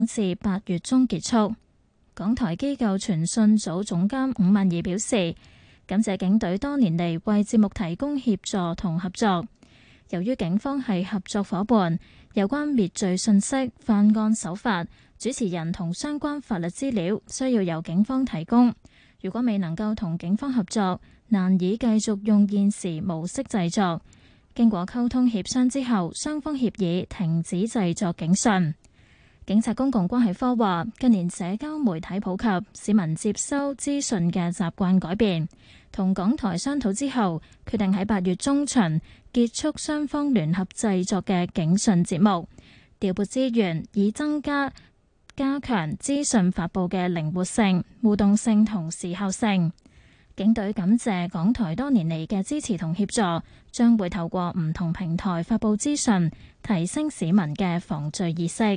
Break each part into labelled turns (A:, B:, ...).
A: 至8月中結束。港台機構傳訊組總監伍曼儀表示，感謝警隊多年嚟為節目提供協助同合作。由於警方係合作夥伴，有關滅罪信息、犯案手法、主持人同相關法律資料需要由警方提供。如果未能夠同警方合作，難以繼續用現時模式製作。經過溝通協商之後，雙方協議停止製作警訊。警察公共關係科話，近年社交媒體普及，市民接收資訊嘅習慣改變，同港台商討之後，決定喺8月中旬結束雙方聯合製作嘅警訊節目，調撥資源以加強資訊發佈嘅靈活性、互動性同時效性。警隊感謝港台多年嚟嘅支持同協助，將會透過唔同平台發佈資訊，提升市民嘅防罪意識。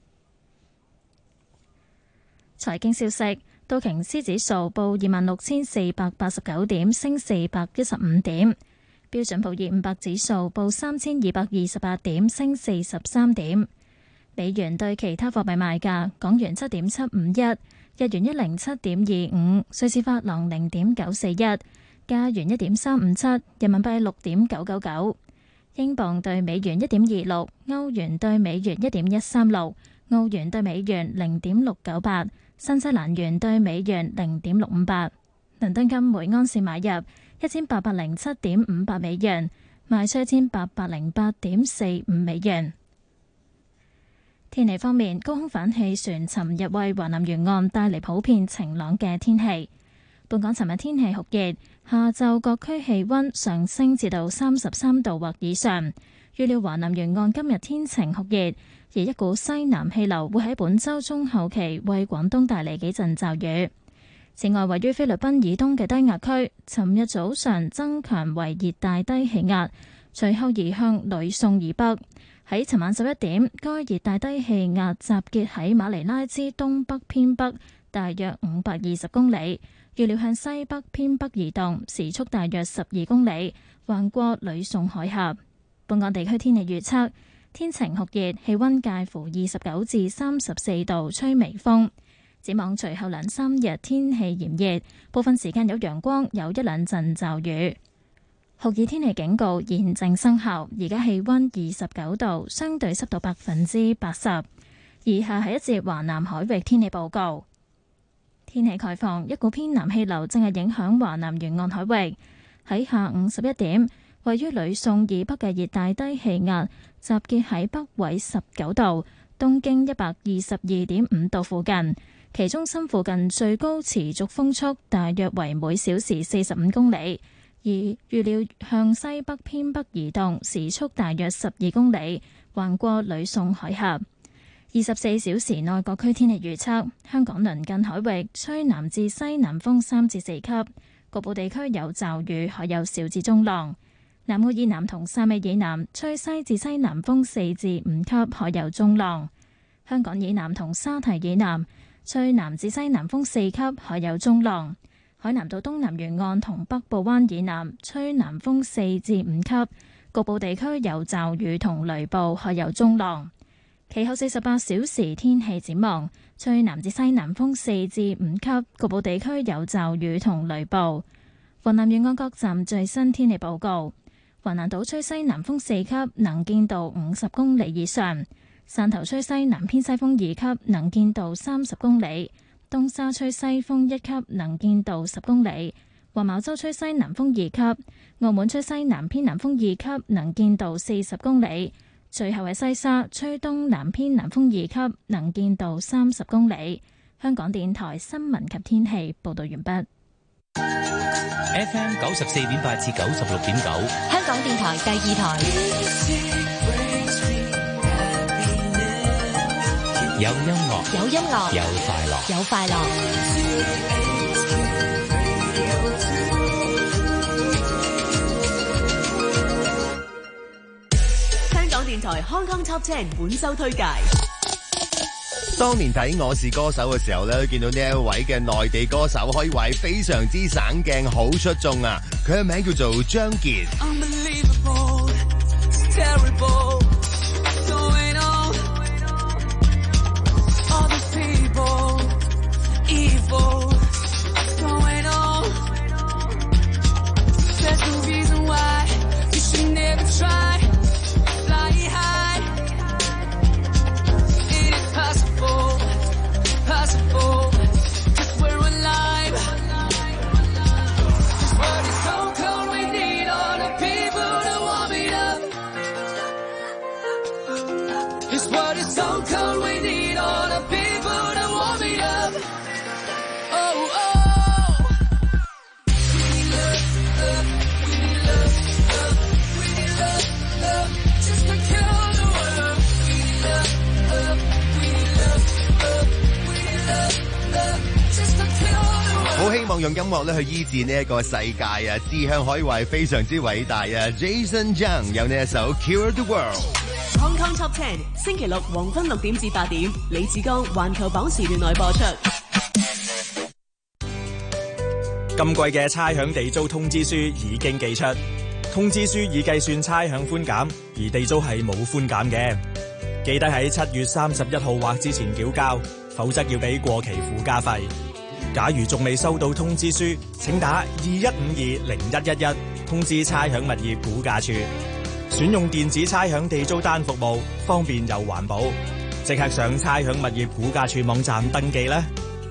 A: 財經消息，道瓊斯指數報26,489點，升415點；標準普爾500指數報3,228點，升43點。美元對其他貨幣賣價：港元7.751，日元107.25，瑞士法郎0.941，加元1.357，人民幣6.999，英鎊對美元1.26，歐元對美元1.136，澳元對美元0.698。新西蘭元對美元0.658，倫敦金每安士買入1807.58美元，賣出1808.45美元。天氣方面，高空反氣旋尋日為華南沿岸帶嚟普遍晴朗嘅天氣。本港尋日天氣酷熱，下晝各區氣溫上升至到33度或以上。預料華南沿岸今日天晴酷熱，而一股西南氣流會喺本週中後期為廣東帶嚟幾陣驟雨。此外，位於菲律賓以東嘅低壓區，尋日早上增強為熱帶低氣壓，隨後移向呂宋以北。喺尋晚11點，該熱帶低氣壓集結喺馬尼拉之東北偏北，大約520公里，預料向西北偏北移動，時速大約12公里，橫過呂宋海峽。本港地區天氣預測，天晴酷熱，氣溫介乎29至34度，吹微風。展望隨後2-3日天氣炎熱，部分時間有陽光，有1-2陣驟雨。酷熱天氣警告現正生效，而家氣溫29度，相對濕度80%。以下係一節華南海域天氣報告。天氣概況，一股偏南氣流正係影響華南沿岸海域。喺下午11點，位於呂宋以北嘅熱帶低氣壓集結喺北緯19度、東經122.5度附近，其中心附近最高持續風速大約為每小時45公里，而預料向西北偏北移動，時速大約12公里，橫過呂宋海峽。24小時內各區天氣預測：香港鄰近海域吹南至西南風3至4級，局部地區有驟雨，海有小至中浪。南澳以南同汕尾以南吹西至西南風4至5級，海有中浪。香港以南同沙堤以南吹南至西南風4級，海有中浪。海南島東南沿岸同北部灣以南吹南風4至5級，局部地區有驟雨同雷暴，海有中浪。其後48小時天氣展望，吹南至西南風4至5級，局部地區有驟雨同雷暴。雲南沿岸各站最新天氣報告。華南島吹西南風4級，能見度50公里以上；汕頭吹西南偏西風2級，能見度30公里；東沙吹西風1級，能見度10公里；黃茅洲吹西南風2級；澳門吹西南偏南風2級，能見度40公里；最後喺西沙吹東南偏南風2級，能見度30公里。香港電台新聞及天氣報道完畢。
B: FM 94.8至96.9，
C: 香港電台第2台。
B: 有音樂，
C: 有音樂，
B: 有快樂，
C: 有快樂。香港電台 Hong Kong Top 10本周推介。
D: 當年睇《我是歌手》嘅時候咧，見到呢一位嘅內地歌手可以話係非常之省鏡，好出眾啊！佢嘅名叫做張傑。 望用音樂咧去醫治呢一個世界啊！思鄉可以話係非常之偉大啊 ！Jason Young 有呢一首《Cure the World》。
C: Hong Kong Top 10，星期六黃昏6點至8點，李志剛環球榜時段內播出。
E: 今季嘅差餉地租通知書已經寄出，通知書已計算差餉寬減，而地租係冇寬減嘅。記得喺7月31號或之前繳交，否則要俾過期附加費。假如仲未收到通知書，請打21520111通知差餉物業估價處。選用電子差餉地租單服務，方便又環保。即刻上差餉物業估價處網站登記啦！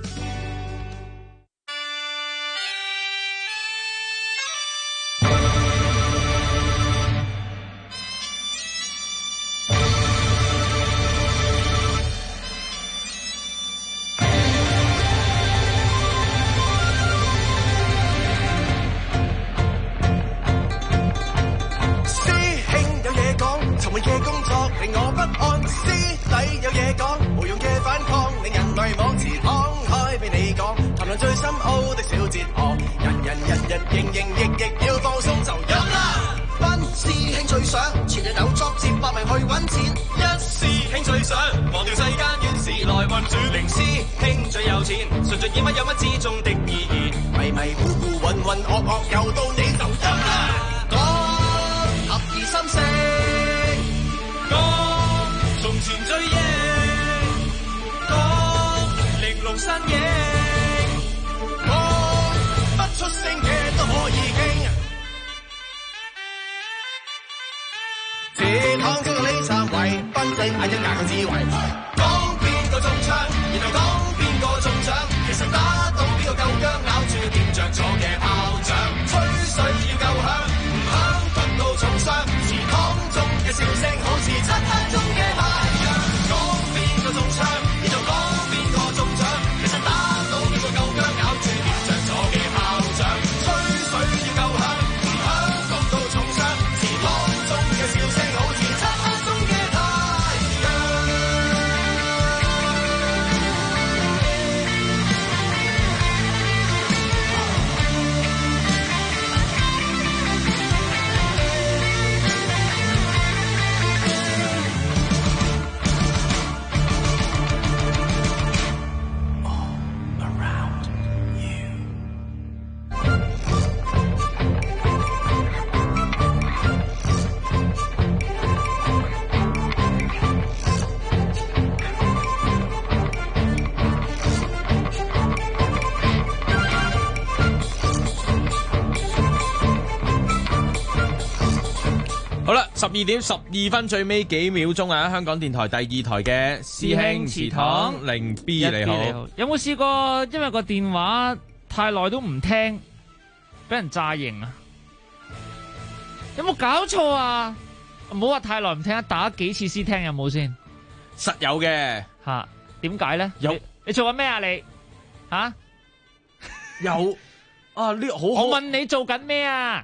F: 12點12分最尾幾秒鐘啊！香港電台第2台嘅師兄祠堂零 B 你好，
G: 有冇試過因為個電話太耐都唔聽，俾人詐型啊？有冇搞錯啊？唔好話太耐唔聽，打幾次先聽有冇先？
F: 實有嘅
G: 吓，點解咧？
F: 有
G: 你做緊咩啊？你吓
F: 有啊？呢好，
G: 我問你做緊咩啊？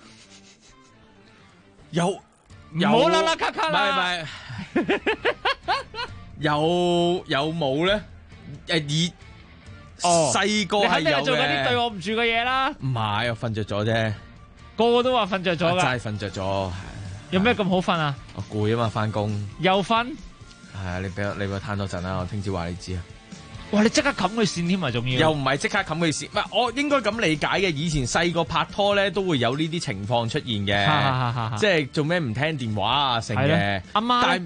F: 有。
G: 唔好啦啦咔咔啦，
F: 唔係有冇咧？以細個係有嘅。肯定係做緊啲對我唔住嘅嘢啦。唔係，我瞓着咗啫。
G: 個個都話瞓着咗噶。
F: 真係瞓着咗。
G: 有咩咁好瞓啊？
F: 我攰啊嘛，翻工。又瞓？係啊，你俾我攤多陣啦，我聽朝話你知啊。
G: 哇！你即刻冚佢線添啊，仲要
F: 又唔係即刻冚佢線，唔係我應該咁理解嘅。以前細個拍拖咧，都會有呢啲情況出現嘅，即係做咩唔聽電話啊，成嘅。阿媽好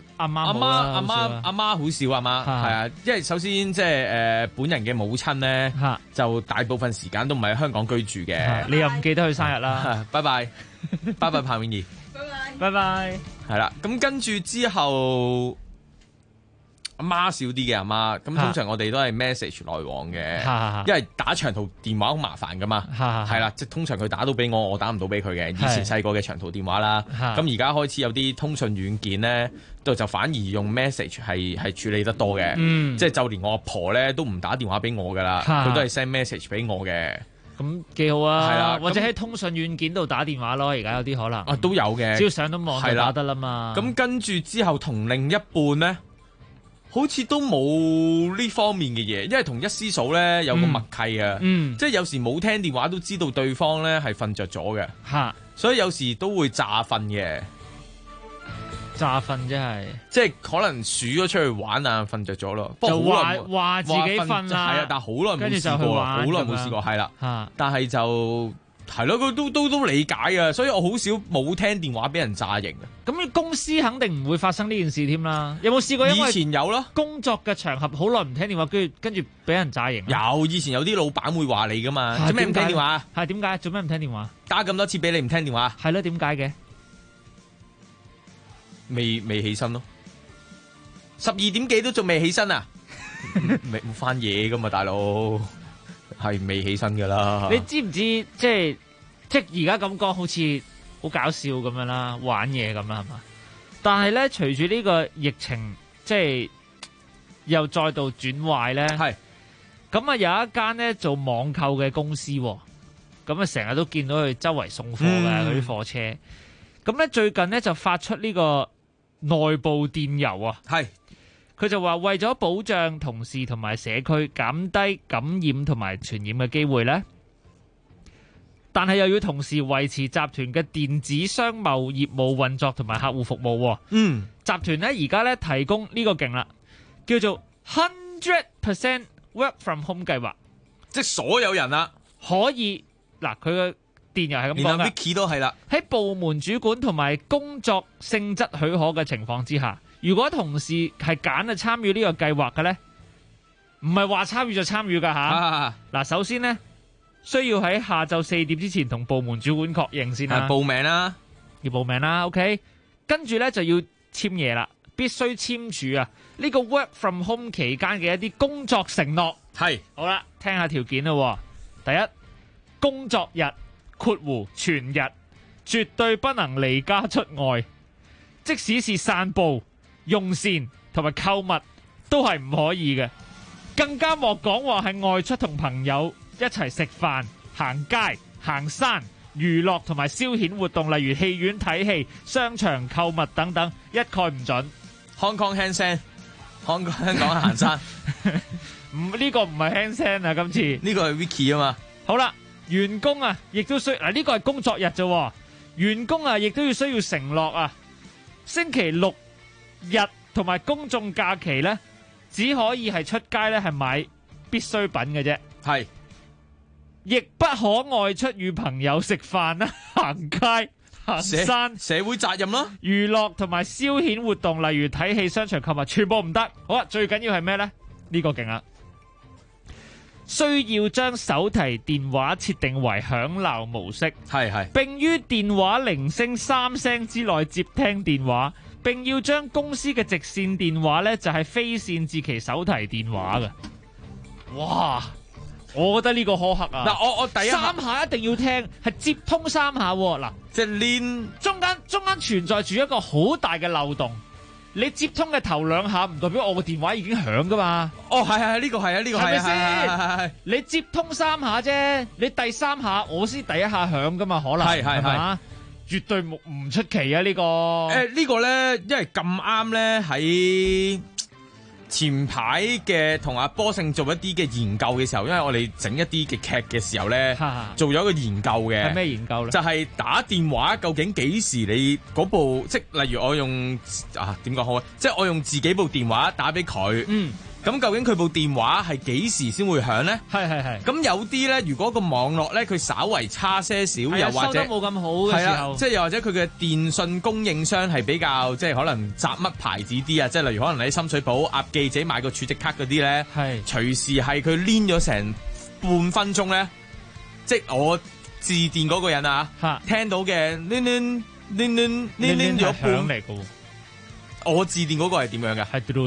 F: 少啊媽，係啊，因為首先即係本人嘅母親咧，就大部分時間都唔係喺香港居住嘅。
G: 你又唔記得佢生日啦？
F: 拜拜，拜拜，彭永儀，
G: 拜拜。
F: 係啦，咁跟住之後。阿媽少啲嘅阿媽，咁通常我哋都係 message 來往嘅，因為打長途電話好麻煩噶嘛，係啦，即係通常佢打到俾我，我打唔到俾佢嘅。以前細個嘅長途電話啦，咁而家開始有啲通訊軟件咧，就反而用 message 係處理得多嘅，即係就連我阿婆咧都唔打電話俾我噶啦，佢都係 send message 俾我嘅。
G: 咁幾好啊，
F: 係啦，
G: 或者喺通訊軟件度打電話咯，而家有啲可能
F: 啊都有嘅，
G: 只要上到網就打得啦嘛。
F: 咁跟住之後同另一半咧。 好似都冇呢方面嘅嘢，因為同一師嫂咧有個默契啊，即係有時冇聽電話都知道對方咧係瞓着咗嘅，所以有時都會詐瞓嘅。
G: 詐瞓
F: 即係可能數咗出去玩啊，瞓着咗咯。
G: 就話自己瞓啦，
F: 係啊，但係好耐冇試過啦，好耐冇試過，係啦。但係就係咯，佢都理解啊，所以我好少冇聽電話俾人詐型啊。
G: 咁公司肯定唔會發生呢件事添啦。有冇試過？
F: 以前有咯，
G: 工作嘅場合好耐唔聽電話，跟住俾人詐型。
F: 有，以前有啲老闆會話你噶嘛，做咩唔聽電話？
G: 係點解？做咩唔聽電話？
F: 打咁多次俾你唔聽電話？
G: 係咯，點解嘅？
F: 未起身咯，12點幾都仲未起身啊？未冇翻嘢噶嘛，大佬係未起身噶啦。
G: 你知唔知即係而家咁講好似好搞笑咁樣啦，玩嘢咁啦係嘛？但係咧，隨住呢個疫情即係又再度轉壞咧，係咁啊有一間咧做網購嘅公司，咁啊成日都見到佢周圍送貨嘅嗰啲貨車，咁咧最近咧就發出呢個內部電郵啊，佢就話為咗保障同事同埋社區，減低感染同埋傳染嘅機會呢，但係又要同時維持集團嘅電子商貿業務運作同埋客戶服務。集團呢而家呢提供呢個勁啦，叫做 100% work from home 計劃，
F: 即係所有人啊
G: 可以嗱，佢嘅電郵係咁講嘅。
F: Vicky 都係啦，
G: 喺部門主管同埋工作性質許可嘅情況之下，如果同事係揀啊參與呢個計劃嘅呢，唔係話參與就參與噶吓。嗱，首先呢，需要喺下晝4點之前同部門主管確認先啦，
F: 報名啦，
G: 要報名啦。OK， 跟住呢就要簽嘢啦，必須簽署啊呢個 work from home 期間嘅一啲工作承諾。
F: 係，
G: 好啦，聽下條件啦。第一，工作日（全日）絕對不能離家出外，即使是散步、用膳同埋購物都係唔可以嘅，更加莫講話係外出同朋友一齊食飯、行街、行山、娛樂同埋消遣活動，例如戲院睇戲、商場購物等等，一概唔准。
F: Hong Kong handstand， 香港行山，
G: 呢個唔係 handstand 啊，今次
F: 呢個係 Vicky 啊嘛。
G: 好啦，員工啊，亦都需嗱呢個係工作日啫，員工啊亦都要需要承諾啊，星期六日同埋公眾假期咧，只可以係出街咧係買必需品嘅啫，係，亦不可外出與朋友食飯啦、行街、行山、
F: 社會責任啦、
G: 娛樂同埋消遣活動，例如睇戲、商場購物，全部唔得。好啦，最緊要係咩咧？呢個勁啦！需要將手提電話設定為響鬧模式，並於電話鈴聲3聲之內接聽電話，並要將公司嘅直線電話呢就係飛線至其手提電話嘅。哇！我覺得呢個苛刻啊！
F: 嗱，我第一
G: 3下一定要聽，係接通3下嗱，
F: 即係練
G: 中間存在住一個好大嘅漏洞。你接通嘅頭2下唔代表我個電話已經響噶嘛？
F: 哦，係呢個係啊，呢個係
G: 咪先？你接通3下啫，你第3下我先第1下響噶嘛？可能係嘛？絕對唔出奇啊！呢個
F: 呢個咧，因為咁啱咧喺前排嘅同阿波勝做一啲嘅研究嘅時候，因為我哋整一啲嘅劇嘅時候咧，做咗一個研究嘅。
G: 係咩研究咧？
F: 就係打電話究竟幾時你嗰部，即係例如我用點講好啊？即係我用自己部電話打俾佢。咁究竟佢部電話係幾時先會響咧？係。咁有啲咧，如果個網絡咧佢稍為差些少，又或者
G: 收得冇咁好嘅時候，
F: 即係又或者佢嘅電信供應商係比較即係可能雜乜牌子啲啊，即係例如可能喺深水埗鴨記自己買個儲值卡嗰啲咧，隨時係佢黏咗成半分鐘咧，即係我致電嗰個人啊，聽到嘅黏咗半
G: 嚟嘅。
F: 我致電嗰個係點樣嘅？係嘟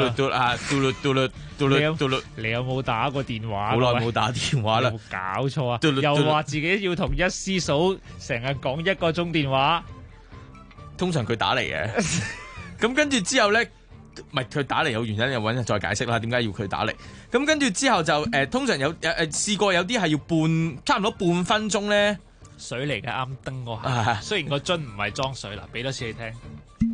F: 嚕。
G: 你有冇打過電話？
F: 好耐冇打電話啦。
G: 有冇搞錯啊？又話自己要同一師嫂成日講1個鐘電話。
F: 通常佢打嚟嘅。咁跟住之後咧，唔係佢打嚟有原因，又揾人再解釋啦。點解要佢打嚟？咁跟住之後就通常有試過有啲係要差唔多半分鐘咧。
G: 水嚟嘅啱燈嗰下。雖然個樽唔係裝水啦，俾多次你聽。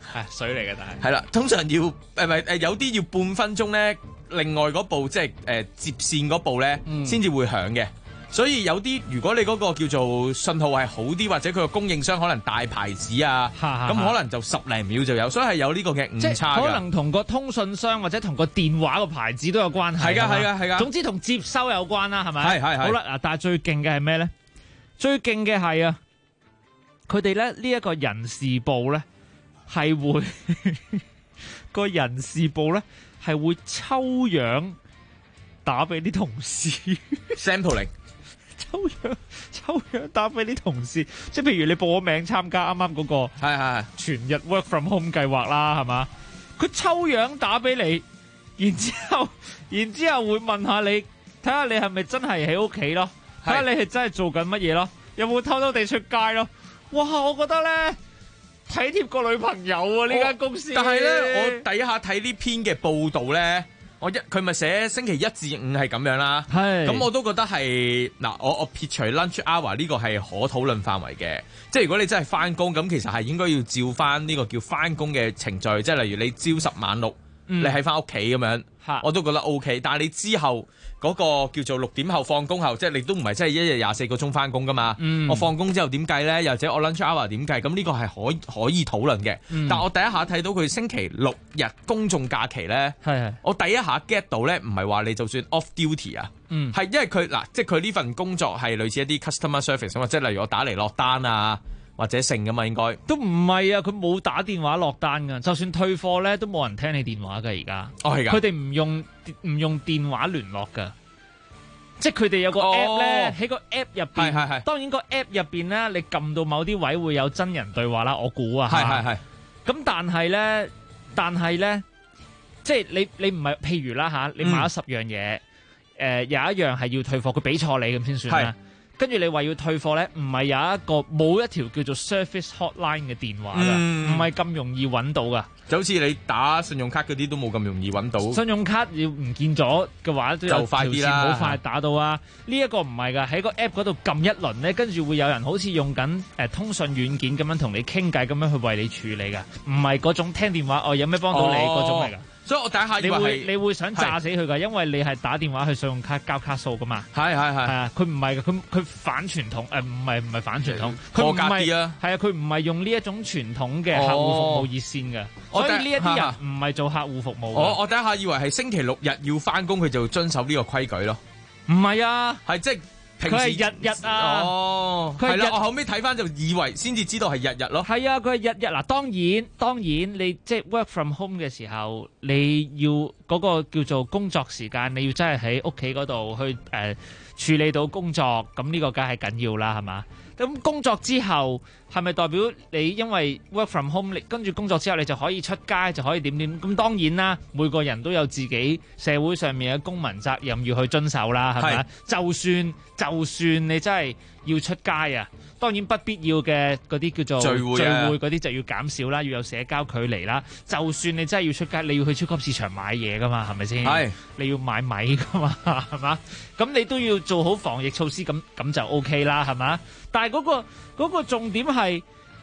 G: 係水嚟嘅，但係
F: 係啦，通常要有啲要半分鐘咧，另外嗰部即係接線嗰部咧先至會響嘅。所以有啲如果你嗰個叫做信號係好啲，或者佢個供應商可能大牌子啊，咁可能就10零秒就有，所以係有呢個嘅誤差嘅。
G: 可能同個通訊商或者同個電話個牌子都有關係。係㗎。總之同接收有關啦，係咪？係。好啦，嗱，但係最勁嘅係咩咧？最勁嘅係啊，佢哋咧呢一個人事部咧係會個人事部咧係會抽樣打俾啲同事
F: sampling。
G: 抽樣打俾啲同事，即係譬如你報咗名參加啱啱嗰個全日 work from home 計劃啦，係嘛？佢抽樣打俾你，然之後會問下你，睇下你係咪真係喺屋企咯，睇下你係真係做緊乜嘢咯，有冇偷偷地出街咯？哇！我覺得咧體貼個女朋友啊，呢間公司。但係咧，
F: 我第一下睇呢篇嘅報道咧。佢咪寫星期1至5係咁樣啦，咁我都覺得係嗱，我撇除 lunch hour 呢個係可討論範圍嘅，即係如果你真係翻工，咁其實係應該要照翻呢個叫翻工嘅程序，即係例如你朝10晚6，你喺翻屋企咁樣，我都覺得 OK。但係你之後嗰個叫做6點後放工後，即係你都唔係真係一日24個鐘翻工噶嘛，我放工之後點計咧？又或者我 lunch hour 點計？咁呢個係可以討論嘅。但我第一下睇到佢星期6日公眾假期咧，我第一下 get 到咧，唔係話你就算 off duty 啊，係因為佢嗱，即係佢呢份工作係類似一啲 customer service 啊，即係例如我打嚟落單啊。或者剩噶嘛，應該
G: 都唔係啊！佢冇打電話落單噶，就算退貨咧，都冇人聽你電話噶而家。
F: 係㗎。
G: 佢哋唔用電話聯絡噶，即係佢哋有個 app 咧，喺個 app 入邊。係。當然個 app 入邊咧，你撳到某啲位會有真人對話啦。我估啊。係。咁但係咧，即係你唔係譬如啦嚇，你買咗10樣嘢，有一樣係要退貨，佢俾錯你咁先算啦。跟住你話要退貨咧，唔係冇一條叫做 Service Hotline 嘅電話噶，唔係咁容易揾到噶。
F: 就好似你打信用卡嗰啲都冇咁容易揾到。信
G: 用卡要唔見咗嘅話，都有
F: 快啲啦，
G: 好快打到啊！呢一個唔係噶，喺個 app 嗰度撳一輪咧，跟住會有人好似用緊通訊軟件咁樣同你傾偈，咁樣去為你處理噶，唔係嗰種聽電話有咩幫到你嗰種嚟噶。
F: 所以我第一下以為
G: 你會想炸死佢噶，因為你係打電話去信用卡交卡數噶嘛。係啊，佢唔係嘅，佢反傳統唔係反傳統，佢唔係啊，係啊，佢唔係用呢一種傳統嘅客戶服務熱線嘅，所以呢一啲人唔係做客戶服務。
F: 我第一下以為係星期6日要翻工，佢就遵守呢個規矩咯。
G: 唔係啊，
F: 係即係。
G: 佢係日日啊！
F: 係啦，我後尾睇翻就以為先至知道係日日咯。
G: 係啊，佢係日日嗱。當然你即係 work from home 嘅時候，你要嗰個叫做工作時間，你要真係喺屋企嗰度去處理到工作，咁呢個梗係緊要啦，係嘛？咁工作之後係咪代表你因為 work from home，你跟住工作之後你就可以出街，就可以點點？咁當然啦，每個人都有自己社會上面嘅公民責任要去遵守啦，係咪？就算你真係要出街啊，當然不必要嘅嗰啲叫做聚會嗰啲就要減少啦，要有社交距離啦。就算你真係要出街，你要去超級市場買嘢噶嘛，係咪先？係，你要買米噶嘛，係嘛？咁你都要做好防疫措施，咁就 OK 啦，係嘛？但係嗰個重點係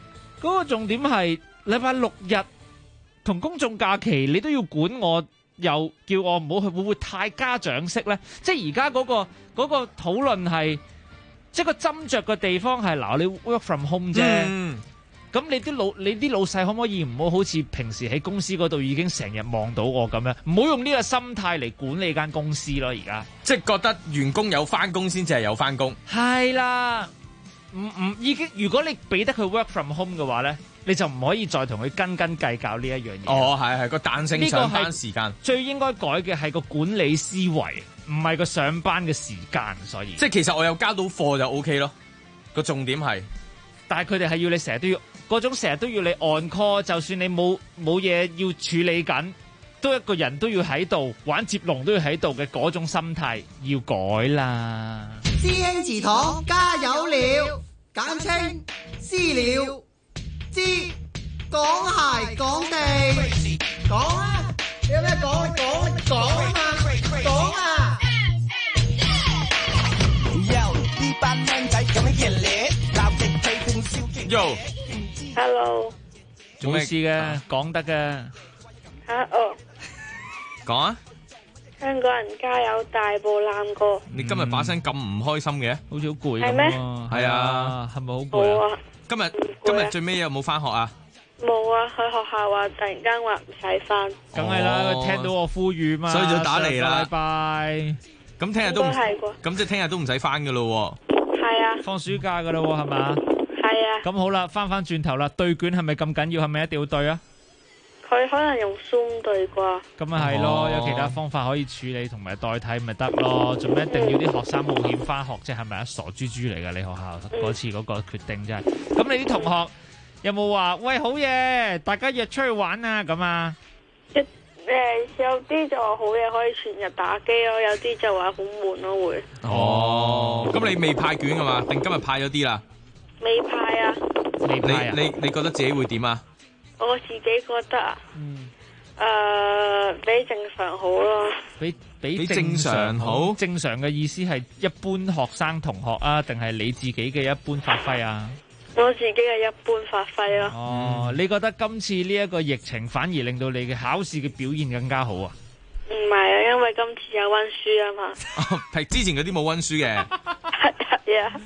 G: 禮拜6日同公眾假期，你都要管我，又叫我唔好去，會唔會太家長式咧？即係而家嗰個討論係，即係個斟酌嘅地方係嗱，你 work from home 啫。咁你啲老細可唔可以唔好好似平時喺公司嗰度已經成日望到我咁樣？唔好用呢個心態嚟管理間公司咯。而家
F: 即係覺得員工有翻工先至係有翻工。
G: 係啦。已經，如果你俾得佢 work from home 嘅話咧，你就唔可以再同佢斤計較呢一樣嘢。
F: 係個彈性上班時間，
G: 最應該改嘅係個管理思維，唔係個上班嘅時間。所以
F: 即係其實我有交到貨就 OK 咯。個重點係，
G: 但係佢哋係要你成日都要嗰種，成日都要你 on call，就算你冇嘢要處理緊，都一個人都要喺度玩接龍，都要喺度嘅嗰種心態要改啦。
H: 師兄祠堂加油了，簡稱私了。知講鞋講地，講啊！有咩講啊嘛，講啊！呢班靚仔咁熱烈，鬧極氣定笑極。
F: Yo，Hello，
G: 冇事嘅，講得嘅。
F: 講啊！
I: 香港人加油，大步攬過。
F: 你今日把聲咁唔開心嘅，
G: 好似好攰咁。
I: 係咩？
F: 係啊，
G: 係咪好攰啊？
F: 今日最尾有冇翻學啊？
I: 冇啊，去學校話突然間話唔使翻。
G: 梗係啦，聽到我呼籲嘛，
F: 所以就打嚟啦。
G: 禮拜
F: 咁聽日都唔
I: 係啩？
F: 咁即係聽日都唔使翻噶咯。
I: 係啊，
G: 放暑假噶啦，係嘛？
I: 係啊。
G: 咁好啦，翻轉頭啦，對卷係咪咁緊要？係咪一定要對啊？
I: 佢可能用 Zoom 對啩。
G: 咁咪係咯，有其他方法可以處理同埋代替咪得咯？做咩一定要啲學生冒險翻學啫？係咪啊？傻豬豬嚟噶！你學校嗰次嗰個決定真係。咁你啲同學有冇話喂好嘢？大家約出去玩啊咁啊？
I: 有啲就話好嘢，可以全日打機咯，有啲就話好悶咯會。
F: 咁你未派卷噶嘛？定今日派咗啲啦？
I: 未派啊？
G: 未派啊？
F: 你覺得自己會點啊？
I: 我自己覺得啊，比正常好咯。
G: 比正常好？正常嘅意思係一般學生同學啊，定係你自己嘅一般發揮啊？
I: 我自己嘅一般發揮咯。
G: 哦，你覺得今次呢一個疫情反而令到你嘅考試嘅表現更加好啊？
I: 唔係啊，因為今次有溫書啊嘛。
F: 係之前嗰啲冇溫書嘅。
I: 係啊。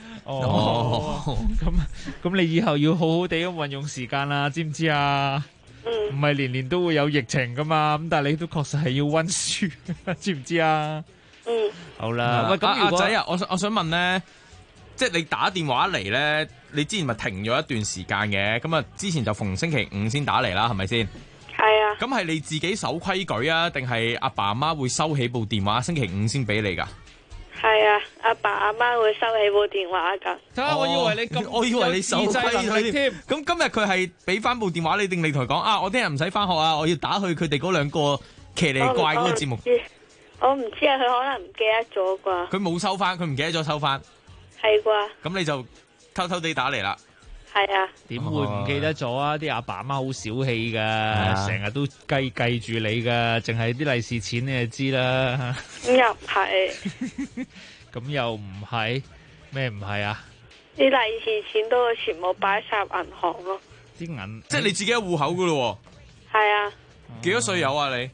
G: 咁你以後要好好地咁運用時間啦，知唔知啊？唔係年年都會有疫情噶嘛，咁但係你都確實係要溫書，知唔知啊？好啦，喂，咁阿
F: 仔啊，我想問咧，即係你打電話嚟咧，你之前咪停咗一段時間嘅，咁啊之前就逢星期五先打嚟啦，係咪先？
I: 係啊。
F: 咁係你自己守規矩啊，定係阿爸阿媽會收起部電話星期五先俾你噶？
I: 係啊，阿爸阿媽會收起部電話噶。
G: 睇下，我以為你守規矩添。
F: 咁今日佢係俾翻部電話你，定你同佢講啊？我聽日唔使翻學啊，我要打去佢哋嗰兩個騎呢怪嗰個節目。
I: 我唔知啊，佢可能唔記得咗啩。
F: 佢冇收翻，佢唔記得咗收翻。
I: 係啩？
F: 咁你就偷偷地打嚟啦。
I: 係啊。
G: 點會唔記得咗啊？啲阿爸阿媽好小氣噶，成日都計住你噶，淨係啲利是錢你就知啦。
I: 咁又唔係。
G: 咁又唔係咩？唔係啊？
I: 啲利是錢都會全部擺晒入銀行咯。
G: 啲銀
F: 即係你自己有戶口噶咯？
I: 係啊。
F: 幾多歲有啊你？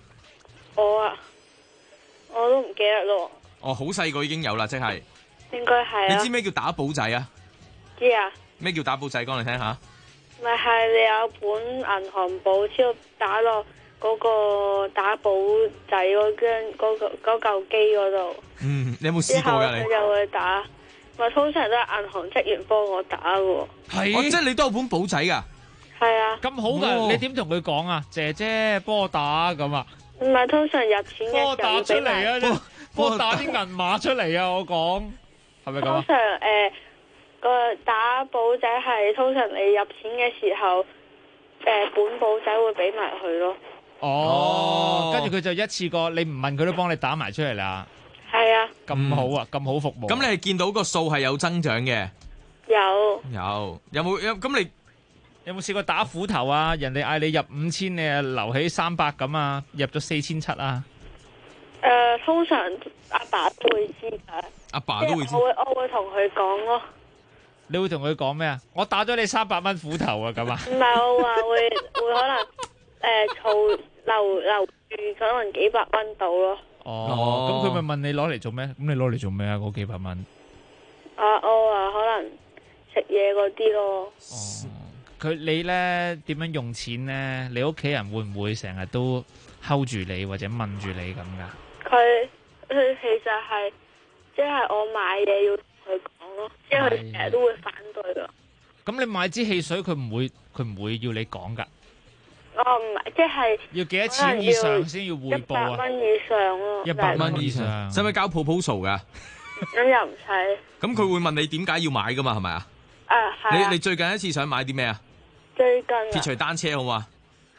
I: 我都唔記得咯。
F: 哦，好細個已經有啦，即係。
I: 應該係啊。
F: 你知咩叫打簿仔啊？
I: 知啊。
F: 咩叫打簿仔？講嚟聽下。
I: 咪係你有本銀行簿，之後打落嗰個打簿仔嗰嚿機嗰度。
F: 你有冇試過噶你？
I: 之後佢就會打，咪通常都係銀行職員幫我打噶。
F: 係，即係你都有本簿仔噶？
I: 係啊。
G: 咁好噶，你點同佢講啊？姐姐幫我打咁啊？
I: 唔係，通常入錢嘅時候
G: 幫我打出嚟啊！幫我打啲銀碼出嚟啊！我講係咪咁啊？
I: 通常個打簿仔係通常你入錢嘅時候，本簿仔會俾埋佢咯。
G: 哦，跟住佢就一次過，你唔問佢都幫你打埋出嚟啦。
I: 係啊。
G: 咁好啊，咁好服務。
F: 咁你係見到個數係有增長嘅？有冇咁你
G: 有冇試過打斧頭啊？人哋嗌你入5000，你啊留起300咁啊，入咗4700啊？
I: 通常阿爸都會知噶。
F: 阿爸都會知。
I: 我會同佢講咯。
G: 你會同佢講咩啊？我打咗你300蚊斧頭啊，咁啊？
I: 唔係，我話會可能儲留住可能幾百蚊到咯。
G: 咁佢咪問你攞嚟做咩？咁你攞嚟做咩啊？嗰幾百蚊？
I: 我話可能食嘢嗰啲咯。
G: 你咧點樣用錢咧？你屋企人會唔會成日都 hold 住你或者問住你咁噶？
I: 佢其實係即係我買嘢要同佢講咯，即係佢成日都會反對噶。
G: 咁你買支汽水，佢唔會要你講噶？
I: 唔係，即係
G: 要幾多錢以上先要匯報啊？
I: 100蚊以上咯。
F: 100蚊以上，使唔使交 proposal 噶？
I: 咁又唔使。
F: 咁佢會問你點解要買噶嘛？係咪啊？
I: 係。
F: 你最近一次想買啲咩啊？
I: 最近
F: 撇除單車好嘛？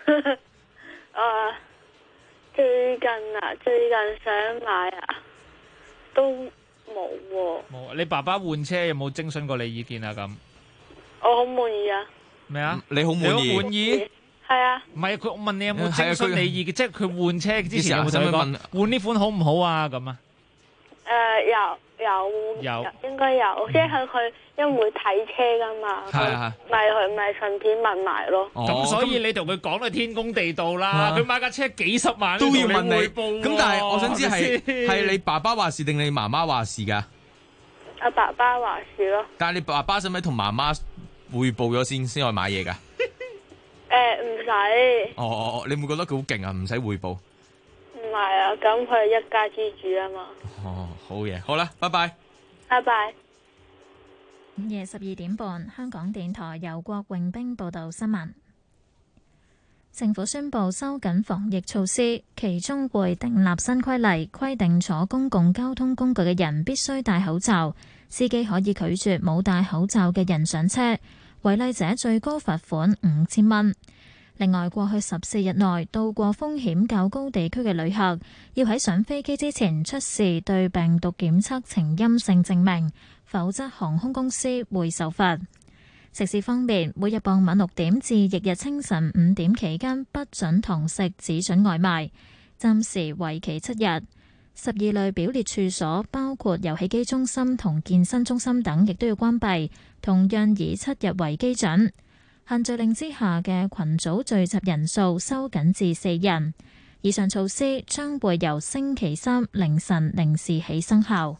I: 最近想買啊，都冇喎。
G: 冇。你爸爸換車有冇徵詢過你意見啊？咁
I: 我好滿意啊。
G: 咩啊？
F: 你好滿意？
G: 你好滿意？
I: 係啊。
G: 唔係，佢問你有冇徵詢你意見，即係佢換車之前有冇同你講換呢款好唔好啊？咁啊？
I: 有，應該有，即係佢因為會睇車噶嘛，咪順便問埋咯。
G: 咁所以你同佢講到天公地道啦，佢買架車幾十萬
F: 都要問你
G: 匯報。
F: 咁但係我想知係你爸爸話事定你媽媽話事㗎？
I: 阿爸爸話事咯。
F: 但係你爸爸使唔使同媽媽匯報咗先去買嘢㗎？
I: 唔使。
F: 哦，你會覺得佢好勁啊？唔使匯報。
I: 唔係啊，咁佢係一家之主啊嘛。
F: 哦，好嘢，好啦，拜拜。
I: 拜拜。
A: 午夜12點半，香港電台由郭榮兵報道新聞。政府宣布收緊防疫措施，其中會訂立新規例，規定坐公共交通工具嘅人必須戴口罩，司機可以拒絕冇戴口罩嘅人上車，違例者最高罰款5000蚊。另外，過去14日內到過風險較高地區嘅旅客，要喺上飛機之前出示對病毒檢測呈陰性證明，否則航空公司會受罰。食肆方面，每日傍晚6點至翌日清晨5點期間不准堂食，只准外賣，暫時為期7日。12類表列處所，包括遊戲機中心同健身中心等，亦都要關閉，同樣以7日為基準。限聚令之下嘅群組聚集人數收緊至4人。以上措施將會由星期3凌晨0時起生效。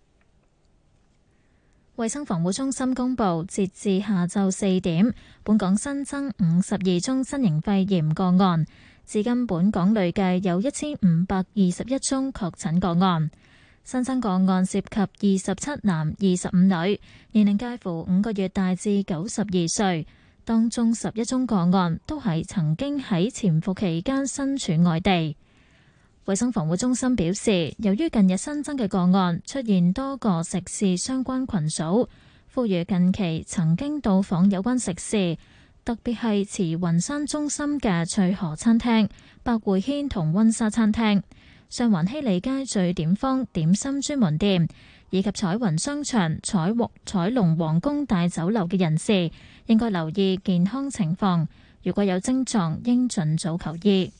A: 衛生防護中心公布，截至下晝4點，本港新增52宗新型肺炎個案，至今本港累計有1521宗確診個案。新增個案涉及27男25女，年齡介乎5個月大至92歲。當中11宗個案都係曾經喺潛伏期間身處外地。衛生防護中心表示，由於近日新增嘅個案出現多個食肆相關群組，呼籲近期曾經到訪有關食肆，特別係慈雲山中心嘅翠河餐廳、百匯軒同溫莎餐廳、上環希利街聚點坊點心專門店，以及彩雲商場、彩龍皇宮大酒樓嘅人士，應該留意健康情況，如果有症狀，應盡早求醫。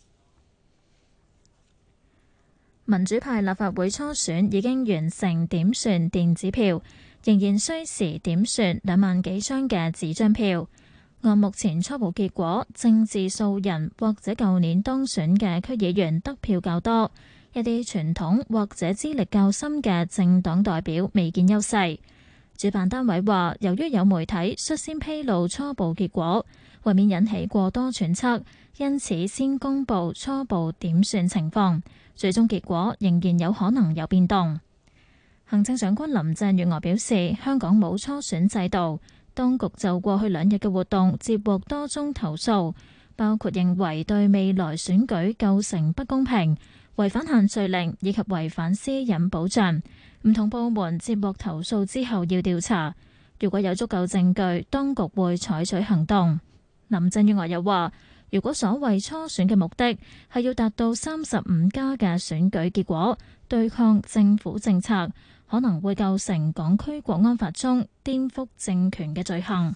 A: 民主派立法會初選已經完成點算電子票，仍然需時點算2萬幾張嘅紙張票。按目前初步結果，政治素人或者舊年當選嘅區議員得票較多，一啲傳統或者資歷較深嘅政黨代表未見優勢。主辦單位話，由於有媒體率先披露初步結果，為免引起過多揣測，因此先公布初步點算情況，最終結果仍然有可能有變動。行政長官林鄭月娥表示，香港冇初選制度，當局就過去2日嘅活動接獲多宗投訴，包括認為對未來選舉構成不公平、違反限聚令以及違反私隱保障。唔同部門接獲投訴之後要調查，如果有足夠證據，當局會採取行動。林鄭月娥又話，如果所謂初選嘅目的係要達到35+嘅選舉結果，對抗政府政策，可能會構成港區國安法中顛覆政權嘅罪行。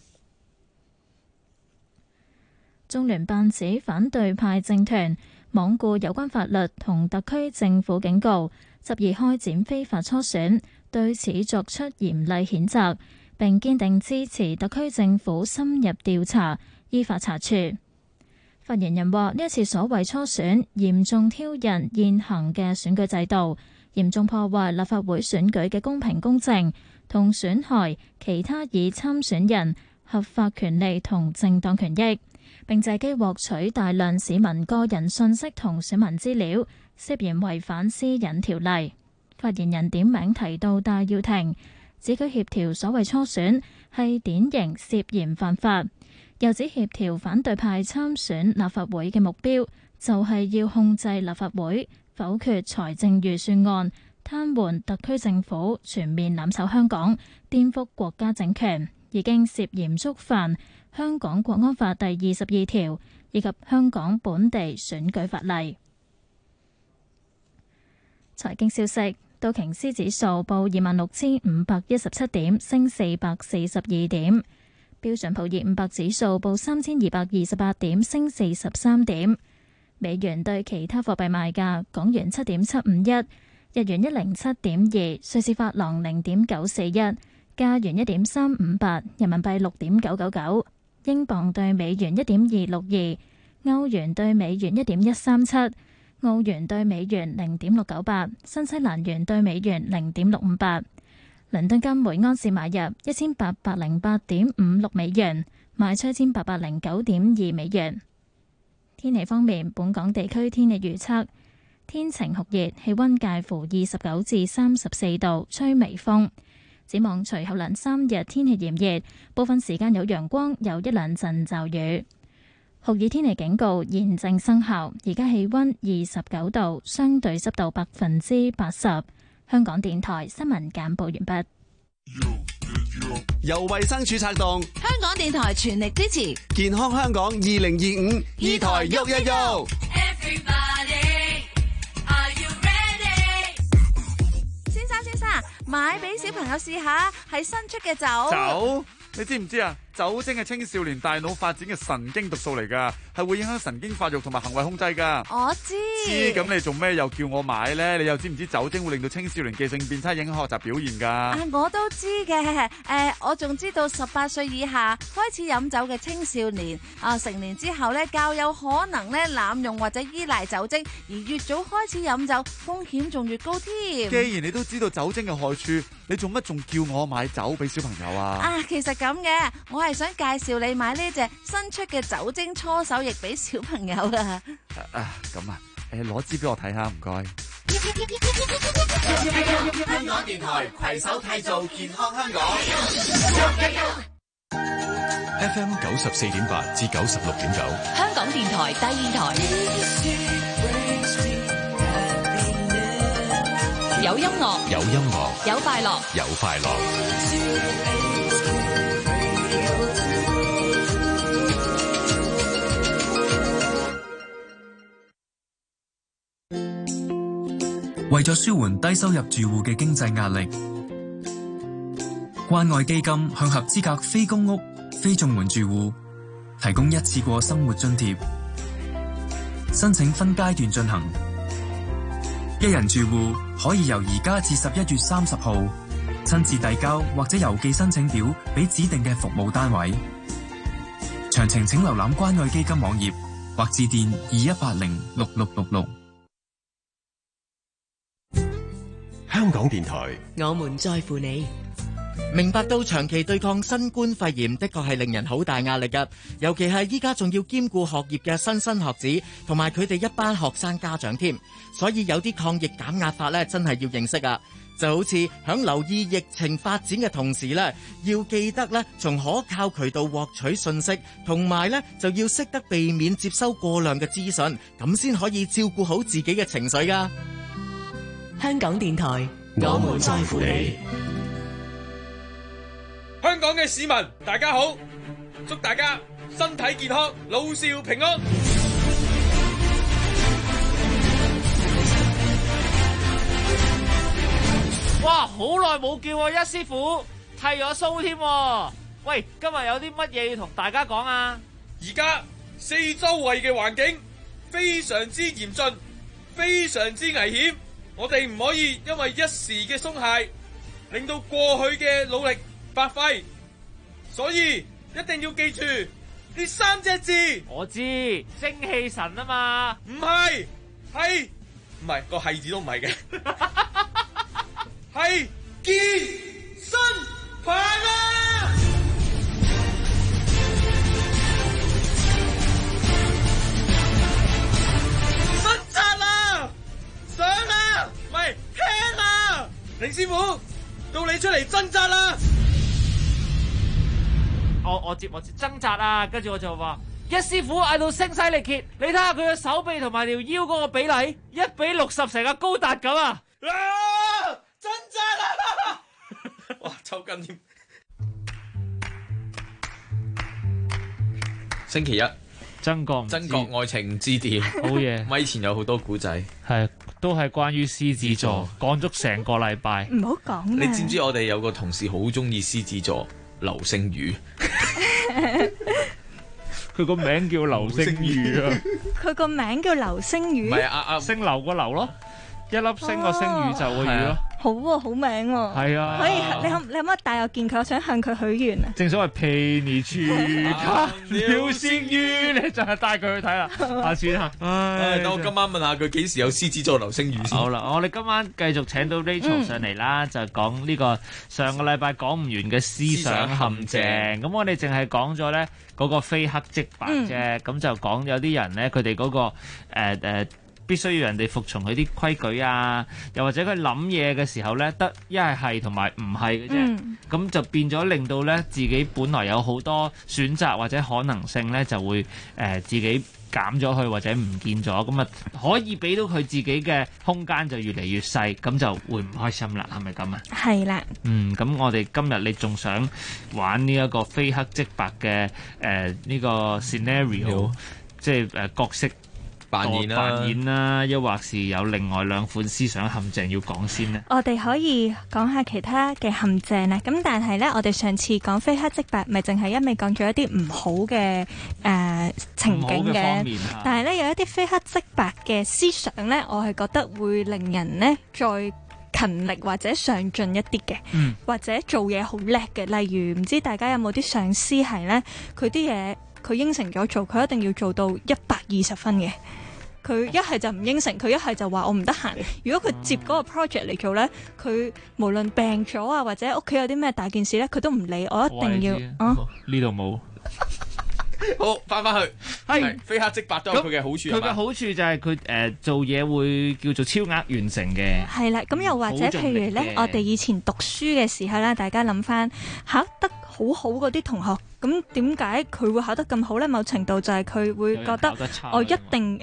A: 中聯辦指反對派政團罔顧有關法律同特區政府警告，執意開展非法初選，對此作出嚴厲譴責，並堅定支持特區政府深入調查，依法查處。發言人話：呢一次所謂初選，嚴重挑釁現行嘅選舉制度，嚴重破壞立法會選舉嘅公平公正，同損害其他已參選人合法權利同正當權益，並借機獲取大量市民個人信息同選民資料，涉嫌違反私隱條例。發言人點名提到戴耀廷，指佢協調所謂初選係典型涉嫌犯法，又指協調反對派參選立法會嘅目標就係要控制立法會、否決財政預算案、癱瘓特區政府、全面攬炒香港、顛覆國家政權，已經涉嫌觸犯香港國安法第22條以及香港本地選舉法例。財經消息：道瓊斯指數報26,517點，升442點；標準普爾500指數報3,228點，升43點。美元對其他貨幣賣價：港元7.751， 日元107.2，瑞士法郎0.941，加元1.358，人民幣6.999，英鎊對美元1.262，歐元對美元1.137，澳元對美元0.698，新西蘭元對美元0.658。倫敦金每安士買入1808.56美元，賣出1809.2美元。天氣方面，本港地區天氣預測。天晴酷熱，氣溫介乎29至34度，吹微風。展望隨後2-3日天氣炎熱，部分時間有陽光，有1-2陣驟雨。酷熱天氣警告現正生效。而家氣溫29度，相對濕度80%。香港電台新聞簡報完畢。
J: 由衛生署策動，
C: 香港電台全力支持
J: 健康香港2025，二台喐一喐。
K: 先生，買俾小朋友試下，係新出嘅酒。
L: 你知唔知啊？酒精係青少年大腦發展嘅神經毒素嚟㗎，係會影響神經發育同埋行為控制㗎。
K: 我知。
L: 咁你做咩又叫我買呢？你又知唔知酒精會令到青少年記性變差，影響學習表現㗎？
K: 我都知嘅。我仲知道18歲以下開始飲酒嘅青少年成年之後呢，較有可能呢濫用或者依賴酒精，而越早開始飲酒，風險仲越高添。
L: 既然你都知道酒精嘅害處，你做乜仲叫我買酒俾小朋友啊？
K: 其實咁嘅，我係想介紹你買呢隻新出嘅酒精搓手液俾小朋友㗎。
L: 咁啊，攞支俾我睇下，唔該。
J: 香港電台攜手締造健康香港。
M: FM 94.8至96.9，
C: 香港電台第二台。有音樂，
M: 有音樂，
C: 有快樂，
M: 有快樂。
N: 為咗舒緩低收入住戶嘅經濟壓力，關愛基金向合資格非公屋、非綜援住戶提供一次過生活津貼，申請分階段進行。一人住戶可以由而家至11月30號親自遞交或者郵寄申請表俾指定嘅服務單位。詳情請瀏覽關愛基金網頁或致電21806666。
O: 香港電台，
C: 我們在乎你。
P: 明白到長期對抗新冠肺炎的確係令人好大壓力㗎，尤其係依家仲要兼顧學業嘅莘莘學子同埋佢哋一班學生家長添，所以有啲抗疫減壓法咧，真係要認識啊！就好似響留意疫情發展嘅同時咧，要記得咧從可靠渠道獲取信息，同埋咧就要識得避免接收過量嘅資訊，咁先可以照顧好自己嘅情緒㗎。
C: 香港電台，
O: 我們在乎你。
Q: 香港嘅市民，大家好，祝大家身體健康，老少平安。
G: 哇，好耐冇見喎，一師傅剃咗鬚添。喂，今日有啲乜嘢要同大家講啊？
Q: 而家四周圍嘅環境非常之嚴峻，非常之危險。我哋唔可以因為一時嘅鬆懈，令到過去嘅努力白費，所以一定要記住呢3隻字。
G: 我知，精氣神啊嘛。
Q: 唔係，唔係個係字都唔係嘅，係健身棒啊！伸扎啦！上啊，唔係聽啊！凌師傅，到你出嚟掙扎啦！
G: 我接掙扎啊，跟住我就話一師傅嗌到聲嘶力竭，你睇下佢嘅手臂同埋條腰嗰個比例1比60，成個高達咁啊！
Q: 掙扎啦！哇，抽筋添！
F: 星期一。
G: 曾國
F: 愛情之點，
G: 好嘢！
F: 咪前有好多古仔，
G: 係都係關於獅子座，講足成個禮拜。
A: 唔好講。
F: 你知唔知我哋有個同事好中意獅子座流星雨？
G: 佢個名叫流星雨啊！
A: 佢個名叫流星雨。
F: 唔係啊，
G: 姓劉個劉咯。 一粒星個星宇宙嘅宇咯。
R: 好喎，好名喎。
G: 係啊，
R: 可以你可唔可以帶我見佢？我想向佢許願啊！
G: 正所謂陪你去看流星雨，你就係帶佢去睇啦。下次啦。
F: 等我今晚問下佢幾時有獅子座流星雨先。
G: 好啦，我哋今晚繼續請到 Rachel 上嚟啦，就講呢個上個禮拜講唔完嘅思想陷阱。咁我哋淨係講咗咧嗰個非黑即白啫，咁就講有啲人咧，佢哋嗰個必須要人哋服從佢啲規矩啊，又或者佢諗嘢嘅時候咧，得一係同埋唔係嘅啫，咁就變咗令到咧自己本來有好多選擇或者可能性咧，就會自己減咗去或者唔見咗，咁啊可以俾到佢自己嘅空間就越嚟越細，咁就會唔開心啦，係咪咁啊？
R: 係啦。
G: 咁我哋今日你仲想玩呢一個非黑即白嘅呢個 scenario， 即係角色扮演啦，又或是有另外兩款思想陷阱要講先呢？
R: 我哋可以講下其他嘅陷阱啦。咁但係呢，我哋上次講非黑即白，咪淨係一味講咗一啲唔好嘅情景嘅。但係呢，有一啲非黑即白嘅思想呢，我係覺得會令人呢再勤力或者上進一啲嘅，或者做嘢好叻嘅。例如唔知大家有冇啲上司係呢，佢啲嘢佢應承咗做，佢一定要做到120分嘅。佢一係就唔應承，佢一係就話我唔得閒。如果佢接嗰個 project 嚟做呢，佢無論病咗啊，或者屋企有啲咩大件事呢，佢都唔理。我一定要
G: 呢度冇。
F: 好，翻去係非黑即白都有佢嘅好處。佢
G: 嘅好處就係佢做嘢會叫做超額完成嘅。
R: 係啦，咁又或者譬如呢，我哋以前讀書嘅時候呢，大家諗翻考得好好嗰啲同學，咁點解佢會考得咁好呢？某程度就係佢會覺得我一定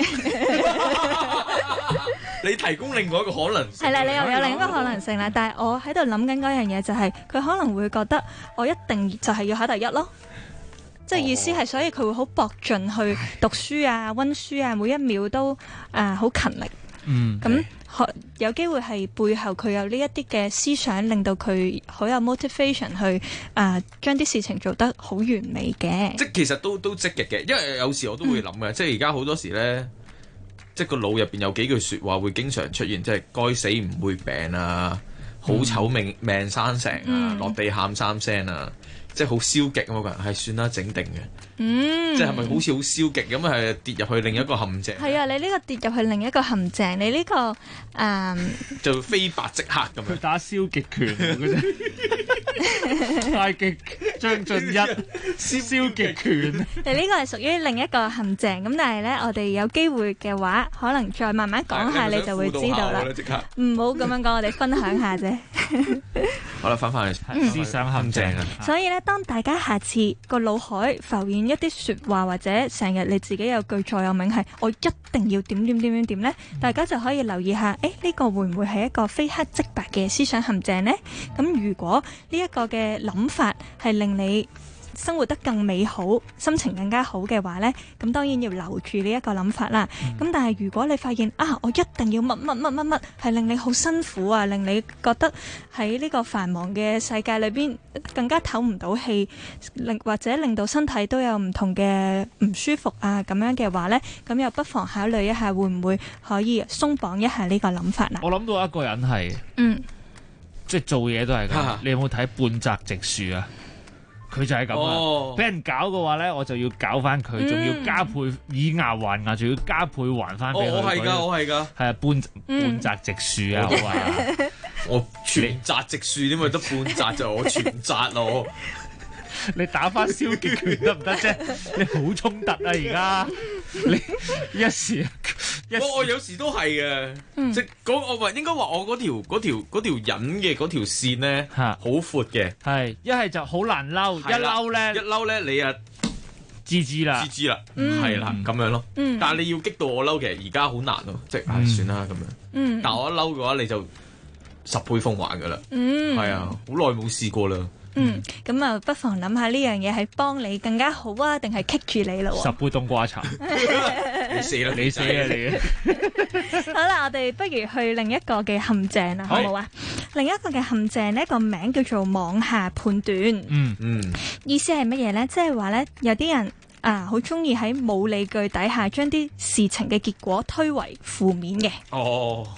F: 你提供另外一個可能性。
R: 係啦，你又有另一個可能性啦。但係我喺度諗緊嗰樣嘢就係，佢可能會覺得我一定就係要考第一咯。即係意思係，所以佢會好搏盡去讀書啊、溫書啊，每一秒都好勤力。咁有機會係背後佢有呢一啲嘅思想，令到佢好有 motivation 去將啲事情做得好完美嘅。
F: 即係其實都積極嘅，因為有時我都會諗嘅，即係而家好多時咧，即係個腦入邊有幾句説話會經常出現，即係該死唔會病啊，好醜命生成啊，落地喊3聲啊。即係好消極咁個人，係算啦，整定嘅。即係咪好似好消極咁係跌入去另一個陷阱？
R: 係啊，你呢個跌入去另一個陷阱，你呢個
F: 就非白即黑咁樣。
G: 佢打消極拳嘅啫，太極張進一消極拳。
R: 你呢個係屬於另一個陷阱，咁但係咧，我哋有機會嘅話，可能再慢慢講下，你就會知道啦。唔好咁樣講，我哋分享下啫。
F: 好啦，翻去思想陷阱啊！
R: 所以咧，當大家下次個腦海浮現一啲説話，或者成日你自己有句座右銘係我一定要點咧，大家就可以留意下，呢個會唔會係一個非黑即白嘅思想陷阱呢？咁如果呢一個嘅諗法係令你生活得更美好，心情更加好嘅話呢，咁當然要留住呢一個諗法啦。咁但係如果你發現我一定要乜係令你好辛苦啊，令你覺得喺呢個繁忙嘅世界裏邊更加唞唔到氣，或者令到身體都有唔同嘅唔舒服啊咁樣嘅話呢，咁又不妨考慮一下會唔會可以鬆綁一下呢個諗法啦。
G: 我諗到一個人係，即係做嘢都係咁。你有冇睇半澤直樹啊？佢就係咁啊！俾人搞嘅話咧，我就要搞翻佢，仲要加倍以牙還牙，仲要加倍還翻俾佢。
F: 我係㗎，係啊，
G: 半澤直樹啊！
F: 我全澤直樹，點解得半澤就我全澤咯？
G: 你打翻消極拳得唔得啫？你好衝突啊！而家你一時
F: 我有時都係嘅，即係我唔係應該話我嗰條忍嘅嗰條線咧，好闊嘅，
G: 係一係就好難嬲，一嬲咧你啊知啦，
F: 係啦咁樣咯。但係你要激到我嬲，其實而家好難咯，即係算啦咁樣。但係我一嬲嘅話，你就10倍奉還噶啦，係啊，好耐冇試過啦。
R: 咁啊，不妨諗下呢樣嘢係幫你更加好啊，定係棘住你咯
G: ？10杯冬瓜茶，你死啦！你
R: 好啦，我哋不如去另一個嘅陷阱啦，好唔好啊？另一個嘅陷阱呢個名叫做妄下判斷。意思係乜嘢呢？即係話呢，有啲人好中意喺冇理據底下將啲事情嘅結果推為負面嘅。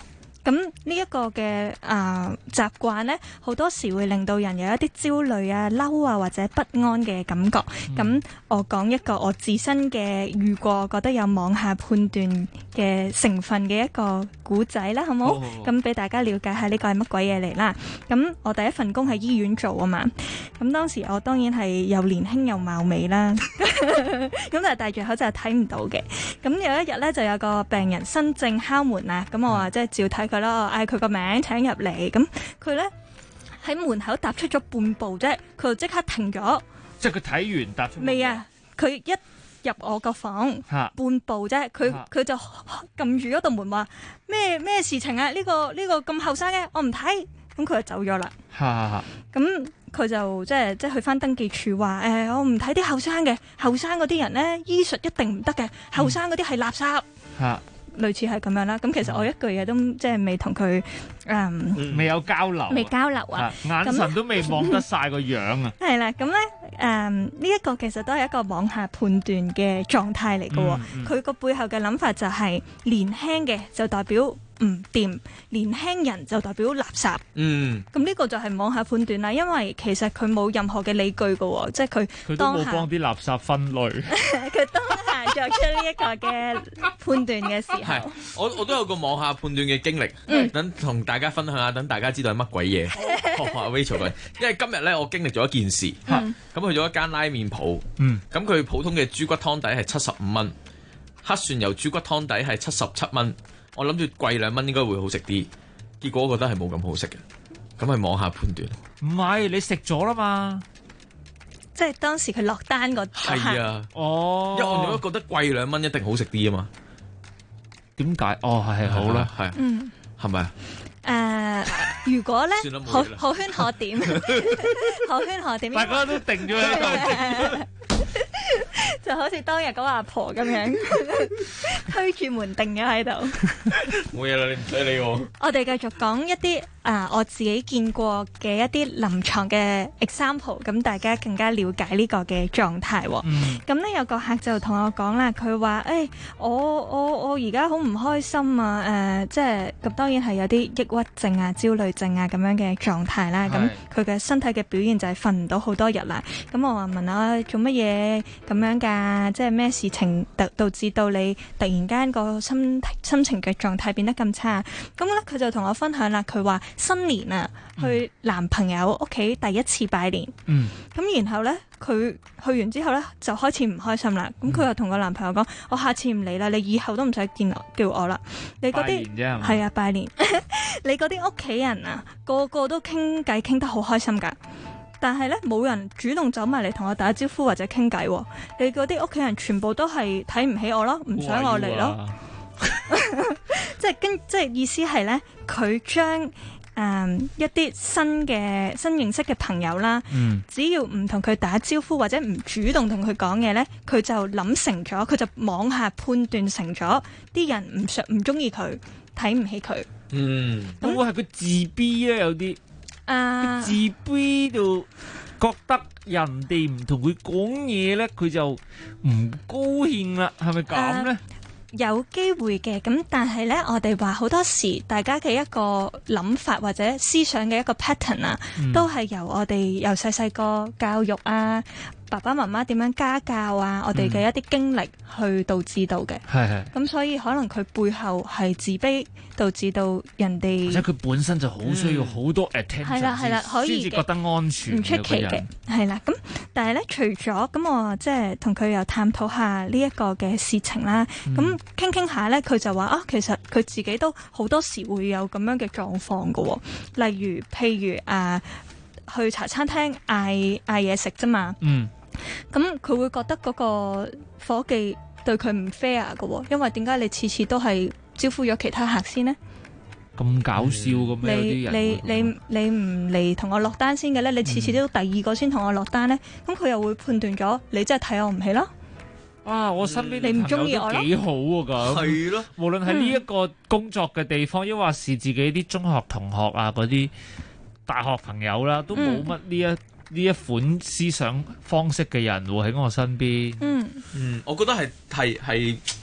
R: 咁呢一個嘅習慣呢，好多時會令到人有一啲焦慮啊、嬲啊或者不安嘅感覺。咁我講一個我自身嘅遇過覺得有妄下判斷嘅成分嘅一個古仔啦，好冇？咁俾大家了解下呢個係乜鬼嘢嚟啦。咁我第一份工喺醫院做啊嘛，咁當時我當然係又年輕又貌美啦，咁但係戴住口罩睇唔到嘅。咁有一日呢，就有個病人新症敲門啊，咁我話即係照睇佢啦，我嗌佢個名請入嚟，咁佢呢喺門口踏出咗半步啫，佢就即刻停咗。
G: 即係佢睇完踏出
R: 未啊？佢一入我個房半步啫，佢就撳住嗰道門話咩事情啊？呢個咁後生嘅，我唔睇，咁佢就走咗啦。咁佢就即係去翻登記處話我唔睇啲後生嘅，後生嗰啲人呢，醫術一定唔得嘅，後生嗰啲係垃圾。類似係咁樣啦，咁其實我一句嘢都即係未同佢
G: 未有交流，
R: 未交流啊，
G: 眼神都未望得晒個樣啊。
R: 係啦，咁咧呢一個其實都係一個妄下判斷嘅狀態嚟嘅。佢個背後嘅諗法就係年輕嘅就代表唔掂，年輕人就代表垃圾。咁呢個就係妄下判斷啦，因為其實佢冇任何嘅理據嘅，即係佢
G: 都冇幫啲垃圾分類。
R: 佢當下作出呢一個嘅判斷嘅時候，
F: 我都有個妄下判斷嘅經歷，等同大家分享下，等大家知道係乜鬼嘢。Rachel 佢，因為今日咧我經歷咗一件事，咁去咗一間拉麵鋪，咁佢普通嘅豬骨湯底係75蚊，黑蒜油豬骨湯底係77蚊。我諗住貴2蚊應該會好食啲，結果我覺得係冇咁好食嘅，咁係妄下判斷。
G: 唔係你食咗啦嘛，
R: 即係當時佢落單個
F: 係啊，因為我覺得貴2蚊一定好食啲啊嘛。
G: 點解？係好啦，係，係咪啊？
R: 如果咧可圈可點，可圈可點，
G: 大家都定咗喺度。
R: 就好似當日嗰個阿婆咁樣推住門定咗喺度。
F: 冇嘢啦，你唔使理我。
R: 我哋繼續講一啲我自己見過嘅一啲臨床嘅 example， 咁大家更加了解呢個嘅狀態。咁呢有個客就同我講啦，佢話我而家好唔開心啊，即係咁當然係有啲抑鬱症啊、焦慮症啊咁樣嘅狀態啦。咁佢嘅身體嘅表現就係瞓唔到好多日啦。咁我話問我做乜嘢咁樣㗎？即係咩事情導致到你突然間個心情嘅狀態變得咁差？咁咧佢就同我分享啦，佢話新年啊，去男朋友屋企第一次拜年，咁然後咧佢去完之後咧就開始唔開心啦。咁佢又同個男朋友講：我下次唔嚟啦，你以後都唔使叫我啦。你嗰啲係啊拜年，你嗰啲屋企人啊，個個都傾偈傾得好開心㗎。但係咧，冇人主動走埋嚟同我打招呼或者傾偈。你嗰啲屋企人全部都係睇唔起我咯，唔想我嚟咯。即係意思係咧，佢將一啲新認識嘅朋友啦，只要唔同佢打招呼或者唔主動同佢講嘢咧，佢就諗成咗，佢就妄下判斷成咗啲人唔中意佢，睇唔起佢。
G: 會唔會係佢自卑咧？有啲。自卑到覺得人哋唔同佢講嘢咧，佢就唔高興啦，係咪咁咧？
R: 有機會嘅，咁但係咧，我哋話好多時大家嘅一個諗法或者思想嘅一個 pattern 啊，都係由我哋由細細個教育啊，爸爸媽媽點樣家教啊，我哋嘅一啲經歷去導致到嘅。係。咁所以可能佢背後係自卑，導致到人哋。或者
G: 佢本身就好需要好多 attention，
R: 係啦，可以嘅，
G: 先至覺得安全。
R: 唔出奇嘅，係啦。咁但係咧，除咗咁，我即係同佢又探討下呢一個嘅事情啦。咁傾下咧，佢就話其實佢自己都好多時會有咁樣嘅狀況㗎喎。例如，譬如去茶餐廳嗌嘢食啫嘛。咁佢會覺得嗰個夥計對佢唔 fair 㗎喎，因為點解你次次都係招呼咗其他客先呢？
G: 咁搞笑嘅咩？
R: 你唔嚟同我落單先嘅咧？你次次都第二個先同我落單咧？咁佢又會判斷咗你真係睇我唔起咯。
G: 我身邊啲朋友都幾好喎，咁係咯。無論喺呢一個工作嘅地方，抑或是自己啲中學同學啊，嗰啲大學朋友啦，都冇乜呢一款思想方式嘅人會喺我身邊。
F: 我覺得係即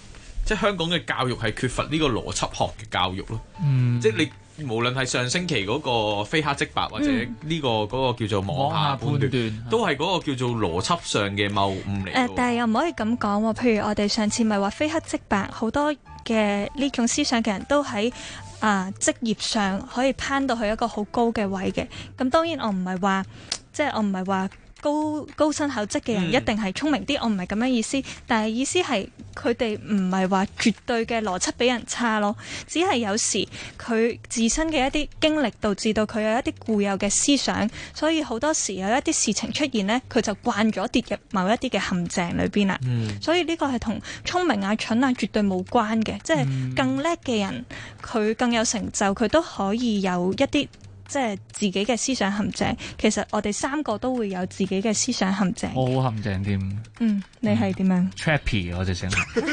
F: 即係香港嘅教育係缺乏呢個邏輯學嘅教育咯。即係你無論係上星期嗰個非黑即白，或者呢個嗰個叫做網下判斷，都係嗰個叫做邏輯上嘅謬誤嚟。
R: 但係又唔可以咁講喎。譬如我哋上次咪話非黑即白，好多嘅呢種思想嘅人都喺職業上可以攀到去一個好高嘅位嘅。咁當然我唔係話，即係我唔係話高薪厚職嘅人一定係聰明啲，我唔係咁樣意思。但係意思係佢哋唔係話絕對嘅邏輯比人差咯，只係有時佢自身嘅一啲經歷導致到佢有一啲固有嘅思想，所以好多時有一啲事情出現呢，佢就慣咗跌入某一啲嘅陷阱裏邊啦。所以呢個係同聰明啊、蠢啊絕對冇關嘅，即係更叻嘅人，佢更有成就，佢都可以有一啲即係自己嘅思想陷阱。其實我哋三個都會有自己嘅思想陷阱。
G: 我好陷阱添。
R: 你係點樣
G: ？Trappy 我就想。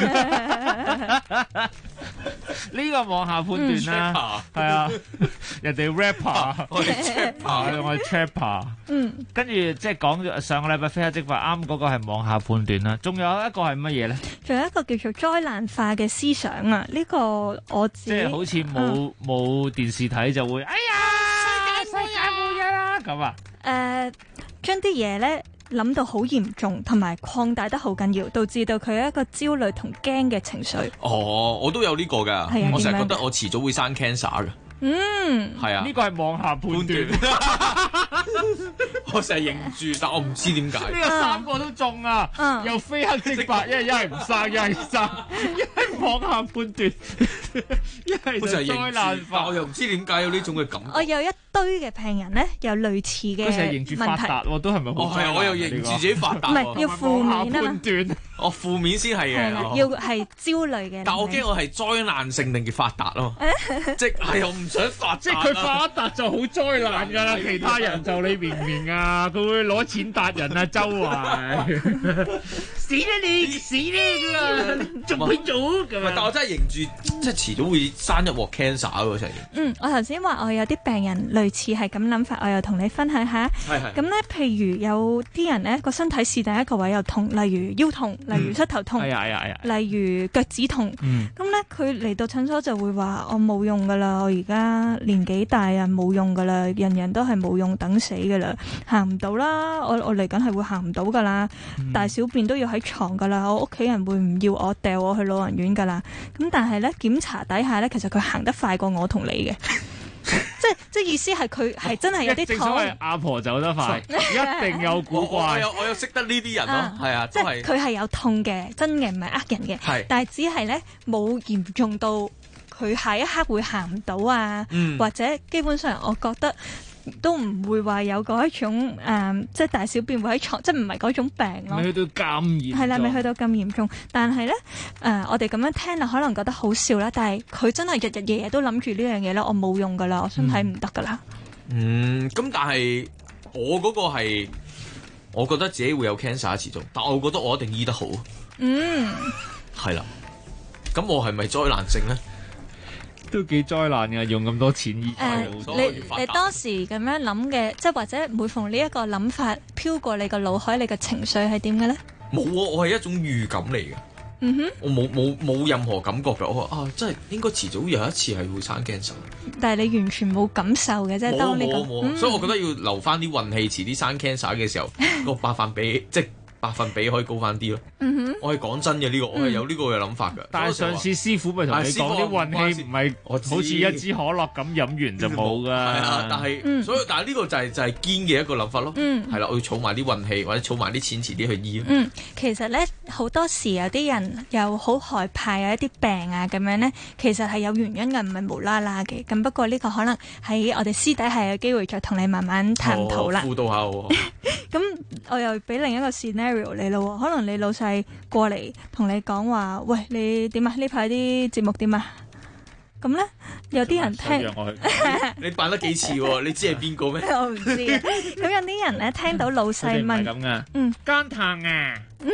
G: 呢個網下判斷啦，係啊，人哋 rapper， 我係 trapper。跟住即係講咗上個禮拜非黑即白，啱嗰個係網下判斷啦。仲有一個係乜嘢咧？
R: 仲有一個叫做災難化嘅思想啊！呢個我自己
G: 即係好似冇電視睇就會，哎呀，世界冇嘢啦咁啊！
R: 將啲嘢咧諗到好嚴重，同埋擴大得好緊要，導致到佢有一個焦慮同驚嘅情緒。
F: 我都有呢個㗎。我成日覺得我遲早會生 cancer 㗎。係啊，
G: 呢個係網下判斷。
F: 我成日認住，但我唔知點解。
G: 呢個三個都中啊！又非黑即白，一係唔生，一係生，一係網下判斷，一係就災難化。
F: 我又唔知點解有呢種嘅感覺。
R: 我有一堆嘅病人咧，有類似嘅問題。
G: 佢成日認住發達喎，都係咪好？
F: 係啊，我又認住自己發達。
R: 唔係要負面啊嘛。
F: 負面先係嘅。
R: 要係焦慮嘅。
F: 但我驚我係災難性定叫發達咯。即係我唔想發達。
G: 即係佢發達就好災難㗎啦，其他人就你明唔明啊？佢會攞錢達人啊，周圍死啦你，死啦！仲唔做咁啊？
F: 但我真係認住，即係遲早會生一鑊 cancer 喎，成日。
R: 我頭先話我有啲病人類似係咁諗法，我又同你分享下。咁咧，譬如有啲人咧個身體是第一個位有痛，例如腰痛，例如膝頭痛，例如腳趾痛。咁咧佢嚟到診所就會話：我冇用㗎啦，我而家年紀大啊，冇用㗎啦，人人都係冇用等死㗎啦，行唔到啦，我嚟緊係會行唔到㗎啦，大小便都要喺床㗎啦，我屋企人會唔要我掉我去老人院㗎啦。咁但係咧檢查底下咧，其實佢行得快過我同你嘅。即係意思係佢係真係有啲痛。正所謂
G: 阿婆走得快，一定有古怪。
F: 我有識得呢啲人咯，係啊，
R: 即係佢係有痛嘅，真嘅唔係呃人嘅。但係只係咧冇嚴重到佢下一刻會行唔到啊，或者基本上我覺得都唔會話有嗰一種即係大小便會喺床，即係唔係嗰種病咯。
G: 未去到咁嚴重。
R: 係啦，未去到咁嚴重。但係咧我哋咁樣聽啦，可能覺得好笑啦。但係佢真係日日夜夜都諗住呢樣嘢咧，我冇用噶啦，我身體唔得噶啦。
F: 咁但係我嗰個係，我覺得自己會有 cancer 遲早，但我覺得我一定醫得好。係啦。咁我係咪災難性咧？
G: 都幾災難㗎，用咁多錢醫。
R: 你當時咁樣諗嘅，即係或者每逢呢一個諗法飄過你個腦海，你嘅情緒係點嘅咧？
F: 冇啊，我係一種預感嚟嘅。我冇任何感覺㗎。我話真係應該遲早有一次係會生 cancer。但係你完全冇感受嘅啫，當呢個。所以我覺得要留翻啲運氣，遲啲生 cancer 嘅時候，個百分比即係百分比可以高翻啲咯。我係講真嘅呢個，我係有呢個嘅諗法㗎。
G: 但係上次師傅咪同你講啲運氣唔係好似一支可樂咁飲完就冇㗎。係
F: 啊，但係呢個就係堅嘅一個諗法咯。係啦，我要儲埋啲運氣或者儲埋啲錢，遲啲去醫。
R: 其實咧好多時有啲人又好害怕有一啲病啊咁樣咧，其實係有原因嘅，唔係無啦啦嘅。咁不過呢個可能喺我哋私底下有機會再同你慢慢探討啦。
F: 輔導下我。
R: 咁我又俾另一個 scenario 你咯，可能你老細過嚟同你講話，喂，你點啊？呢排啲節目點啊？咁咧有啲人聽，
F: 你扮得幾似喎？你知係邊個咩？
R: 我唔知啊。咁有啲人咧聽到老細問，
G: 咁噶，肝糖啊，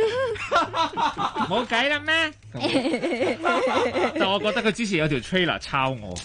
G: 冇計啦咩？但我覺得佢之前有條 trailer 抄我。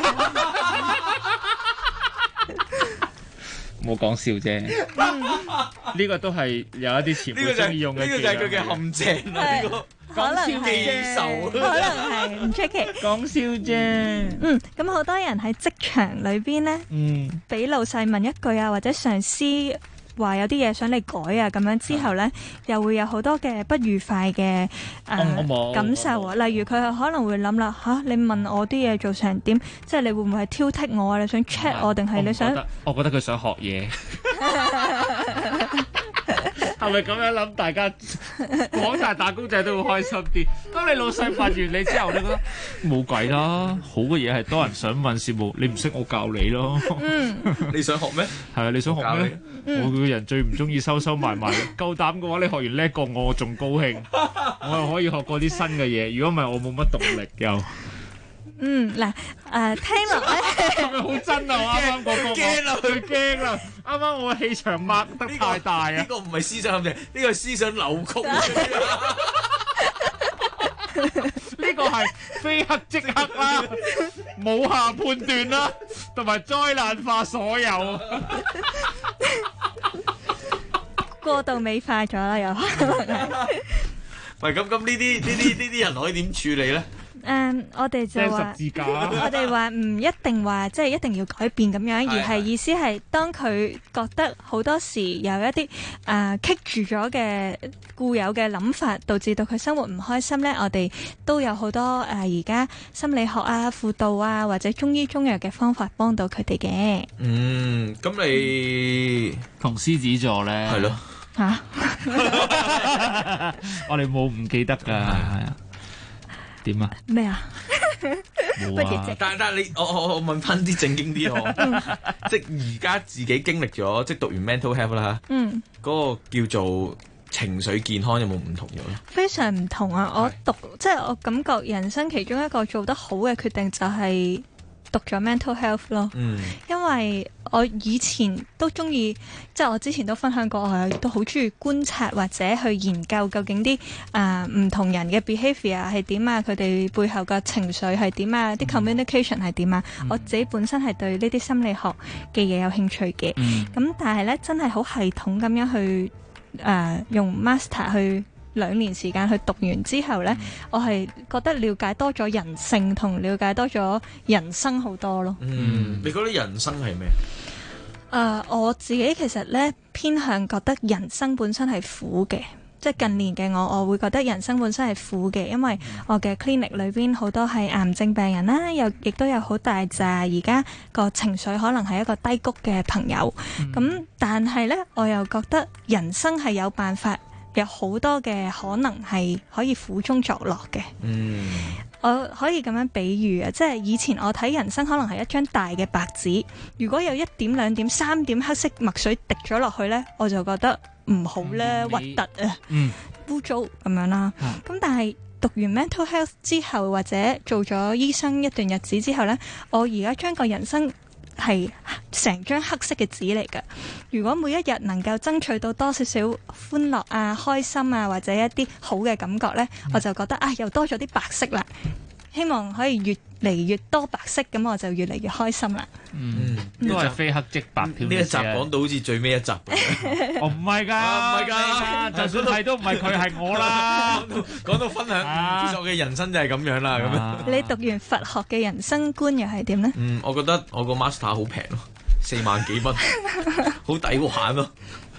G: 冇講笑啫，呢個都係有一啲前輩中意用嘅。
F: 呢個就係佢嘅陷阱啦。呢個
R: 可能
G: 係
R: 可能係唔出奇，
G: 講笑啫。
R: 咁好多人喺職場裏邊咧，俾老細問一句啊，或者上司話有啲嘢想你改啊，咁樣之後呢，又會有好多嘅不愉快嘅感受啊。例如佢可能會諗啦，你問我啲嘢做成點，即係你會唔會係挑剔我啊？你想 check 我定係你想？
G: 我覺得佢想學嘢。係咪咁樣諗？大家廣大打工仔都會開心啲。當你老細問完你之後，你覺得冇計啦，好嘅嘢係多人想問事務，你唔識我教你咯。
F: 你想學咩？
G: 係啊，你想學咩？我個人最唔中意收收埋埋，夠膽嘅話，你學完叻過我仲高興，我又可以學過啲新嘅嘢。如果唔係，我冇乜動力又。
R: 嗱，聽落咧，
G: 係咪好真啊？啱啱嗰個驚啦，佢驚啦！啱啱我氣場擘得太大啊！
F: 呢個唔係思想陷阱，呢個係思想扭曲。
G: 呢個係非黑即黑啦，冇下判斷啦，同埋災難化所有。
R: 過度美化咗啦，又可能係。
F: 喂，咁呢啲人可以點處理咧？
R: 我哋就話，我哋話唔一定話即係一定要改變咁樣，而係意思係當佢覺得好多時有一啲棘住咗嘅固有嘅諗法，導致到佢生活唔開心咧，我哋都有好多而家心理學啊、輔導啊或者中醫中藥嘅方法幫到佢哋嘅。
F: 咁你
G: 同獅子座咧？
F: 係咯。
G: 我哋冇唔記得㗎，係啊。點啊？
R: 咩啊？
G: 冇啊！
F: 但係你我問翻啲正經啲即係而家自己經歷咗，即係讀完 mental health 啦嗰個叫做情緒健康有冇唔同咗咧？
R: 非常唔同啊！即係我感覺人生其中一個做得好嘅決定就係讀咗 mental health 咯。因為我以前都中意，即係我之前都分享過，我都好中意觀察或者去研究究竟啲唔同人嘅 behaviour 係點啊，佢哋背後嘅情緒係點啊，啲 communication 係點啊。我自己本身係對呢啲心理學嘅嘢有興趣嘅。咁但係咧，真係好系統咁樣去用 master 去2年時間去讀完之後呢，我係覺得了解多咗人性同了解多咗人生好多咯。
F: 你覺得人生係咩？
R: 我自己其實呢，偏向覺得人生本身係苦嘅，即係近年嘅我會覺得人生本身係苦嘅，因為我嘅 clinic 裏邊好多係癌症病人啦，亦都有好大扎而家個情緒可能係一個低谷嘅朋友。咁但係呢，我又覺得人生係有辦法。有好多嘅可能係可以苦中作樂嘅。我可以咁樣比喻啊，即係以前我睇人生可能係一張大嘅白紙，如果有1點、2點、3點黑色墨水滴咗落去呢，我就覺得唔好咧，核突啊，污糟咁樣啦。咁但係讀完 mental health 之後，或者做咗醫生一段日子之後呢，我而家將個人生係成張黑色嘅紙嚟㗎。如果每一日能夠爭取到多少少歡樂啊、開心啊，或者一啲好嘅感覺呢，我就覺得又多咗啲白色啦。希望可以越嚟越多白色，咁我就越嚟越開心啦。
G: 都係非黑即白添。
F: 呢一集講到好似最尾一集咁。
G: 唔係㗎，就算係都唔係佢，係我啦。
F: 講到分享我嘅人生就係咁樣啦。咁樣
R: 你讀完佛學嘅人生觀又係點呢？
F: 我覺得我個 master 好平咯，4萬幾蚊，好抵玩咯。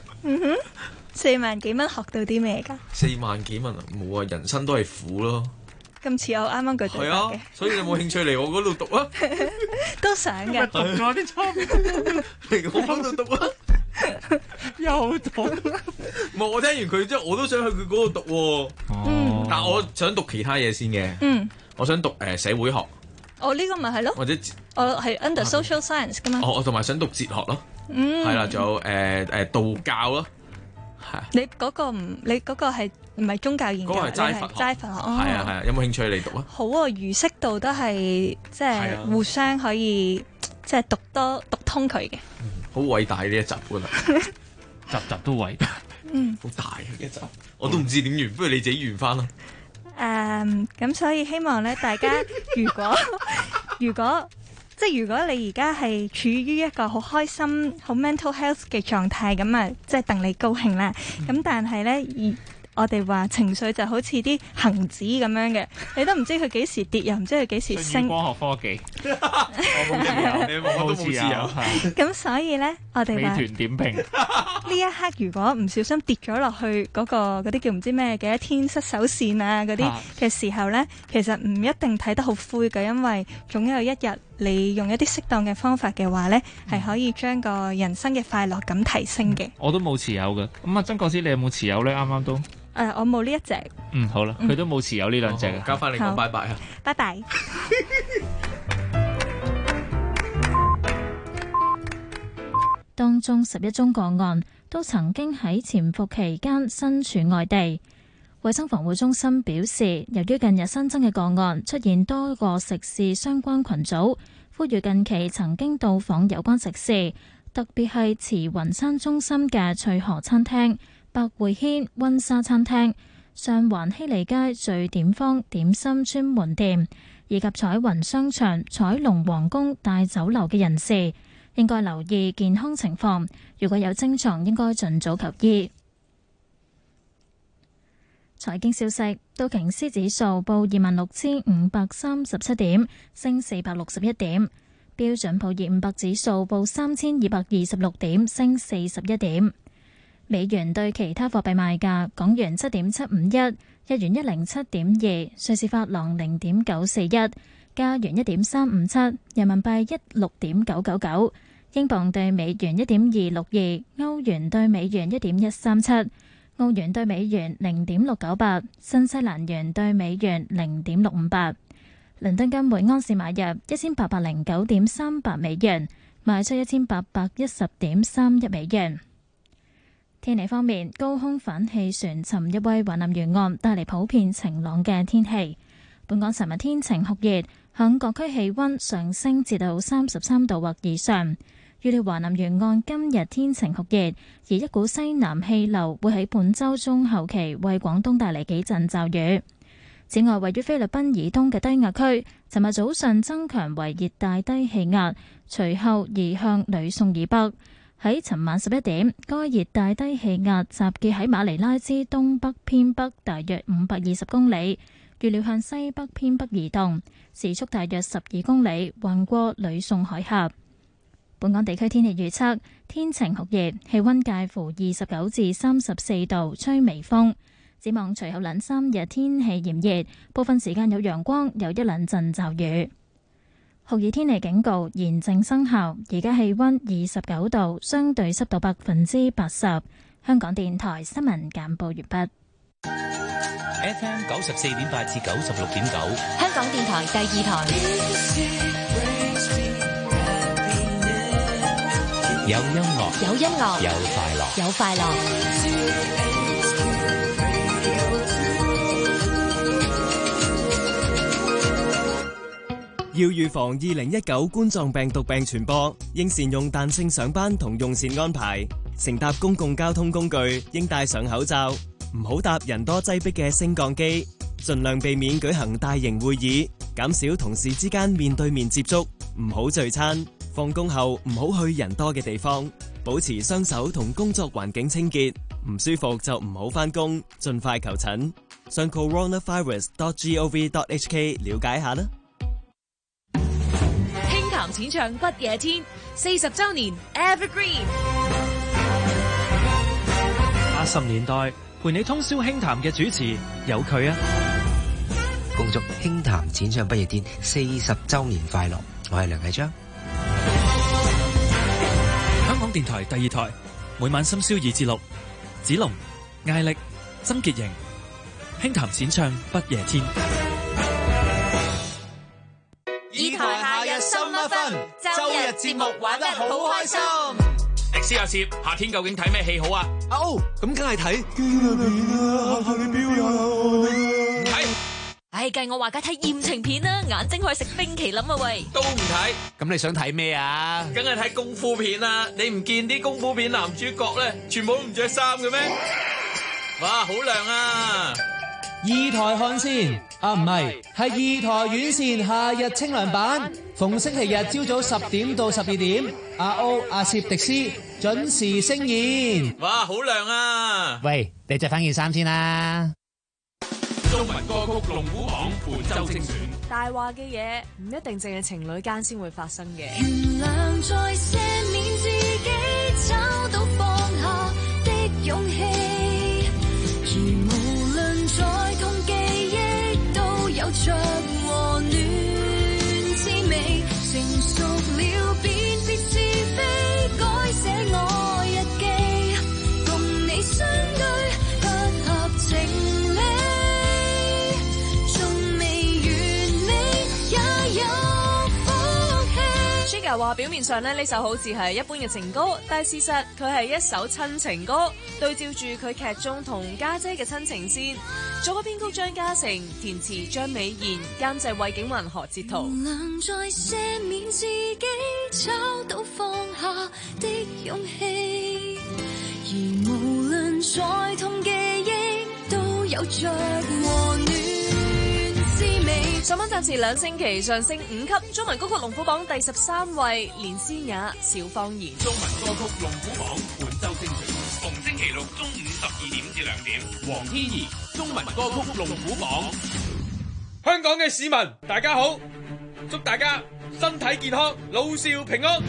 R: 4萬幾蚊學到啲咩㗎
F: ？4萬幾蚊冇啊，人生都係苦咯。
R: 咁似我啱啱嗰對嘅，
F: 所以你冇興趣嚟我嗰度讀啊？
R: 都想嘅。
G: 讀咗啲錯誤
F: 嚟我嗰度讀啊？
G: 又讀？
F: 冇，我聽完佢之後，我都想去佢嗰度讀喎。但我想讀其他嘢先嘅。我想讀社會學。
R: 呢個咪係咯。
F: 或者
R: 我係 under social science 㗎嘛。
F: 我同埋想讀哲學咯。係啦，仲有道教咯。
R: 你嗰個係唔係宗教研究？
F: 嗰個係齋佛學。
R: 齋佛學。
F: 係啊，有冇興趣嚟讀啊？
R: 好啊，儒釋道都係即係互相可以即係讀通佢嘅。
F: 好偉大呢一集㗎啦，
G: 集都偉大。
F: 好大嘅一集，我都唔知點完，不如你自己完翻啦。
R: 咁所以希望咧，大家如果你而家係處於一個好開心、好 mental health 嘅狀態，咁啊，即係戥你高興啦。咁但係咧， 我哋話情緒就好似啲恒指咁樣嘅，你都唔知佢幾時跌，又唔知佢幾時升。
G: 光學科技，
F: 我冇持有，我都冇持有。
R: 咁所以咧，我哋話
G: 美團點評
R: 呢一刻如果唔小心跌咗落去嗰啲叫唔知咩嘅天失手線啊嗰啲嘅時候咧，其實唔一定睇得好灰嘅，因為總有一日你用一啲適當嘅方法嘅話咧，係可以將個人生嘅快樂感提升嘅。
G: 我都冇持有嘅。咁啊，曾國師你有冇持有咧？啱啱都
R: 我冇呢一隻。
G: 好啦，佢都冇持有呢兩隻嘅。
F: 交翻你講拜拜啊！
R: 拜拜。
A: 當中11宗個案都曾經喺潛伏期間身處外地。衛生防護中心表示，由於近日新增嘅個案出現多個食肆相關群組，呼籲近期曾經到訪有關食肆，特別係慈雲山中心嘅翠河餐廳、百匯軒溫莎餐廳、上環希利街聚點坊點心專門店以及彩雲商場彩龍皇宮大酒樓嘅人士，應該留意健康情況，如果有症狀應該盡早求醫。財經消息，道瓊斯指數報26,537點，升461點；標準普爾500指數報3,226點，升41點。美元對其他貨幣賣價：港元7.751，日元107.2，瑞士法郎0.941，加元1.357，人民幣16.999，英鎊對美元1.262，歐元對美元1.137。澳元對美元0.698，新西蘭元對美元0.658。倫敦金每安士買入1809.38美元，賣出1810.31美元。天氣方面，高空反氣旋尋日為華南沿岸帶嚟普遍晴朗嘅天氣。本港尋日天晴酷熱，響各區氣溫上升至到33度或以上。預料華南沿岸今日天晴酷熱，而一股西南氣流會喺本週中後期為廣東帶嚟幾陣驟雨。此外，位於菲律賓以東嘅低壓區，尋日早上增強為熱帶低氣壓，隨後移向呂宋以北。喺尋晚11點，該熱帶低氣壓集結喺馬尼拉之東北偏北大約520公里，預料向西北偏北移動，時速大約12公里，橫過呂宋海峽。本港地區天氣預測，天晴酷熱，氣溫介乎29至34度，吹微風。展望隨後兩三日天氣炎熱，部分時間有陽光，有一兩陣驟雨。酷熱天氣警告現正生效，而家氣溫29度，相對濕度80%。香港電台新聞簡報完畢。
B: FM 94.8至96.9，
S: 香港電台第2台。
B: 有音樂，
S: 有音樂，
B: 有快樂，
S: 有快樂。
T: 要預防2019冠狀病毒病傳播，應善用彈性上班同用膳安排。乘搭公共交通工具應戴上口罩，唔好搭人多擠迫嘅升降機，盡量避免舉行大型會議，減少同事之間面對面接觸，唔好聚餐。放工後唔好去人多嘅地方，保持雙手同工作環境清潔。唔舒服就唔好返工，盡快求診。上 coronavirus.gov.hk 了解下啦。
S: 輕談淺唱不夜天40週年 Evergreen。
U: 80年代陪你通宵輕談嘅主持有佢啊！
V: 恭祝輕談淺唱不夜天40週年快樂！我係梁啟章。
U: 香港電台第2台，每晚深宵2至6，子龍、艾力、曾潔瑩，輕談淺唱不夜天。
J: 以台下日心一分，周日節目玩得好開心。
Q: 迪斯阿攝，夏天究竟睇咩戲好啊？
J: 咁梗係睇驚慄片啊，嚇你表啊！
Q: 唔睇。
S: 計我話梗睇艷情片啦，眼睛可以食冰淇淋啊喂！
Q: 都唔睇。
J: 咁你想睇咩啊？
Q: 梗係睇功夫片啦！你唔見啲功夫片男主角咧，全部都唔着衫嘅咩？哇，好靚啊！
D: 二台看線啊，唔係，係二台院線夏日清涼版，逢星期日朝早10點到12點，阿歐、阿攝、迪斯準時聲演。
F: 哇，好亮啊！
D: 喂，你着翻件衫先啦。
M: 中文歌曲龍虎榜本周精選。
E: 大話嘅嘢唔一定淨係情侶間先會發生嘅。
J: 原諒再赦免自己，找到放下的勇氣。而無論再痛記憶，都有着和暖滋味。成熟了辨別是非，改寫我日記，共你相對不合情理。
E: Jigga 話表面上呢首好似係一般嘅情歌，但係事實佢係一首親情歌，對照住佢劇中同家姐嘅親情線。作曲編曲張嘉誠，填詞張美賢，監製魏景雲、何哲圖。
J: 能再赦免自己，找到放下的勇氣，而無論再痛記憶，都有着和暖。
E: 上榜暫時2星期，上升5級。中文歌曲龍虎榜第13位，連詩雅、小方言。
M: 中文歌曲龍虎榜本周精選，逢星期六中午12點至2點。黃天怡，中文歌曲龍虎榜。
Q: 香港嘅市民，大家好，祝大家身體健康，老少平安。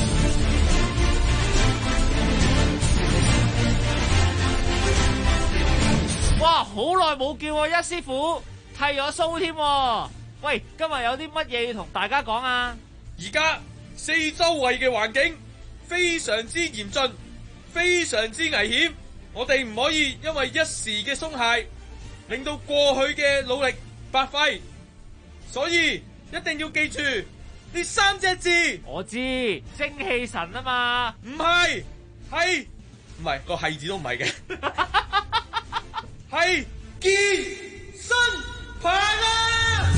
G: 哇，好耐冇見喎，一師傅剃咗鬚添。喂，今日有啲乜嘢要同大家講啊？
Q: 而家四周圍嘅環境非常之嚴峻，非常之危險，我哋唔可以因為一時嘅鬆懈，令到過去嘅努力白費。所以一定要記住呢3隻字。
G: 我知，精氣神啊嘛。
Q: 唔係，係唔係個係字都唔係嘅，係健身棒啊！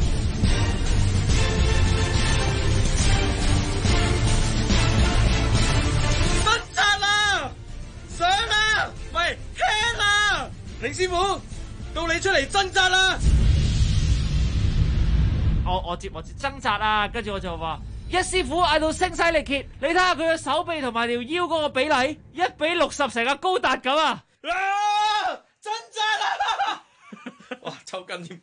Q: 掙扎啦，上啦，喂，輕啦，凌師傅，到你出嚟掙扎啦！
G: 我接掙扎啊，跟住我就話一師傅嗌到聲嘶力竭，你睇下佢嘅手臂同埋條腰嗰個比例1比60，成個高達咁啊！
Q: 掙扎啦！哇，抽筋添。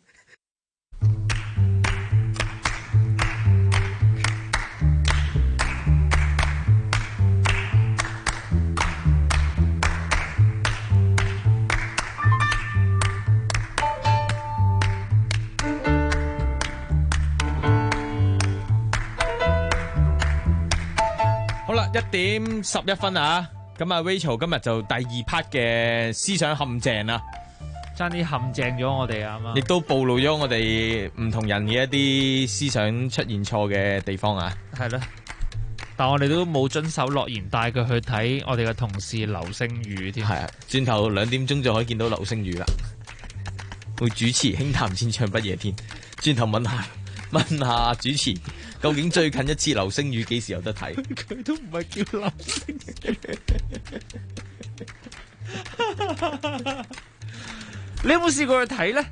Q: 好啦，1點11分啊！咁啊 Rachel 今日就第2 part 嘅思想陷阱啦，
G: 爭啲陷阱咗我哋啊嘛，
F: 亦都暴露咗我哋唔同人嘅一啲思想出現錯嘅地方啊。
G: 係咯，但我哋都冇遵守諾言，帶佢去睇我哋嘅同事劉星宇添。
F: 係啊，轉頭2點鐘就可以見到劉星宇啦，會主持輕談淺唱不夜天。轉頭問下主持，究竟最近一次劉星宇幾時有得睇？
G: 佢都唔係叫劉星宇。你有冇試過去睇咧？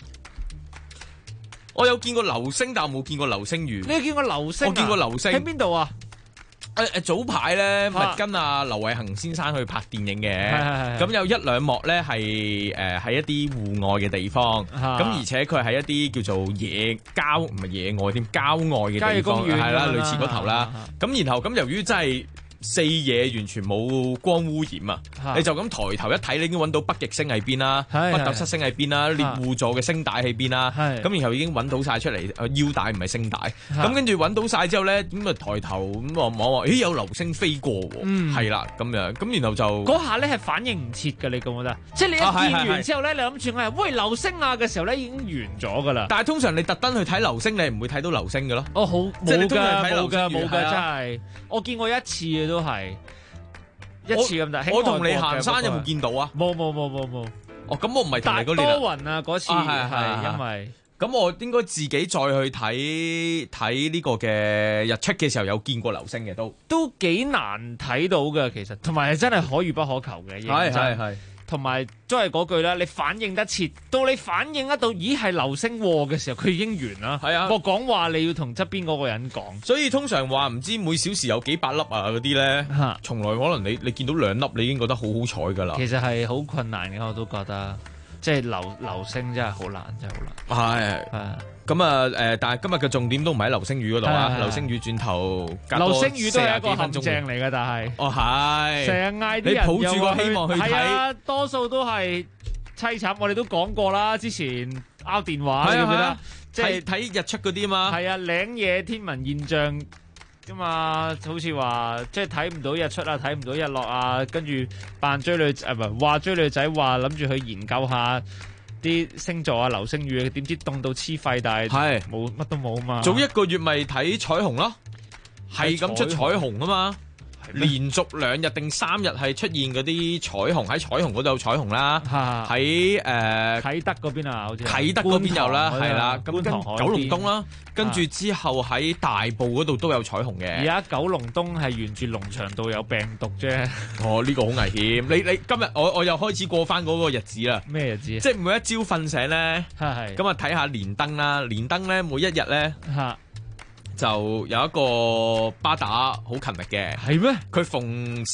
F: 我有見過劉星，但我冇見過劉星宇。
G: 你有見過劉星？
F: 我見過劉星。
G: 喺邊度啊？
F: 早排咧，咪跟阿劉偉恒先生去拍電影嘅，咁有1-2幕咧係喺一啲戶外嘅地方，咁而且佢係一啲叫做唔係野外添，郊外嘅地方，係啦，類似嗰頭啦。咁然後咁由於真係四野完全冇光污染啊！你就咁抬頭一睇，你已經揾到北極星喺邊啦，北斗七星喺邊啦，獵戶座嘅星帶喺邊啦，咁然後已經揾到晒出嚟，腰帶唔係星帶，咁跟住揾到晒之後咧，咁啊抬頭咁望望，咦有流星飛過喎，係啦咁樣，咁然後就
G: 嗰下咧係反應唔切嘅，你覺唔覺得？即係你一見完之後咧，你諗住我係喂流星啊嘅時候咧，已經完咗㗎啦。
F: 但係通常你特登去睇流星，你唔會睇到流星嘅咯。
G: 哦，好冇㗎，冇㗎，真
F: 係
G: 我見過一次嘅都係。一次咁大，
F: 我同你行山有冇見到啊？
G: 冇。
F: 哦，咁我唔係同你嗰年
G: 多雲啊，嗰次係因為
F: 咁，我應該自己再去睇呢個嘅日出嘅時候，有見過流星嘅都
G: 幾難睇到嘅，其實同埋係真係可遇不可求嘅。
F: 係。
G: 同埋都係嗰句啦，你反應得切，到你反應得到，咦係流星喎嘅時候，佢已經完啦。
F: 係啊，
G: 我講話你要同側邊嗰個人講，
F: 所以通常話唔知每小時有幾百粒啊嗰啲咧，從來可能你見到2粒，你已經覺得好好彩㗎啦。
G: 其實係好困難嘅，我都覺得，即係流星真係好難，真係好難。
F: 係。咁啊但係今日嘅重點都唔喺流星雨嗰度啊！流星雨轉頭，
G: 流星雨都係一個陷阱嚟嘅，但係
F: 係
G: 成日嗌啲人
F: 你抱住個希望去睇，
G: 係啊，多數都係凄慘。我哋都講過啦，之前拗電話，你記唔記得？即係
F: 睇日出嗰啲嘛。
G: 係啊，領嘢天文現象㗎嘛，好似話即係睇唔到日出啊，睇唔到日落啊，跟住扮追女仔，唔係話追女仔，話諗住去研究下啲星座啊、流星雨，點知凍到黐肺，但係冇乜都冇嘛。
F: 早1個月咪睇彩虹咯，係咁出彩虹啊嘛。連續2日定3日係出現嗰啲彩虹，喺彩虹嗰度有彩虹啦，喺
G: 啟德嗰邊啊，好似
F: 啟德嗰邊有啦，係啦，咁跟九龍東啦，跟住之後喺大埔嗰度都有彩虹嘅。
G: 而家九龍東係沿住龍翔道有病毒啫。
F: 哦，呢個好危險。你今日我又開始過翻嗰個日子啦。
G: 咩日子？
F: 即係每一朝瞓醒咧，咁啊睇下連登啦，連登咧每一日咧。就有一個巴打好勤力嘅，
G: 係咩？
F: 佢逢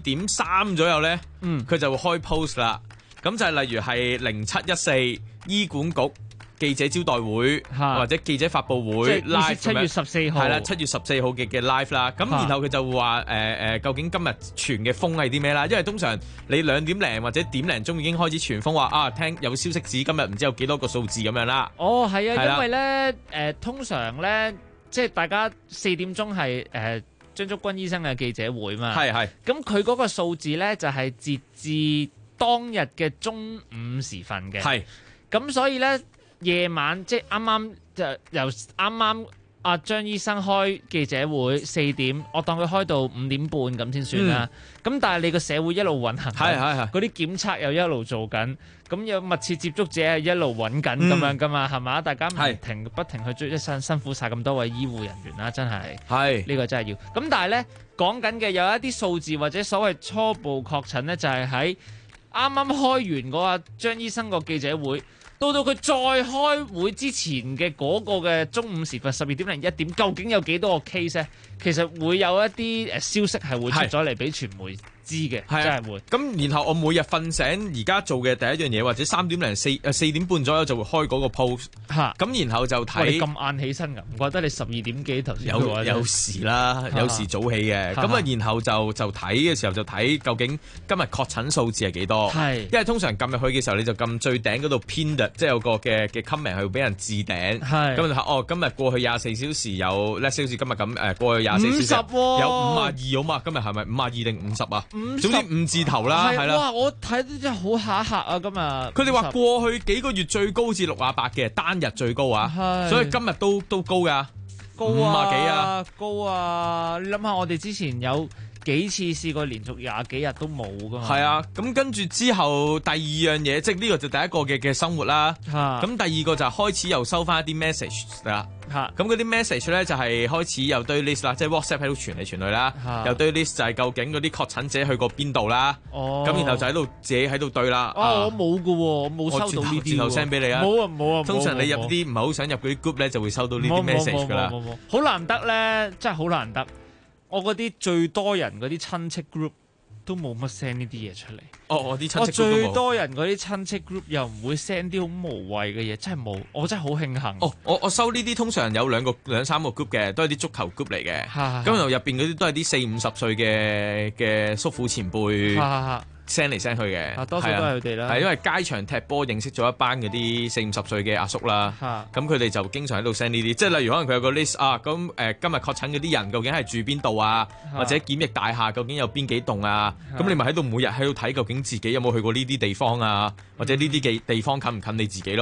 F: 4:3左右咧，佢就會開 post 啦。咁就係例如係0714醫管局記者招待會或者記者發佈會 live
G: 7月14號
F: 係啦，7月14號嘅 live 啦。咁然後佢就會話究竟今日傳嘅風係啲咩啦？因為通常你2點零或者1點零鐘已經開始傳風話啊，聽有消息指今日唔知有幾多個數字咁樣啦。
G: 哦，係啊，因為咧通常咧。即係大家4點鐘係張竹君醫生嘅記者會嘛，係。咁佢嗰個數字咧就係截至當日嘅中午時分嘅，係。咁所以咧夜晚即係啱啱就由啱啱阿張醫生開記者會4點，我當佢開到5點半咁先算啦。咁但係你個社會一路運行，嗰啲檢測又一路做緊。咁有密切接觸者係一路揾緊咁樣噶嘛，係嘛？大家不停去追，辛苦晒咁多位醫護人員啦，真係呢個真係要。咁但係咧講緊嘅有一啲數字或者所謂初步確診咧，就係喺啱啱開完嗰個張醫生個記者會，到佢再開會之前嘅嗰個嘅中午時分12點01點，究竟有幾多個 case 咧？其實會有一啲消息係會出咗嚟俾傳媒知嘅，真係會。
F: 咁然後我每日瞓醒，而家做嘅第一樣嘢，或者3點零4點半左右就會開嗰個 post。咁然後就睇。
G: 你咁晏起身㗎？唔怪得你12點幾頭先。
F: 有時啦，有時早起嘅。咁啊，然後就睇嘅時候就睇究竟今日確診數字係幾多。因為通常撳入去嘅時候，你就撳最頂嗰度 pinned，即係有個嘅 comment 係會俾人置頂。咁就今日過去24小時有，let's say 好似今日咁過去24小時有52好嘛？今日係咪52定50啊？總之5字頭啦，係啦。
G: 哇！我睇到真係好嚇一嚇啊！今日
F: 佢哋話過去幾個月最高至68嘅單日最高啊，所以今日都高㗎，
G: 高啊幾啊，高啊！你諗下，我哋之前有幾次試過連續20幾日都冇㗎嘛？
F: 係啊，咁跟住之後第二樣嘢，即係呢個就第一個嘅生活啦。咁第二個就係開始又收翻一啲 message 啦。咁嗰啲 message 咧就係開始有堆 list 啦，即係 WhatsApp 喺度傳嚟傳去啦，有堆 list 就係究竟嗰啲確診者去過邊度啦，咁然後就喺度自己喺度對啦。
G: 我冇㗎喎，我冇收到呢啲。
F: 轉頭 send 俾你啊！
G: 冇啊！
F: 通常你入啲唔係好想入嗰啲 group 咧，就會收到呢啲 message 㗎啦。
G: 好難得咧，真係好難得。我嗰啲最多人嗰啲親戚 group 都冇乜 send 呢啲嘢出嚟。
F: 我啲親戚 group 都冇。
G: 最多人嗰啲親戚 group 又唔會 send 啲好無謂嘅嘢，真係冇。我真係好慶幸。
F: 我收呢啲通常有2、3個 group 嘅，都係啲足球 group 嚟嘅。咁然後入邊嗰啲都係啲40-50歲嘅叔父前輩。send 嚟 send 去嘅，
G: 多數都係佢哋啦。
F: 係因為街場踢波認識咗一班嗰啲40-50歲嘅阿叔啦，咁佢哋就經常喺度 send 呢啲，即係例如可能佢有個 list 啊，咁今日確診嗰啲人究竟係住邊度啊，或者檢疫大廈究竟有邊幾棟啊，咁你咪喺度每日喺度睇究竟自己有冇去過呢啲地方啊，或者呢啲嘅地方近唔近你自己咯。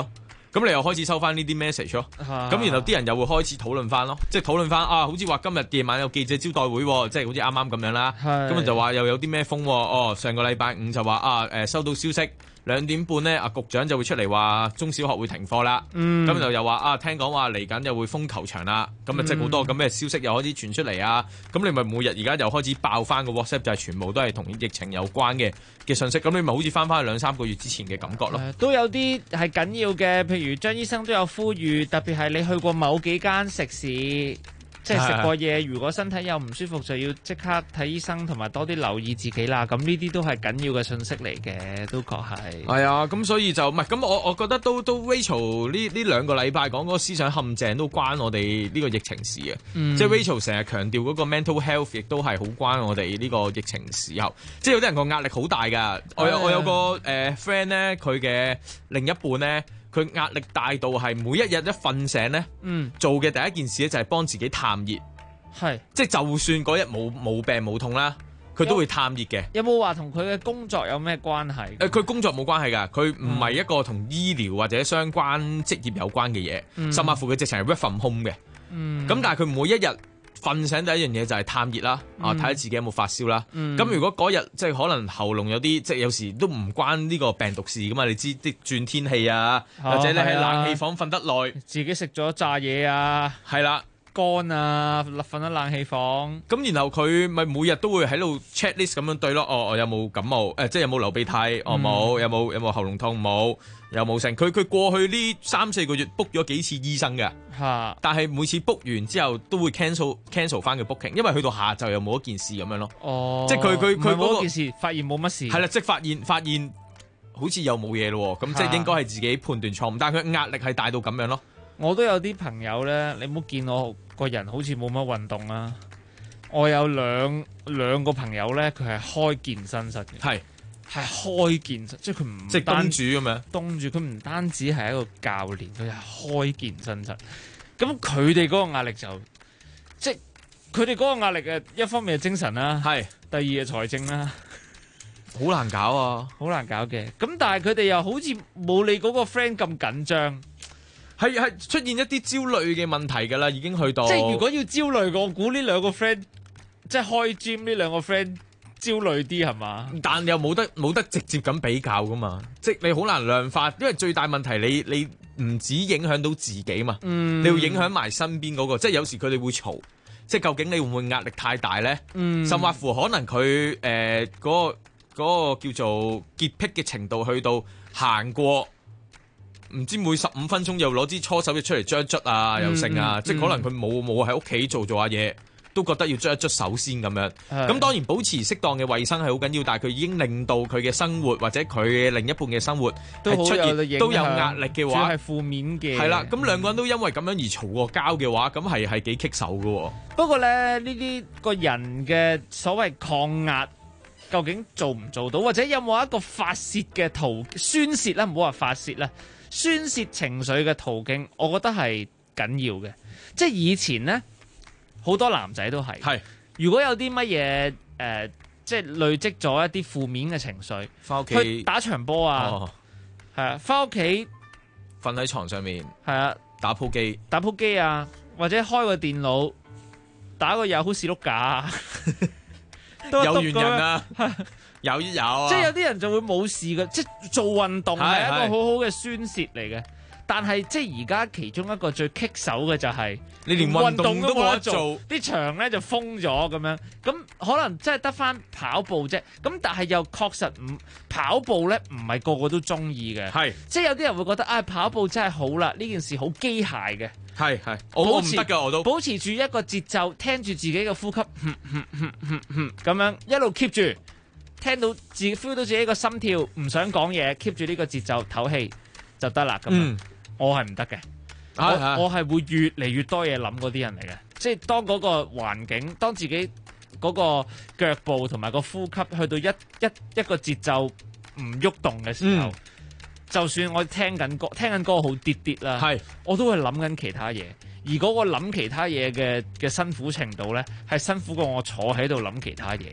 F: 咁你又開始收翻呢啲 message 咯，咁然後啲人又會開始討論翻咯，即係討論翻好似話今日夜晚有記者招待會，即係好似啱啱咁樣啦，咁就話又有啲咩風，上個禮拜五就話收到消息。2點半咧，局長就會出嚟話中小學會停課啦。咁就又話聽講話嚟緊又會封球場啦。咁即係好多咁嘅消息又開始傳出嚟啊。咁你咪每日而家又開始爆翻個 WhatsApp，就係全部都係同疫情有關嘅信息。咁你咪好似翻去2-3個月之前嘅感覺咯。
G: 都有啲係緊要嘅，譬如張醫生都有呼籲，特別係你去過某幾間食肆。即係食過嘢，如果身體有唔舒服，就要即刻睇醫生，同埋多啲留意自己啦。咁呢啲都係緊要嘅信息嚟嘅，都確係。係啊，
F: 咁所以就唔係咁，我覺得都 Rachel 呢2個禮拜講嗰個思想陷阱都關我哋呢個疫情事嘅。即係 Rachel 成日強調嗰個 mental health 亦都係好關我哋呢個疫情時候。即係有啲人個壓力好大㗎。我有個friend 咧，佢嘅另一半咧。佢壓力大到係每一日一瞓醒咧，做嘅第一件事咧就係幫自己探熱，即係就算嗰日冇病冇痛啦，佢都會探熱嘅。
G: 有冇話同佢嘅工作有咩關係？
F: 佢工作冇關係㗎，佢唔係一個同醫療或者相關職業有關嘅嘢，甚至乎佢直情係 work from home 嘅。咁但係佢每一日瞓醒第一樣嘢就係探熱啦，睇下自己有冇發燒啦。咁如果嗰日即係可能喉嚨有啲，即係有時都唔關呢個病毒事噶嘛，你知啲轉天氣啊，或者你喺冷氣房瞓得耐，
G: 自己食咗炸嘢啊，
F: 係啦，
G: 乾啊，瞓喺冷氣房。
F: 咁然後佢咪每日都會喺度 check list 咁樣對咯。我有冇感冒？即係有冇流鼻涕？冇。有冇喉嚨痛？冇。有冇成？佢過去呢3-4個月 book 咗幾次醫生嘅，但係每次 book 完之後都會 cancel 翻個 booking， 因為去到下晝又冇一件事咁樣咯。即係佢
G: 冇一件事，發現冇乜事。
F: 係啦，即係發現好似又冇嘢咯。咁即係應該係自己判斷錯誤，但係佢壓力係大到咁樣咯。
G: 我都有啲朋友咧，你唔好見我個人好似冇乜運動啊。我有兩個朋友咧，佢係開健身室嘅。係開健身，即係佢唔
F: 即係東主咁樣。
G: 東主佢唔單止係一個教練，佢係開健身室。咁佢哋嗰個壓力就，即係佢哋嗰個壓力嘅一方面係精神啦，
F: 係
G: 第二係財政啦，
F: 好難搞啊，
G: 好難搞嘅。咁但係佢哋又好似冇你嗰個 friend 咁緊張，
F: 係出現一啲焦慮嘅問題㗎啦，已經去到。
G: 即係如果要焦慮，我估呢兩個 friend 即係開 gym 呢兩個 friend。焦慮啲係嘛？
F: 但又冇得直接咁比較噶嘛，即係你好難量化，因為最大問題你唔止影響到自己嘛，你會影響埋身邊嗰個，即係有時佢哋會嘈，即係究竟你會唔會壓力太大咧？甚至乎可能佢嗰個叫做潔癖嘅程度去到行過，唔知每15分鐘又攞支搓手液出嚟捽一捽啊，又剩啊，即係可能佢冇喺屋企做下嘢。都覺得要捽一捽手先咁樣，咁當然保持適當嘅衛生係好緊要，但係佢已經令到佢嘅生活或者佢嘅另一半嘅生活係出現都有壓力嘅話，
G: 主要係負面嘅。
F: 係啦，咁兩個人都因為咁樣而嘈過交嘅話，咁係幾棘手嘅。
G: 不過咧，呢啲個人嘅所謂抗壓，究竟做唔做到，或者有冇一個發泄嘅宣洩啦，唔好話發泄啦，宣洩情緒嘅途徑，我覺得係緊要嘅。即係以前咧。好多男仔都係，如果有啲乜嘢即係累積咗一啲負面嘅情緒，
F: 翻屋企
G: 去打場波啊，係啊，翻屋企
F: 瞓喺床上面，
G: 係啊，
F: 打鋪機
G: 啊，或者開個電腦打個又好士碌架啊，
F: 有緣人啊，有啊，
G: 即係有啲人就會冇事嘅，即係做運動係一個好好嘅宣泄嚟嘅。但係即係而家其中一個最棘手嘅就係
F: 你連運動都冇得做，
G: 啲場咧就封咗咁樣，咁可能真係得翻跑步啫。咁但係又確實跑步咧唔係個個都中意嘅，係即係有啲人會覺得跑步真係好啦，呢件事好機械嘅，係
F: 我唔得㗎，我都
G: 保持住一個節奏，聽住自己嘅呼吸，咁樣一路 keep 住，聽到自己 feel 到自己個心跳，唔想講嘢 ，keep 住呢個節奏唞氣就得啦咁樣。我係唔得嘅，我係會越嚟越多嘢諗嗰啲人嚟嘅，即係當嗰個環境，當自己嗰個腳步同埋個呼吸去到一個節奏唔喐動嘅時候，就算我聽緊歌好啲啲啦，我都會諗緊其他嘢，而嗰個諗其他嘢嘅辛苦程度咧，係辛苦過我坐喺度諗其他嘢。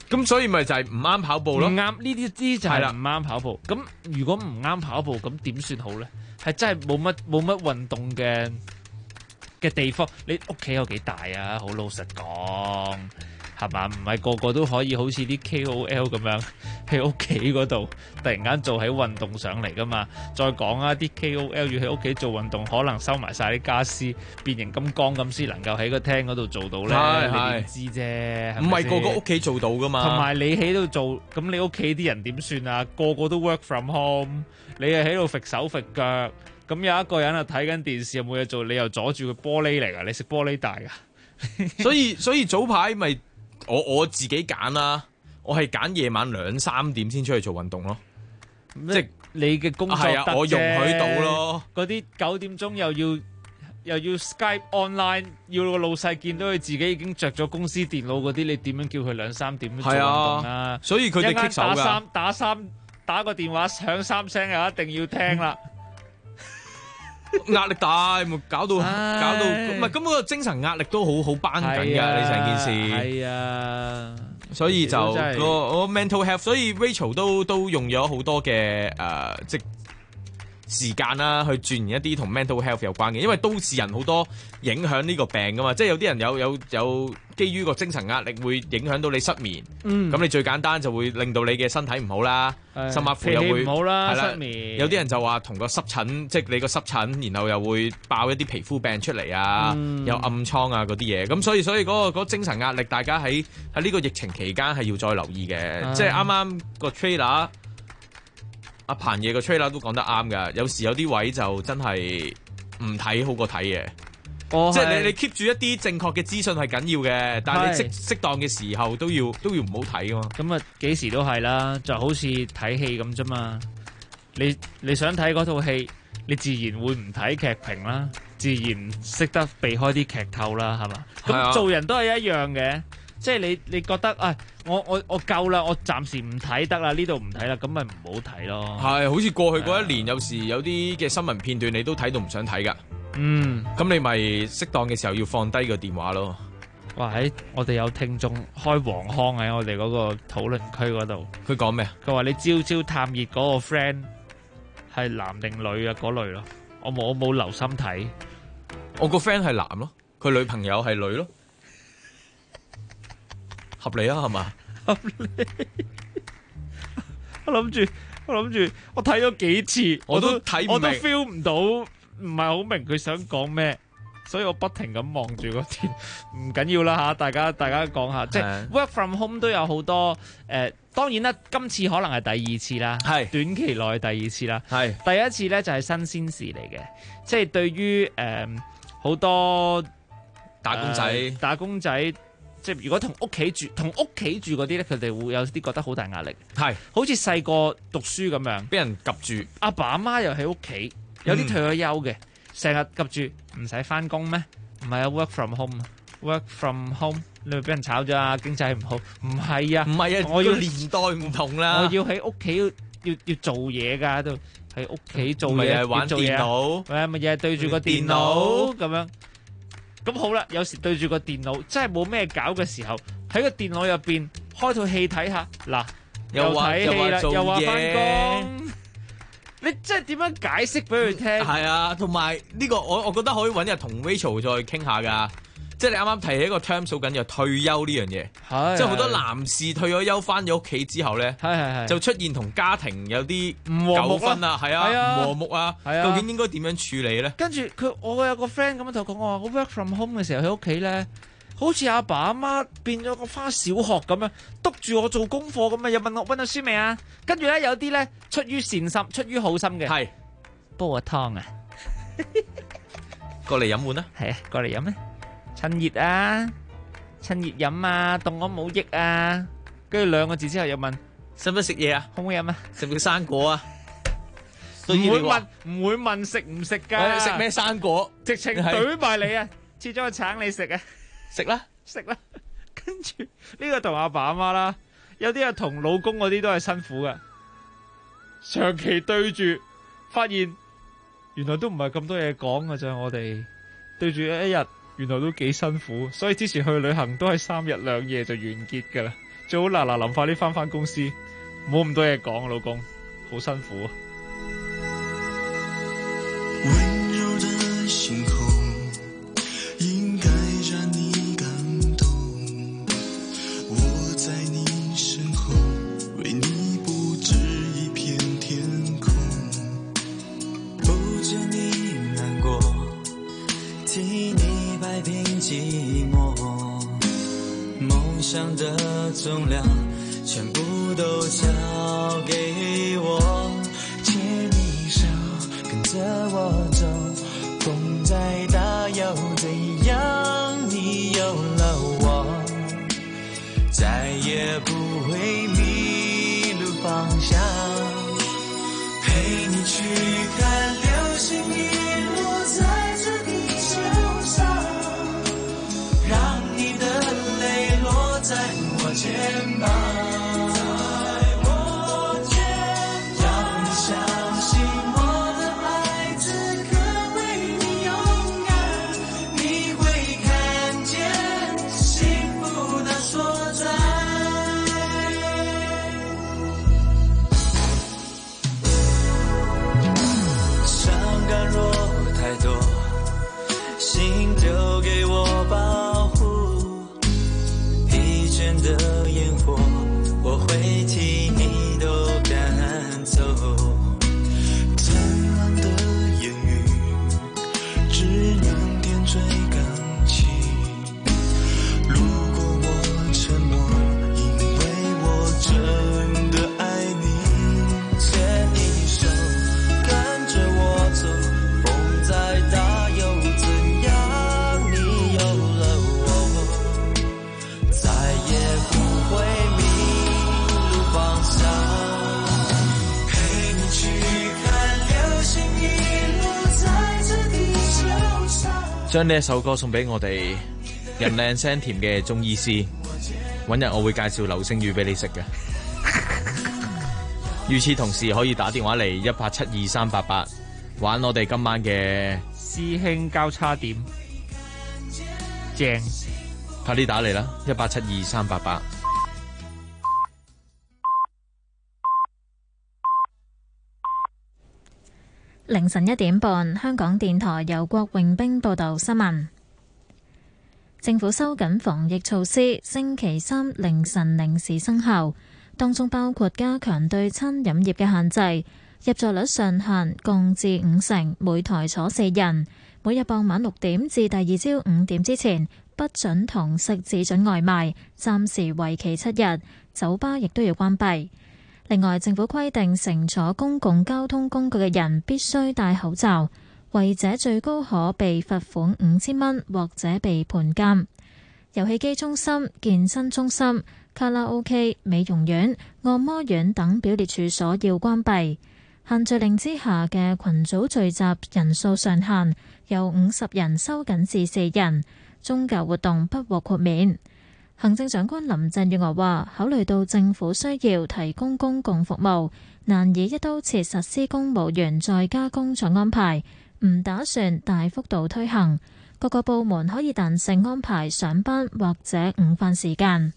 F: 咁所以咪就係唔啱跑步咯。
G: 唔啱呢啲就係唔啱跑步。咁如果唔啱跑步，咁點算好咧？係真係冇乜運動嘅地方。你屋企有幾大啊？好老實講。係嘛？唔係個個都可以好似啲 KOL 咁樣喺屋企嗰度突然間做起運動上嚟噶嘛？再講啊，啲 KOL 要喺屋企做運動，可能收埋晒啲家私，變形金剛咁先能夠喺個廳嗰度做到咧。你點知啫？唔
F: 係個個屋企做到噶嘛？
G: 同埋你喺度做，咁你屋企啲人點算啊？個個都 work from home， 你又喺度揈手揈腳，咁有一個人啊睇緊電視又冇嘢做，你又阻住佢玻璃嚟噶？你食玻璃大噶？
F: 所以早排咪。我自己揀啦，我係揀夜晚2-3點先出去做運動咯，即係
G: 你嘅工作得啫，
F: 我容許到咯。
G: 嗰啲9點鐘又要 Skype online， 要個老細見到佢自己已經着咗公司電腦嗰啲，你點樣叫佢2-3點做運動啊？
F: 所以佢哋棘手㗎。
G: 打個電話響3聲又一定要聽啦。
F: 壓力大，咪搞到唔係咁，個精神壓力都好繃緊㗎，你成件事。係啊，所以就個 mental health， 所以 Rachel 都用咗好多嘅即時間啦，去鑽研一啲同 mental health 有關嘅，因為都市人好多影響呢個病㗎嘛，即係有啲人有基於個精神壓力會影響到你失眠，咁你最簡單就會令到你嘅身體唔好啦，甚至乎又會
G: 唔好啦，失眠。
F: 有啲人就話同個濕疹，即係你個濕疹，然後又會爆一啲皮膚病出嚟啊，有暗瘡啊嗰啲嘢，咁所以嗰個精神壓力，大家喺呢個疫情期間係要再留意嘅，即係啱啱個 trailer。阿彭爺個 trailer 都講得啱㗎，有時有啲位就真係唔睇好過睇嘅，即係你 keep 住一啲正確嘅資訊係緊要嘅，但係你適當嘅時候都要唔好睇㗎嘛。咁
G: 啊幾時都係啦，就好似睇戲咁啫嘛。你想睇嗰套戲，你自然會唔睇劇評啦，自然識得避開啲劇透啦，係嘛？咁做人都係一樣嘅。即係你覺得我夠啦，我暫時唔睇得啦，呢度唔睇啦，咁咪唔好睇咯。係，
F: 好似過去嗰一年，有時有啲嘅新聞片段你都睇到唔想睇噶。咁你咪適當嘅時候要放低個電話咯。
G: 哇！我哋有聽眾開黃腔喺我哋嗰個討論區嗰度。
F: 佢講咩啊？
G: 佢話你朝朝探熱嗰個 friend 係男定女啊嗰類咯。我冇留心睇。
F: 我個 friend 係男咯，佢女朋友係女咯。合理啊，係嘛？合理。
G: 我諗住，我睇咗幾次，我都 feel 唔到，唔係好明佢想講咩，所以我不停咁望住個天。唔緊要啦吓，大家講下，即係 work from home 都有好多當然啦，今次可能係第二次啦，係短期內第二次啦，係第一次咧就係新鮮事嚟嘅，即係對於好多
F: 打工仔。
G: 即係如果同屋企住嗰啲咧，佢哋會有啲覺得好大壓力。係，好似細個讀書咁樣，
F: 俾人夾住。
G: 阿爸阿媽又喺屋企，有啲退咗休嘅，成日夾住，唔使翻工咩？唔係啊 ，work from home，work from home， 你咪俾人炒咗啊！經濟唔好，唔係啊，我要
F: 年代唔同啦，
G: 我要喺屋企要做嘢㗎，都喺屋企做嘢，
F: 咪係玩電腦，
G: 咪又係對住個電腦咁樣。咁好啦，有時對住個電腦真係冇咩搞嘅時候，喺個電腦入邊開套戲睇下，嗱又睇戲啦，又話翻工，你真係點樣解釋俾佢聽？
F: 係啊，同埋呢個我覺得可以揾日同 Rachel 再傾下㗎。即係你啱啱提起一個 term 好緊要，退休呢樣嘢，即係好多男士退咗休翻咗屋企之後咧，就出現同家庭有啲糾紛啊，係啊，唔和睦啊，究竟應該點樣處理咧？
G: 跟住我有個 friend 咁樣同我講，我話我 work from home 嘅時候喺屋企咧，好似阿爸阿媽變咗個返小學咁樣，督住我做功課咁啊，又問我溫咗書未啊？跟住咧有啲咧出於善心、出於好心嘅，係煲個湯啊，
F: 過嚟飲碗啦，
G: 係啊，過嚟飲咩？趁熱啊，趁熱飲啊，凍我冇益啊。跟住2個字之後又問，
F: 使唔使食嘢啊？
G: 可唔可以飲啊？
F: 食唔食生果啊？
G: 唔會問食唔食噶。
F: 食咩生果？
G: 直情懟埋你啊！切咗個橙你食啊？
F: 食啦。
G: 跟住呢個同阿爸阿媽啦，有啲係同老公嗰啲都係辛苦噶。長期對住，發現原來都唔係咁多嘢講噶咋，我哋對住一日。原來都幾辛苦，所以之前去旅行都係3日2夜就完結噶啦。 最好嗱嗱臨快啲返公司，唔好咁多嘢講，老公好辛苦啊。
J: 温柔的星空应该让你感动，我在你身后为你布置一片天空，不见你难过，替你摆平寂寞，梦想的重量全部都交给我，牵你手跟着我走，风再大又怎样，你有了我，再也不会迷路方向，陪你去看流星雨落在这地球上，让你的泪落在我肩膀，丢给我保护，疲倦的烟火我会替你都赶走，灿烂的言语只能点缀感情，如果我沉默，因为我真的爱你，牵你手跟着我走，风再大又怎样，
F: 將呢一首歌送俾我哋人靚聲甜嘅中醫師，揾日我會介紹流星雨俾你食嘅。與此同時可以打電話嚟18723888玩我哋今晚嘅
G: 師兄交叉點，正，
F: 快啲打嚟啦！18723888。
A: 凌晨1點半，香港電台由郭榮兵報道新聞。政府收緊防疫措施，星期三凌晨0時生效，當中包括加強對餐飲業嘅限制，入座率上限降至50%，每台坐4人，每日傍晚6點至第二朝5點之前不准堂食，只准外賣，暫時為期7日，酒吧亦都要關閉。另外，政府規定乘坐公共交通工具嘅人必須戴口罩，違者最高可被罰款5000蚊或者被判監。遊戲機中心、健身中心、卡拉 OK、美容院、按摩院等表列處所要關閉。限聚令之下嘅群組聚集人數上限由50人收緊至4人，宗教活動不獲豁免。行政長官林鄭月娥話：考慮到政府需要提供公共服務，難以一刀切實施公務員在家工作安排，唔打算大幅度推行。各個部門可以彈性安排上班或者午飯時間。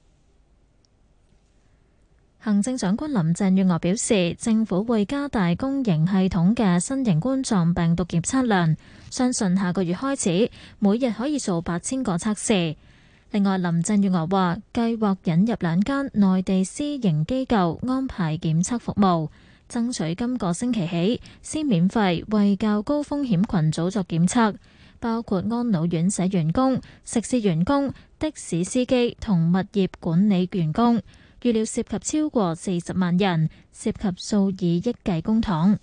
A: 行政長官林鄭月娥表示，政府會加大公營系統嘅新型冠狀病毒檢測量，相信下個月開始每日可以做8000個測試。另外，林鄭月娥話計劃引入2間內地私營機構安排檢測服務，爭取今個星期起先免費為較高風險群組作檢測，包括安老院舍員工、食肆員工、的士司機同物業管理員工，預料涉及超過40萬人，涉及數以億計公帑。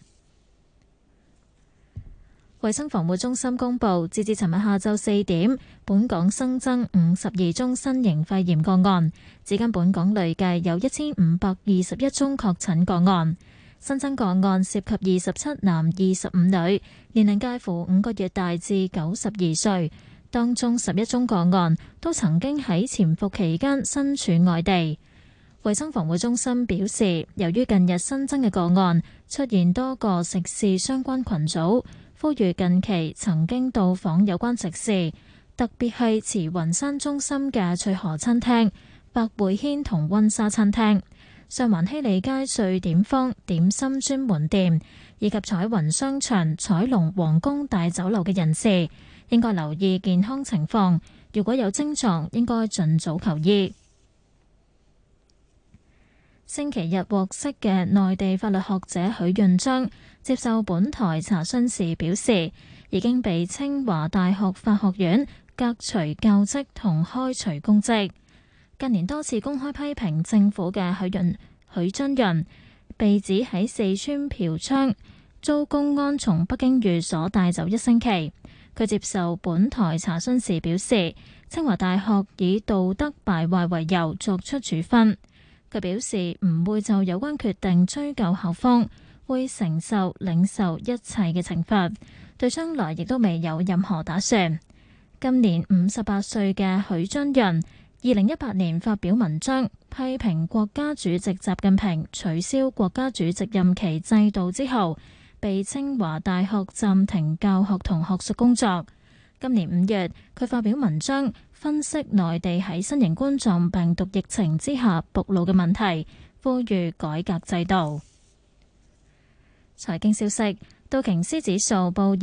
A: 衛生防護中心公布，截至尋日下晝4點，本港新增52宗新型肺炎個案，至今本港累計有1521宗確診個案。新增個案涉及27男25女，年齡介乎5個月大至92歲，當中11宗個案都曾經喺潛伏期間身處外地。衛生防護中心表示，由於近日新增嘅個案出現多個食肆相關群組，呼籲近期曾經到訪有關食肆，特別係慈雲山中心嘅翠河餐廳， 百匯軒同溫莎餐廳、上環希利街瑞典坊點心專門店以及彩雲商場彩龍皇宮大酒樓嘅人士，應該留意健康情況，如果有症狀，應該盡早求醫。星期日獲釋嘅內地法律學者許潤章接受本台查詢時表示，已經被清華大學法學院革除教職同開除公職。近年多次公開批評政府嘅許津潤被指喺四川嫖娼，遭公安從北京寓所帶走1星期。佢接受本台查詢時表示，清華大學以道德敗壞為由作出處分。佢表示唔會就有關決定追究校方，會承受領受一切嘅懲罰，對將來亦都未有任何打算。今年58歲嘅許津潤2018年發表文章批評國家主席習近平取消國家主席任期制度之後，被清華大學暫停教學同學術工作。今年5月，佢發表文章分析內地喺新型冠狀病毒疫情之下暴露嘅問題，呼籲改革制度。財經消息，道瓊斯指數報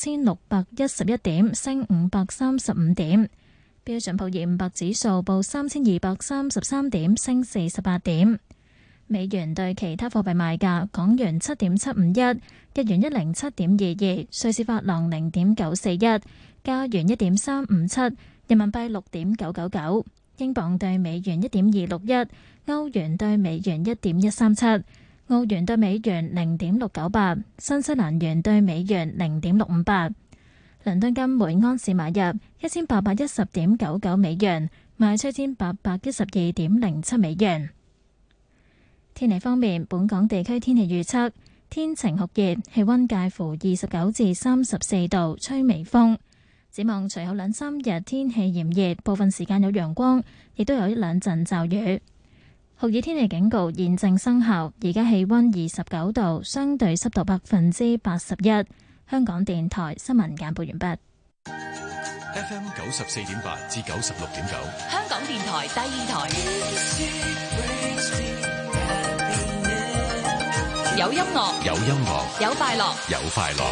A: 26,611點，升535點；標準普爾500指數報3,233點，升48點。美元對其他貨幣賣價：港元7.751，日元107.22，瑞士法郎0.941，加元1.357，人民幣6.999，英鎊對美元1.261，歐元對美元1.137，澳元對美元0.698，新西蘭元對美元0.658。倫敦金每安士買入1810.99美元，賣出1812.07美元。天氣方面，本港地區天氣預測：天晴酷熱，氣溫介乎29至34度，吹微風。展望隨後2-3日天氣炎熱，部分時間有陽光，亦都有1-2陣驟雨。酷熱天氣警告現正生效，而家氣溫29度，相對濕度81%。香港電台新聞簡報完畢。
O: FM 94.8至96.9，
S: 香港電台第2台。有音樂，
O: 有音樂，
S: 有快樂，
O: 有快樂。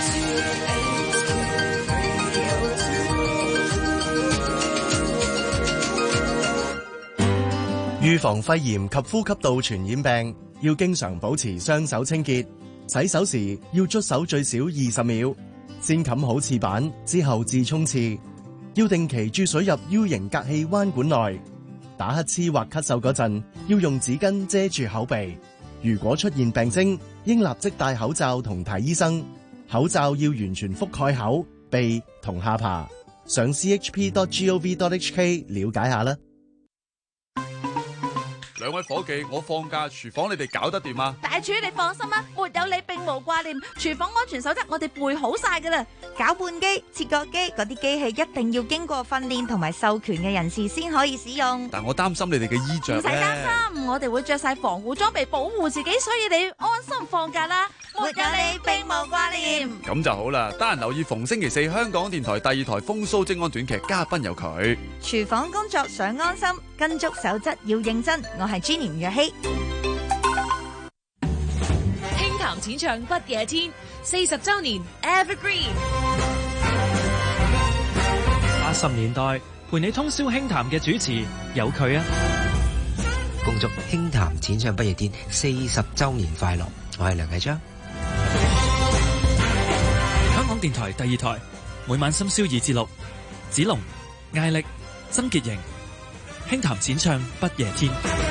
H: 預防肺炎及呼吸道傳染病，要經常保持雙手清潔。洗手時要捽手最少20秒，先冚好廁板之後至沖廁。要定期注水入 U 型隔氣彎管內。打乞嗤或咳嗽嗰陣，要用紙巾遮住口鼻。如果出現病徵，應立即戴口罩同睇醫生。口罩要完全覆蓋口、鼻同下巴。上 chp.gov.hk 了解下啦。
L: 兩位伙計，我放假，廚房你哋搞得掂啊？
K: 大廚你放心啦，沒有你並無掛念。廚房安全守則我哋背好晒噶啦，攪拌機、切割機嗰啲機器一定要經過訓練同埋授權嘅人士先可以使用。
L: 但我擔心你哋嘅衣着咧。唔使
K: 擔心，我哋會着晒防護裝備保護自己，所以你安心放假啦。沒有你並無掛念。
L: 咁就好啦，得閒留意逢星期4香港電台第2台風騷職安短劇，嘉賓有佢。
K: 廚房工作想安心，跟足守則要認真。我係 Jenny 吳若希。
S: 輕談淺唱不夜天40週年 Evergreen。
U: 80年代陪你通宵輕談嘅主持有佢啊！
V: 恭祝輕談淺唱不夜天40週年快樂！我係梁啟章。
U: 香港電台第2台每晚深宵2至6，子龍、艾力、曾潔瑩，輕談淺唱不夜天。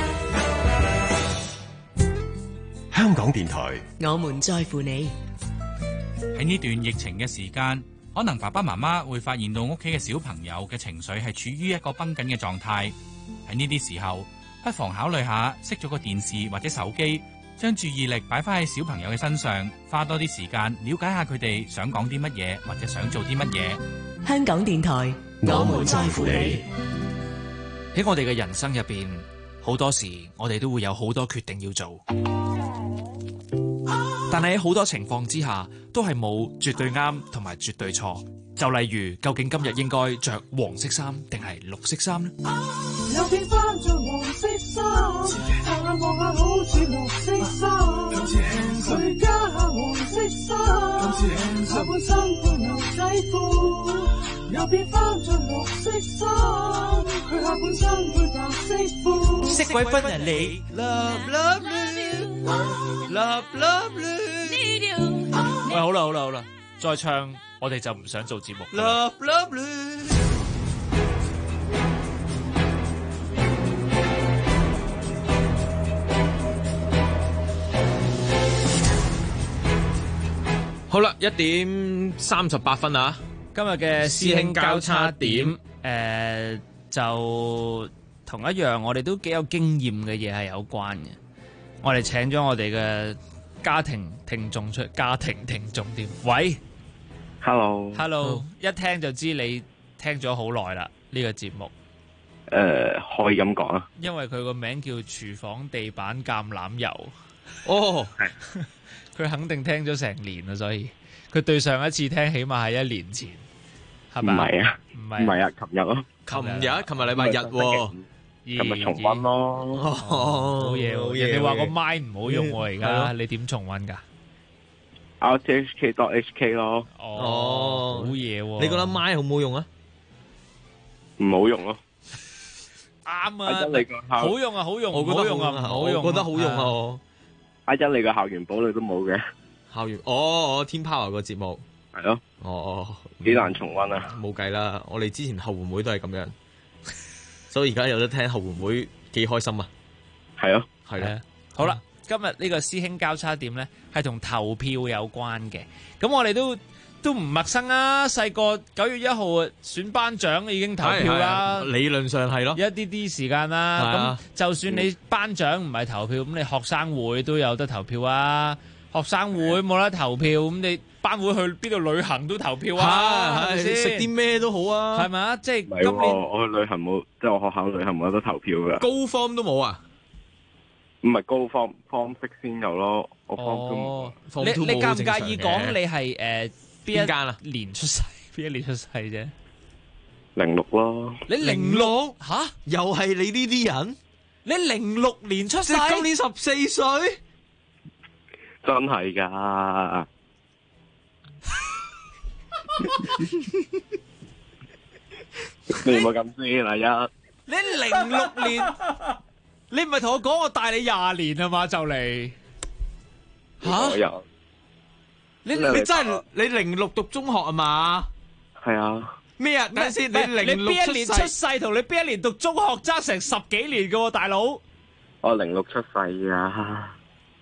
O: 香港電台，
C: 我們在乎你。
I: 喺呢段疫情嘅時間，可能爸爸媽媽會發現到屋企嘅小朋友嘅情緒係處於一個繃緊嘅狀態。喺呢啲時候，不妨考慮下熄咗個電視或者手機，將注意力擺翻喺小朋友嘅身上，花多啲時間了解下佢哋想講啲乜嘢或者想做啲乜嘢。
C: 香港電台，我們在乎你。
G: 喺我哋嘅人生入邊，好多時我哋都會有好多決定要做，但係喺好多情況之下，都係冇絕對啱同埋絕對錯。就例如，究竟今日應該着黃色衫定係綠色衫呢？
J: 有變翻做下下望下好似綠色衫，佢加下黃色衫，下半身配牛仔褲，又變翻着綠色衫，佢下半身配白色褲。
U: 識鬼分人你 ，love love you，love love you。喂，好啦，再唱我哋就唔想做節目。Love love you。
F: 好啦，1:38啊！
G: 今日嘅師兄交叉點，就同一樣，我哋都幾有經驗嘅嘢係有關嘅。我哋請咗我哋嘅家庭聽眾添。喂 ，Hello，一聽就知你聽咗好耐啦呢個節目。
N: 可以咁講啊，
G: 因為佢個名叫廚房地板橄欖油。
F: 哦，
N: 係。
G: 佢肯定聽咗成年啦，所以佢對上一次聽起碼係1年前，係咪？
N: 唔係啊，琴日咯。
F: 琴日禮拜日喎，
N: 琴日重溫咯。
G: 好嘢，人哋話個麥唔好用喎，而家你點重溫㗎
N: ？RTHK.HK 咯。
G: 好嘢喎！
F: 你覺得麥好唔好用啊？
N: 唔好用咯。
G: 啱啊！好用啊！好用，
F: 我覺得
G: 好用啊！唔好用，
F: 我覺得好用啊！我。
N: 你個校園保你都冇嘅，
F: 校園天 Power 個節目
N: 係咯，幾難重溫啊！
F: 冇計啦，我哋之前後援會都係咁樣，所以而家有得聽後援會幾開心啊！係咯，係啦，
G: 好啦，今日呢個師兄交叉點咧係同投票有關嘅，咁我哋都唔陌生啊！細個9月1號選班長已經投票啦，
F: 理論上係咯，
G: 一啲時間啦。咁就算你班長唔係投票，咁你學生會都有得投票啊。學生會冇得投票，咁你班會去邊度旅行都投票啊？係咪先？
F: 食啲咩都好啊？
G: 係咪啊？即係今年
N: 我去旅行冇，即係我學校旅行冇得投票噶。
F: 高方都冇啊？
N: 唔係高方式先有咯。我方都冇。
G: 你介唔介意講你係邊一
F: 間啊？
G: 年出世？邊一年出世啫
N: ？06咯。
G: 你06吓？
F: 又係你呢啲人？
G: 你06年出世？
F: 今年14歲？
N: 真係噶。你唔好咁先啊！
G: 你06年，你唔係同我講我大你20年啊嘛？就嚟吓？你
F: 真係你06讀中學啊嘛？
N: 係啊。
F: 咩啊？等陣先，你
G: 邊一年出世同你邊一年讀中學爭成10幾年噶喎，大佬。
N: 我06出世啊。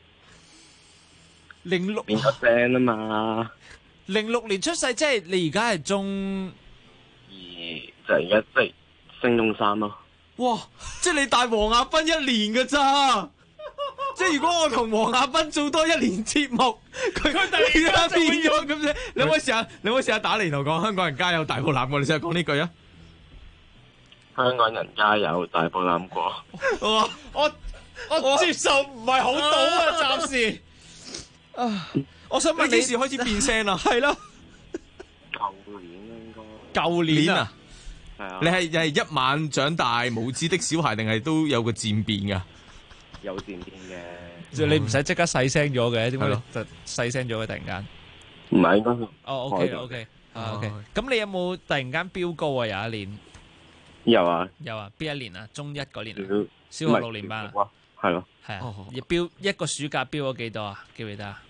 G: 06
N: 變咗聲啊嘛。
G: 06年出世，即係你而家係中
N: 2，就而家即係升中3咯。
F: 哇！即係你大黃亞斌1年噶咋？即係如果我同黃亞斌做多1年節目，佢突然間變咗咁啫。你可以試下打嚟同我講香港人加油大步攬過，你試下講呢句啊！
N: 香港人加油大步攬過。
G: 我接受唔係好到啊，暫時。我想問你幾時開始變聲啦？係咯。
N: 舊年應該。
G: 舊年啊？
N: 係啊。
F: 你係一晚長大無知的小孩，定係都有個漸變噶？
N: 有漸變嘅，
G: 即係你唔使即刻細聲咗嘅，點解就細聲咗嘅突然間？
N: 唔係應該。
G: OK，咁你有冇突然間飆高啊？有一年。
N: 有啊。
G: 有啊？邊一年啊？中1嗰年啊？小學6年班啊？
N: 係咯。
G: 係啊。飆一個暑假飆咗幾多啊？記唔記得啊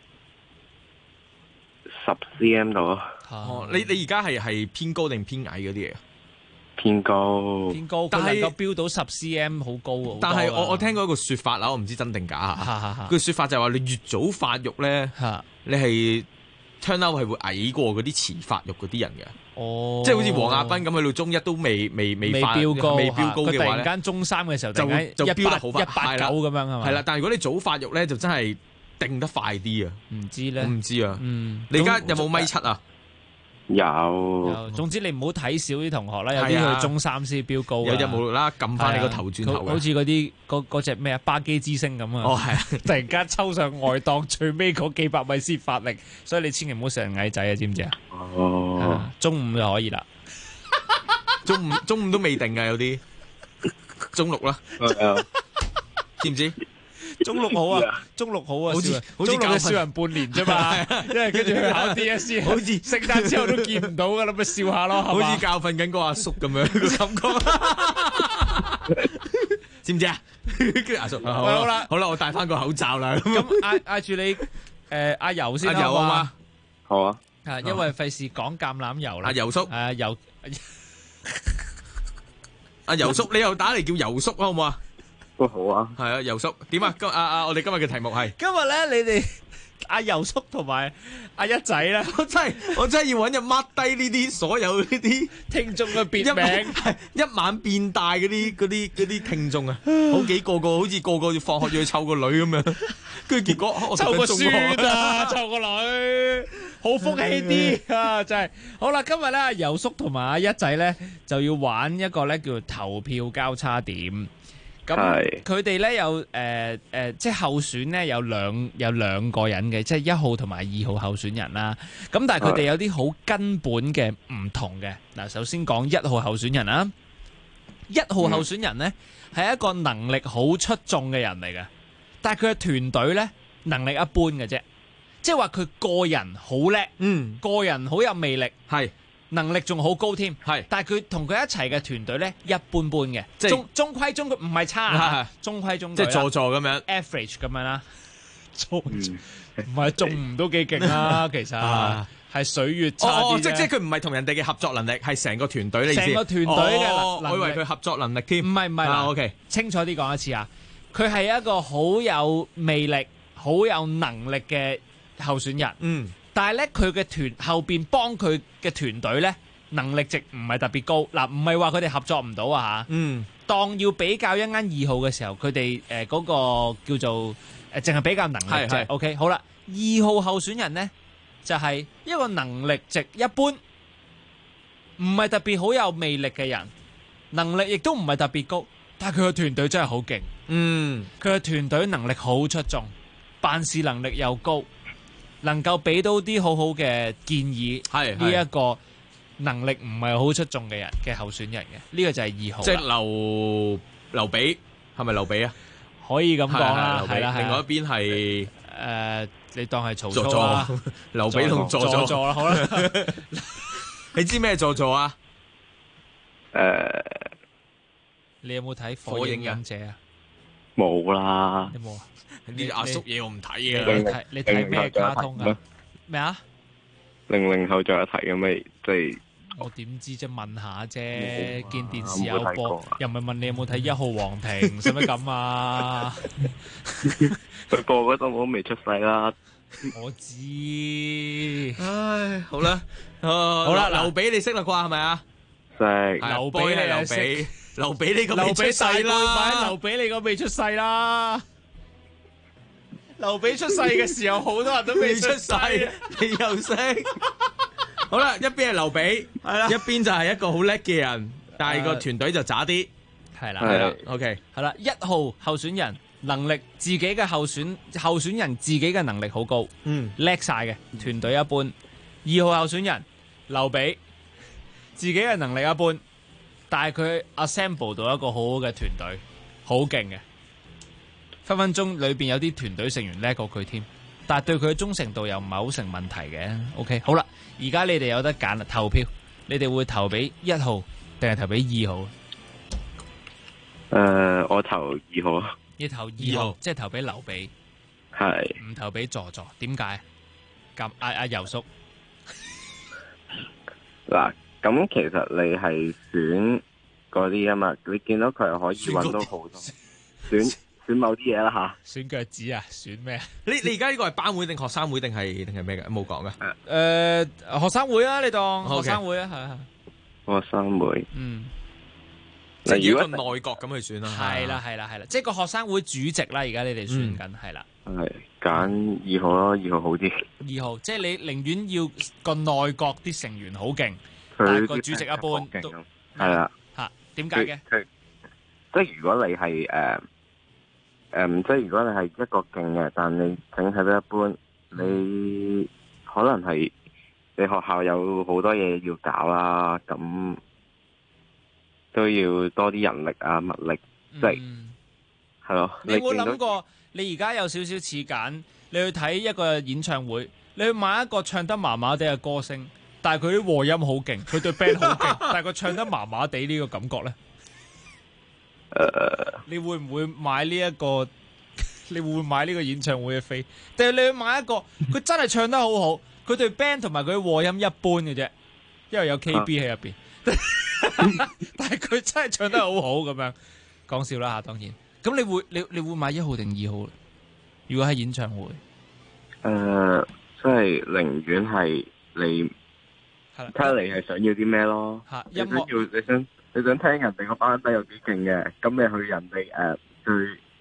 N: ？10 cm 度啊。
F: 你而家係偏高定偏矮嗰啲嘢？
N: 偏高，
G: 但係能夠飆到10 cm 好高喎。
F: 但係我聽過一個說法啦，我唔知真定假啊。個說法就係話你越早發育咧，你係 turn out 係會矮過嗰啲遲發育嗰啲人嘅。哦，即係好似黃亞斌咁，去到中1都未飆高嘅話咧，
G: 佢突然間中3嘅時候就
F: 飆得好快
G: ，189咁樣係嘛？
F: 係啦，但係如果你早發育咧，就真係定得快啲啊。
G: 唔知咧，
F: 我唔知啊。你而家有冇米7啊？
N: 有，
G: 總之你唔好睇少啲同學啦，有啲去中3先飆高，
F: 有日冇啦撳翻你個頭轉頭，
G: 好似嗰啲嗰隻咩啊巴基之星咁啊！
F: 哦，係
G: 突然間抽上外檔，最尾嗰幾百米先發力，所以你千祈唔好成矮仔啊，知唔知啊？
N: 哦，
G: 中5就可以啦，
F: 中5都未定噶，有啲中6啦， 知唔知？
G: 中六好啊，中六好啊，
F: 好似
G: 中六嘅笑人半年啫嘛，因為跟住去考 DSE， 好似聖誕之後都見唔到噶啦，咪笑下咯，
F: 好似教訓緊個阿叔咁樣個感覺，知唔知啊？跟住阿叔，好啦，我戴翻個口罩啦。
G: 咁嗌住你阿游先，
F: 阿游啊嘛，
N: 好啊，
G: 因為費事講橄欖油啦。
F: 阿游叔，
G: 游，
F: 阿游叔，你又打嚟叫游叔好唔好啊？
N: 都好啊，
F: 係啊，游叔點啊？我哋今日嘅題目係
G: 今日咧，你哋阿游叔同埋阿一仔咧，
F: 我真係要揾人 mark 低呢啲所有呢啲
G: 聽眾嘅別名，
F: 一晚變大嗰啲聽眾啊，好幾個好似個要放學要去湊個女咁樣，跟住結果我
G: 湊個孫啊，湊個女，好福氣啲啊，真係好啦！今日咧，阿游叔同埋阿一仔咧就要玩一個咧叫做投票交叉點。咁佢哋咧有即係候選咧有兩個人嘅，即係1號同埋2號候選人啦。咁但係佢哋有啲好根本嘅唔同嘅。嗱，首先講1號候選人啦。1號候選人咧係一個能力好出眾嘅人嚟嘅，但係佢嘅團隊咧能力一般嘅啫。即係話佢個人好叻，個人好有魅力，係。能力仲好高添，係，但係佢同佢一齊嘅團隊咧一般般嘅，即係中規中矩，唔係差，中規中矩，
F: 即係助咁樣
G: ，average 咁樣啦，唔係中唔都幾勁啦，其實係水月差啲啫。
F: 即係佢唔係同人哋嘅合作能力，係成個團隊你知，
G: 成個團隊嘅能力，
F: 我以為佢合作能力添，
G: 唔係
F: ，OK，
G: 清楚啲講一次啊，佢係一個好有魅力、好有能力嘅候選人，但係咧，佢嘅團後邊幫佢嘅團隊咧能力值唔係特別高。嗱，唔係話佢哋合作唔到啊嚇。當要比較一間2號嘅時候，佢哋嗰個叫做淨係比較能力啫。OK， 好啦，2號候選人咧就係一個能力值一般，唔係特別好有魅力嘅人，能力亦都唔係特別高，但係佢嘅團隊真係好勁。佢嘅團隊能力好出眾，辦事能力又高。能夠俾到啲好好嘅建議，係呢一個能力唔係好出眾嘅人嘅候選人嘅，呢個就係2號。
F: 即係劉備，係咪劉備啊？
G: 可以咁講啦，係啦。
F: 另外一邊係
G: 你當係曹操啦，
F: 劉備同助助啦，好啦。你知咩助助啊？
G: 你有冇睇《火影忍者》啊？
N: 冇啦。
G: 有冇啊？
F: 啲阿叔嘢我唔睇嘅。
G: 你睇咩卡通啊？咩啊
N: ？00後仲有睇嘅咩？即係
G: 我點知啫？問下啫，見電視有播，又唔係問你有冇睇1號皇庭，使乜咁啊？
N: 佢播嗰陣我都未出世啦。
G: 我知。
F: 唉，好啦，好啦，劉備你識啦啩？係咪啊？
N: 識。
G: 劉備係劉備。
F: 劉備你個未出世啦，
G: 劉備你個未出世啦。劉備出世嘅時候，好多人都未出世，
F: 你又識？好啦，一邊係劉備，係啦，一邊就係一個好叻嘅人，但係個團隊就渣啲，
G: 係啦
F: ，OK，
G: 係啦，1號候選人能力自己嘅候選人自己嘅能力好高，叻晒嘅，團隊一般。2號候選人劉備自己嘅能力一般。但係佢 assemble 到一個好好嘅團隊，好勁嘅，分分鐘裏邊有啲團隊成員叻過佢添，但係對佢嘅忠誠度又唔係好成問題嘅。OK， 好啦，而家你哋有得揀啦，投票，你哋會投俾1號定係投俾2號？
N: 我投2號。
G: 你投2號，即係投俾劉備，
N: 係
G: 唔投俾助助？點解？咁阿游叔
N: 嗱。咁其實你係選嗰啲啊嘛，你見到佢係可以揾到好多選某啲嘢啦吓。
G: 選腳趾啊？選咩啊？
F: 你而家呢個係班會定學生會定係咩嘅？冇講噶。
G: 學生會啊，你當學生會啊，
N: 係學生會。
F: 即係如果內閣咁去選啦。
G: 係啦，即係個學生會主席啦。而家你哋選緊係啦。
N: 係揀2號咯，2號好啲。
G: 2號，即係你寧願要個內閣啲成員好勁。但係個主席一般都
N: 係啦
G: 嚇，點解嘅？
N: 即係如果你係即係如果你係一個勁嘅，但你整體都一般，你可能係你學校有好多嘢要搞啦，咁都要多啲人力啊物力，即係係咯。
G: 你有冇諗過？你而家有少少似揀，你去睇一個演唱會，你去買一個唱得麻麻地嘅歌星，但係佢啲和音好勁，佢對 band 好勁，但係佢唱得麻麻地呢個感覺咧？你會唔會買呢一個？你會唔會買呢個演唱會嘅飛？定係你去買一個佢真係唱得好好，佢對 band 同埋佢和音一般嘅啫，因為有 KB 喺入邊，但係佢真係唱得好好咁樣。講笑啦嚇，當然。咁你會買1號定2號？如果喺演唱會，
N: 即係寧願係你睇下你係想要啲咩咯。音樂你想聽人哋個班底有幾勁嘅，咁你去人哋最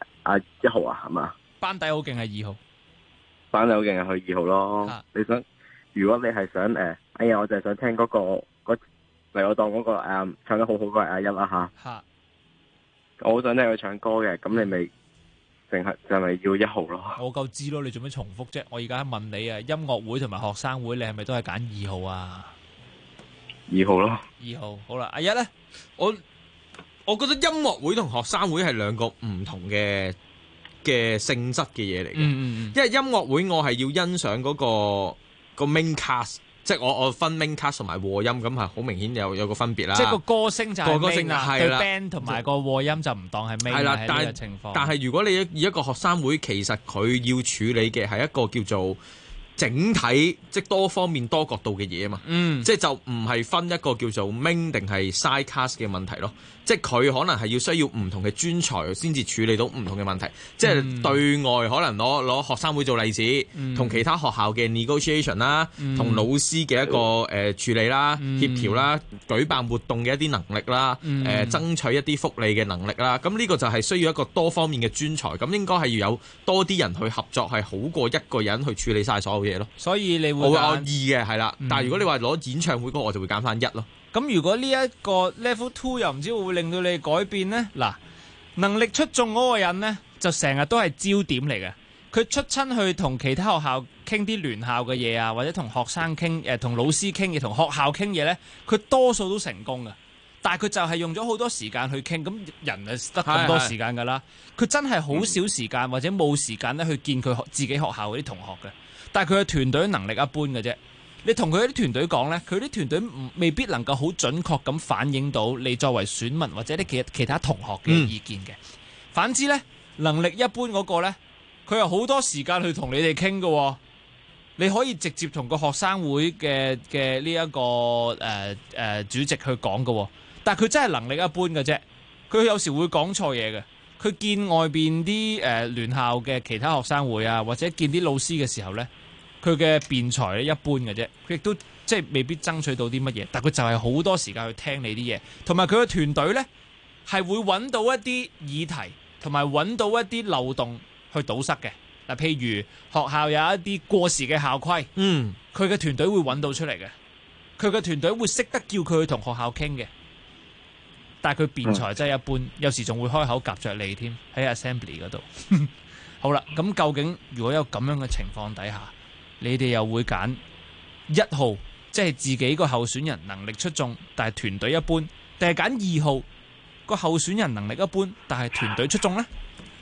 N: 1號啊，係嘛？
G: 班底好勁係2號，
N: 班底好勁係去2號咯。你想如果你係想哎呀，我就係想聽嗰個嚟我當嗰個唱得好好嘅阿一啦嚇。我好想聽佢唱歌嘅，咁你咪淨係就咪要1號咯。
G: 我夠知咯，你做咩重複啫？我而家問你啊，音樂會同埋學生會，你係咪都係揀2號啊
N: ？2號咯。
G: 2號好啦，阿一咧，
F: 我覺得音樂會同學生會係兩個唔同嘅性質嘅嘢嚟嘅。因為音樂會我係要欣賞嗰個 main cast。即係我分 main cast 同埋和音，咁係好明顯有個分別啦。
G: 即係個歌星就係 main 啦，對 band 同埋個和音就唔當係 main 啦。喺呢個情況，
F: 但係如果你以一個學生會，其實佢要處理嘅係一個叫做整體，即係多方面多角度嘅嘢啊嘛。即係就唔係分一個叫做 main 定係 side cast 嘅問題咯。即係佢可能係要需要唔同嘅專才先至處理到唔同嘅問題。即係對外可能攞學生會做例子，同其他學校嘅 negotiation 啦，同老師嘅一個處理啦、協調啦、舉辦活動嘅一啲能力啦、爭取一啲福利嘅能力啦。咁呢個就係需要一個多方面嘅專才。咁應該係要有多啲人去合作，係好過一個人去處理晒所有嘢咯。
G: 所以你會
F: 我2嘅係啦，但係如果你話攞演唱會嗰個，我就會揀翻1咯。
G: 咁如果呢一個 level 2又唔知會唔會令到你改變呢？嗱，能力出眾嗰個人呢，就成日都係焦點嚟嘅。佢出親去同其他學校傾啲聯校嘅嘢啊，或者同學生傾同老師傾嘢，同學校傾嘢呢，佢多數都成功嘅。但係佢就係用咗好多時間去傾，咁人係得咁多時間㗎啦。佢真係好少時間或者冇時間咧去見佢自己學校嗰啲同學嘅。但係佢嘅團隊能力一般嘅啫。你同佢啲團隊講呢，佢啲團隊未必能夠好準確咁反映到你作為選民或者啲其他同學嘅意見嘅。反之呢，能力一般嗰個呢，佢有好多時間去同你哋傾嘅。你可以直接同個學生會嘅呢一個主席去講嘅。但係佢真係能力一般嘅啫。佢有時會講錯嘢嘅。佢見外邊啲聯校嘅其他學生會啊，或者見啲老師嘅時候呢，佢嘅辯才一般嘅啫，佢亦都即係未必爭取到啲乜嘢，但佢就係好多時間去聽你啲嘢，同埋佢嘅團隊呢，係會揾到一啲議題，同埋揾到一啲漏洞去堵塞嘅。嗱，譬如學校有一啲過時嘅校規，佢嘅團隊會揾到出嚟嘅，佢嘅團隊會識得叫佢去同學校傾嘅。但係佢辯才真係一般，有時仲會開口夾着你添喺 assembly 嗰度。好啦，咁究竟如果有咁樣嘅情況底下，你哋又會揀1號，即係自己個候選人能力出眾，但係團隊一般，定係揀2號個候選人能力一般，但係團隊出眾呢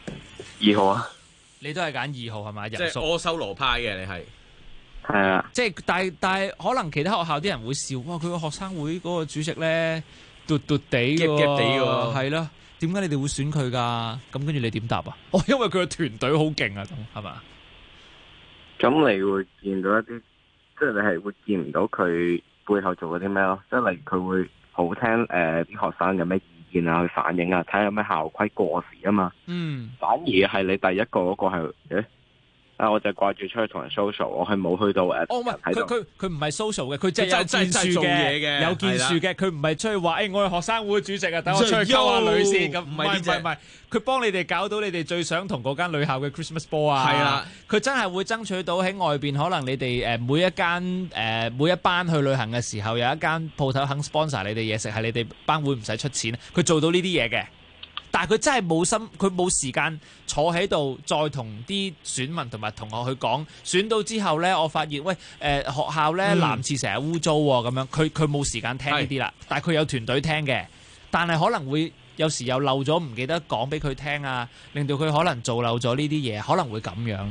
G: ？2號啊，你都係揀2號係咪？即
F: 係柯修羅派嘅，你係
N: 係啊，
G: 即係但係可能其他學校啲人會笑，哇！佢個學生會嗰個主席呢，嘟嘟地嘅喎，係咯？點解你哋會選佢㗎？咁跟住你點答啊？哦，因為佢個團隊好勁啊，咁係嘛？
N: 咁你會見到一啲，即係你係會見唔到佢背後做嗰啲咩咯？即係例如佢會好聽啲學生有咩意見啊，去反映啊，睇下有咩校規過時啊嘛。反而係你第一個嗰個係我就掛住出去同人 social， 我係冇去到
G: 唔係佢唔係 social 嘅，佢真係有建樹嘅，有建樹嘅，佢唔係出去話我係學生會主席啊，等我出去溝下女先咁，唔係，佢幫你哋搞到你哋最想同嗰間女校嘅 Christmas ball 啊，係啦，佢真係會爭取到喺外邊，可能你哋每一班去旅行嘅時候，有一間鋪頭肯 sponsor 你哋嘢食，係你哋班會唔使出錢，佢做到呢啲嘢嘅。但係佢真係冇心，佢冇時間坐喺度再同啲選民同埋同學去講。選到之後呢，我發現學校呢男廁成日污糟喎，咁樣佢冇時間聽呢啲啦。但係佢有團隊聽嘅，但係可能會有時又漏咗，唔記得講俾佢聽啊，令到佢可能做漏咗呢啲嘢，可能會咁樣。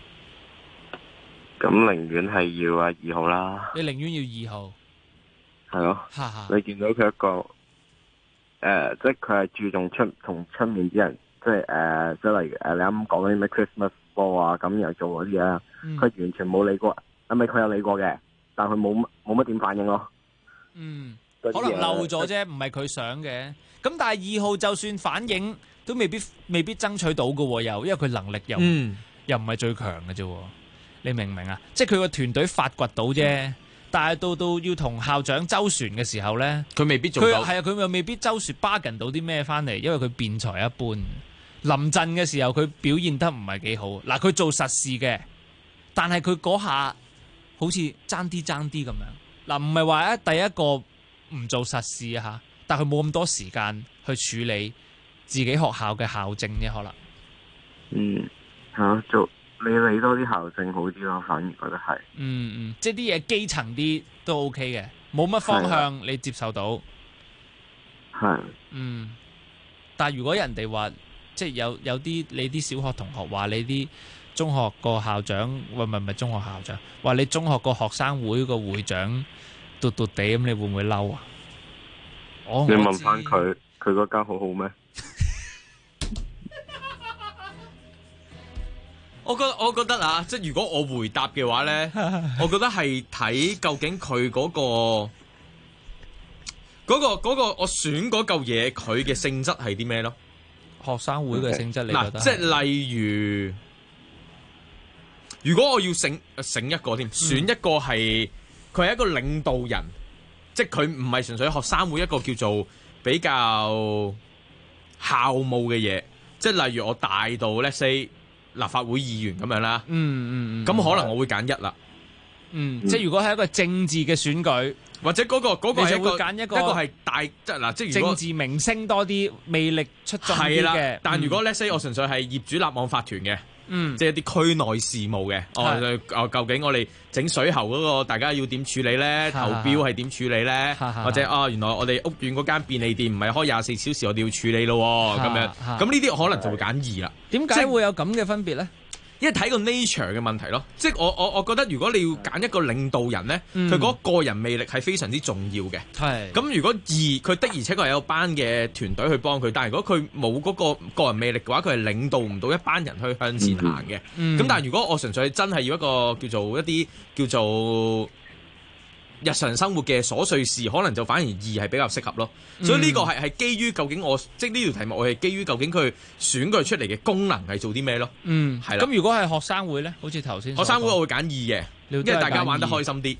N: 咁寧願係要2號啦。
G: 你寧願要2號？
N: 係咯。你見到佢一個即係佢係注重同出面啲人，即係例如你啱講嗰啲咩 Christmas ball 啊，咁又做嗰啲嘢，佢完全冇理過，咪佢有理過嘅，但係佢冇乜點反應咯。
G: 可能漏咗啫，唔係佢想嘅。咁但係2號就算反應，都未必爭取到嘅，又因為佢能力又唔係最強嘅啫。你明唔明啊？即係佢個團隊發掘到啫，但係到要同校長周旋嘅時候咧，
F: 佢未必做到。
G: 係啊，佢又未必周旋 bargain 到啲咩翻嚟，因為佢辯才一般。臨陣嘅時候，佢表現得唔係幾好。嗱，佢做實事嘅，但係佢嗰下好似爭啲咁樣。嗱，唔係話第一個唔做實事啊嚇，但係佢冇咁多時間去處理自己學校嘅校政啫，可能。
N: 做。你理多啲校政好啲咯，反而覺得係。
G: 即係啲嘢基層啲都 OK 嘅，冇乜方向你接受到。
N: 係。
G: 但係如果人哋話，即係有啲你啲小學同學話你啲中學個校長，唔係中學校長，話你中學個學生會個會長嘟嘟地咁，你會唔會嬲啊？
N: 你問翻佢嗰間好好咩？
F: 我覺得啊，即係如果我回答嘅話咧，我覺得係睇究竟佢嗰個我選嗰嚿嘢，佢嘅性質係啲咩咯？
G: 學生會嘅性質，你覺得？
F: 即係例如果我要醒一個添，選一個係佢係一個領導人，即係佢唔係純粹學生會一個叫做比較校務嘅嘢，即係例如我大到 let's say 立法會議員咁樣啦，咁可能我會揀1啦。
G: 即係如果係一個政治嘅選舉，
F: 或者嗰個
G: 你就會揀一個
F: 係大即係嗱，即係
G: 政治明星多啲、魅力出眾啲嘅。
F: 但如果 let's say 我純粹係業主立案法團嘅，即係一啲區內事務嘅，究竟我哋整水喉嗰個大家要點處理咧？投標係點處理咧？或者原來我哋屋苑嗰間便利店唔係開24小時，我哋要處理咯咁樣。咁呢啲可能就會揀2啦。
G: 點解會有咁嘅分別咧？
F: 因為睇個 nature 嘅問題咯，即係我覺得如果你要揀一個領導人咧，佢嗰個人魅力係非常之重要嘅。咁如果2佢的而且確係有班嘅團隊去幫佢，但係如果佢冇嗰個個人魅力嘅話，佢係領導唔到一班人去向前行嘅。咁但係如果我純粹真係要一個叫做日常生活嘅瑣碎事，可能就反而2係比較適合咯。所以呢個係基於究竟即係呢條題目，我係基於究竟佢選佢出嚟嘅功能係做啲咩咯。係啦。
G: 咁如果係學生會咧，好似頭先
F: 學生會，我會揀2嘅，因為大家玩得開心啲。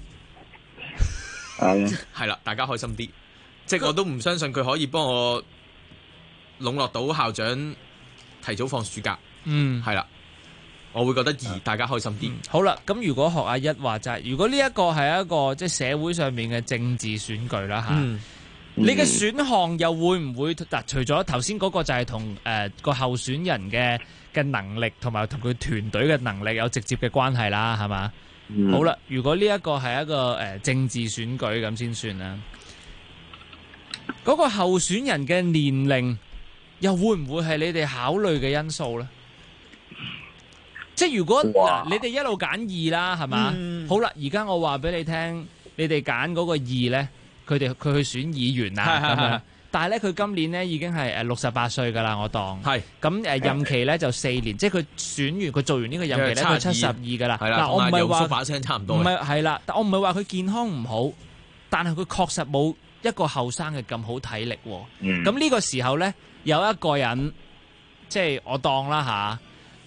F: 係啦，大家開心啲，即係我都唔相信佢可以幫我籠絡到校長提早放暑假。係啦。我會覺得2大家開心啲。
G: 好啦，咁如果學阿一話就係，如果呢一個係一個即係社會上面嘅政治選舉啦嚇，你嘅選項又會唔會嗱？除咗頭先嗰個就係同個候選人嘅能力同埋同佢團隊嘅能力有直接嘅關係啦，係嘛？好啦，如果呢一個係一個政治選舉咁先算啦，嗰個候選人嘅年齡又會唔會係你哋考慮嘅因素咧？即係如果嗱，你哋一路揀2啦，係嘛？好啦，而家我話俾你聽，你哋揀嗰個2咧，佢去選議員啦咁樣。但係咧，佢今年咧已經係68歲㗎啦，我當。係。咁任期咧就4年，即係佢選完佢做完呢個任期咧，佢72㗎啦。嗱，我唔係話
F: 把聲差唔多。
G: 唔係係啦，但我唔係話佢健康唔好，但係佢確實冇一個後生嘅咁好體力喎。咁呢個時候咧，有一個人，即係我當啦嚇。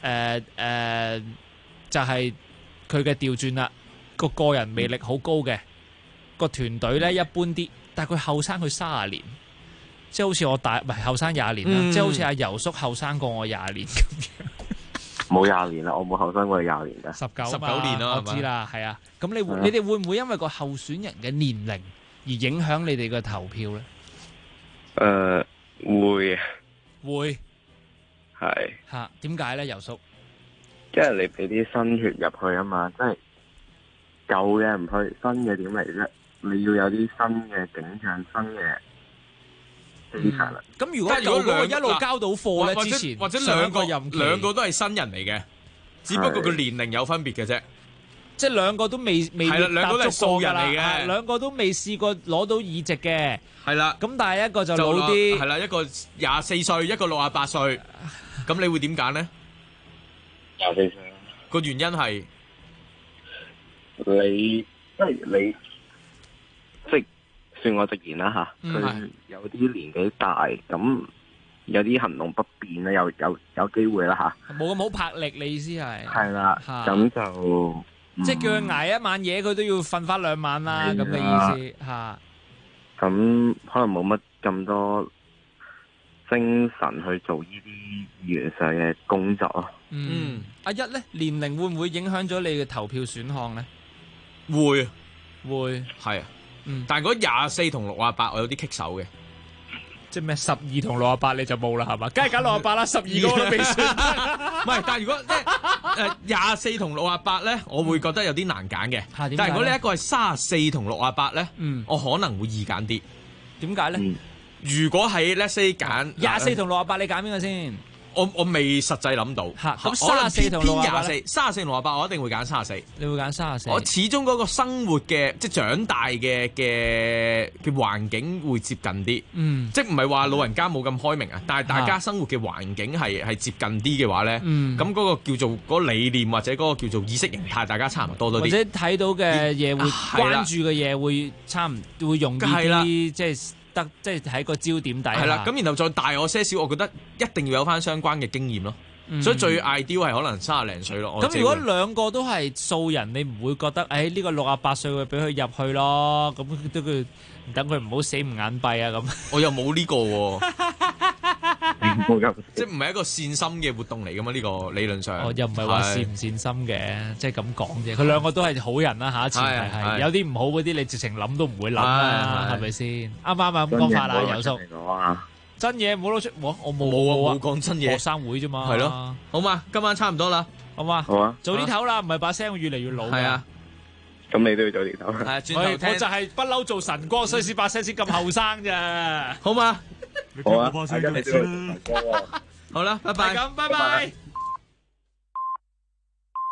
G: 就係佢嘅調轉啦，個人魅力好高嘅，個團隊咧一般啲，但係佢後生佢30年，即係好似我大唔係後生20年啦，即係好似阿游叔後生過我20年咁樣。
N: 冇20年啦，我冇後生過你20年㗎。
G: 19年啦，我知啦，係啊。咁你哋會唔會因為個候選人嘅年齡而影響你哋嘅投票咧？會。
N: 係
G: 吓，點解咧，游叔？
N: 即係你俾啲新血入去啊嘛，即係舊嘅唔去，新嘅點嚟啫？你要有啲新嘅景象、新嘅非常啦。
G: 咁如果一路交到貨咧，之前
F: 或者
G: 兩個任期
F: 兩個都係新人嚟嘅，只不過個年齡有分別嘅啫。
G: 即係兩個都未
F: 係啦，兩個都係素人嚟嘅，
G: 兩個都未試過攞到議席嘅。
F: 係啦，
G: 咁但係一個就老啲，
F: 係啦，一個24歲，一個68歲，咁你會點揀呢
N: ？24歲。
F: 個原因係
N: 你即係算我直言啦嚇，佢有啲年紀大，咁有啲行動不便咧，有機會啦嚇。
G: 冇咁好魄力，你意思係？
N: 係啦，咁就。
G: 即係叫佢捱一晚嘢，佢都要瞓翻2晚啦，咁嘅意思嚇。
N: 咁可能冇乜咁多精神去做呢啲議員上嘅工作咯。
G: 阿一咧，年齡會唔會影響咗你嘅投票選項咧？
F: 會
G: 係
F: 啊，但係嗰24同68我有啲棘手嘅。
G: 即係咩？12同68你就冇啦，係嘛？梗係揀68啦，12個都未選。
F: 唔係，但係如果24同68咧，我會覺得有啲難揀嘅。但係如果呢一個係34同68咧，我可能會易揀啲。
G: 點解咧？
F: 如果係 let's say 揀
G: 24同68，你揀邊個先？
F: 我未實際諗到。
G: 咁34同
F: 64同68，我一定會揀34。
G: 你會揀34？
F: 我始終嗰個生活嘅即係長大嘅環境會接近啲。即係唔係話老人家冇咁開明啊？但係大家生活嘅環境係接近啲嘅話咧，咁嗰個叫做嗰個理念或者嗰個叫做意識形態，大家差唔多啲。
G: 或者睇到嘅嘢會關注嘅嘢會會容易啲，即係喺個焦點底下。
F: 係啦，咁然後再大我些少，我覺得一定要有翻相關嘅經驗咯。所以最 ideal 係可能30零歲咯。
G: 咁如果兩個都係素人，你唔會覺得呢個68歲會俾佢入去咯？咁都佢等佢唔好死唔眼閉啊！咁
F: 我又冇呢個喎。即係唔係一個善心嘅活動嚟噶嘛？呢個理論上，
G: 又唔係話善唔善心嘅，即係咁講啫。佢兩個都係好人啦嚇，前提係有啲唔好嗰啲，你直情諗都唔會諗啦，係咪先？啱啱啊咁講法啦，有叔。真嘢唔好攞出，我冇
F: 講真嘢，
G: 學生會啫嘛。
F: 係咯，好嘛，今晚差唔多啦，
G: 好嘛，
N: 好啊，
G: 早啲唞啦，唔係把聲會越嚟越老嘅。
F: 係啊，
N: 咁你都要早啲唞。
F: 係，轉頭聽。
G: 我就係不嬲做晨光，所以把聲先咁後生咋。
F: 好嘛，
N: 好啊，
F: 好啦，拜拜。
G: 係咁，拜拜。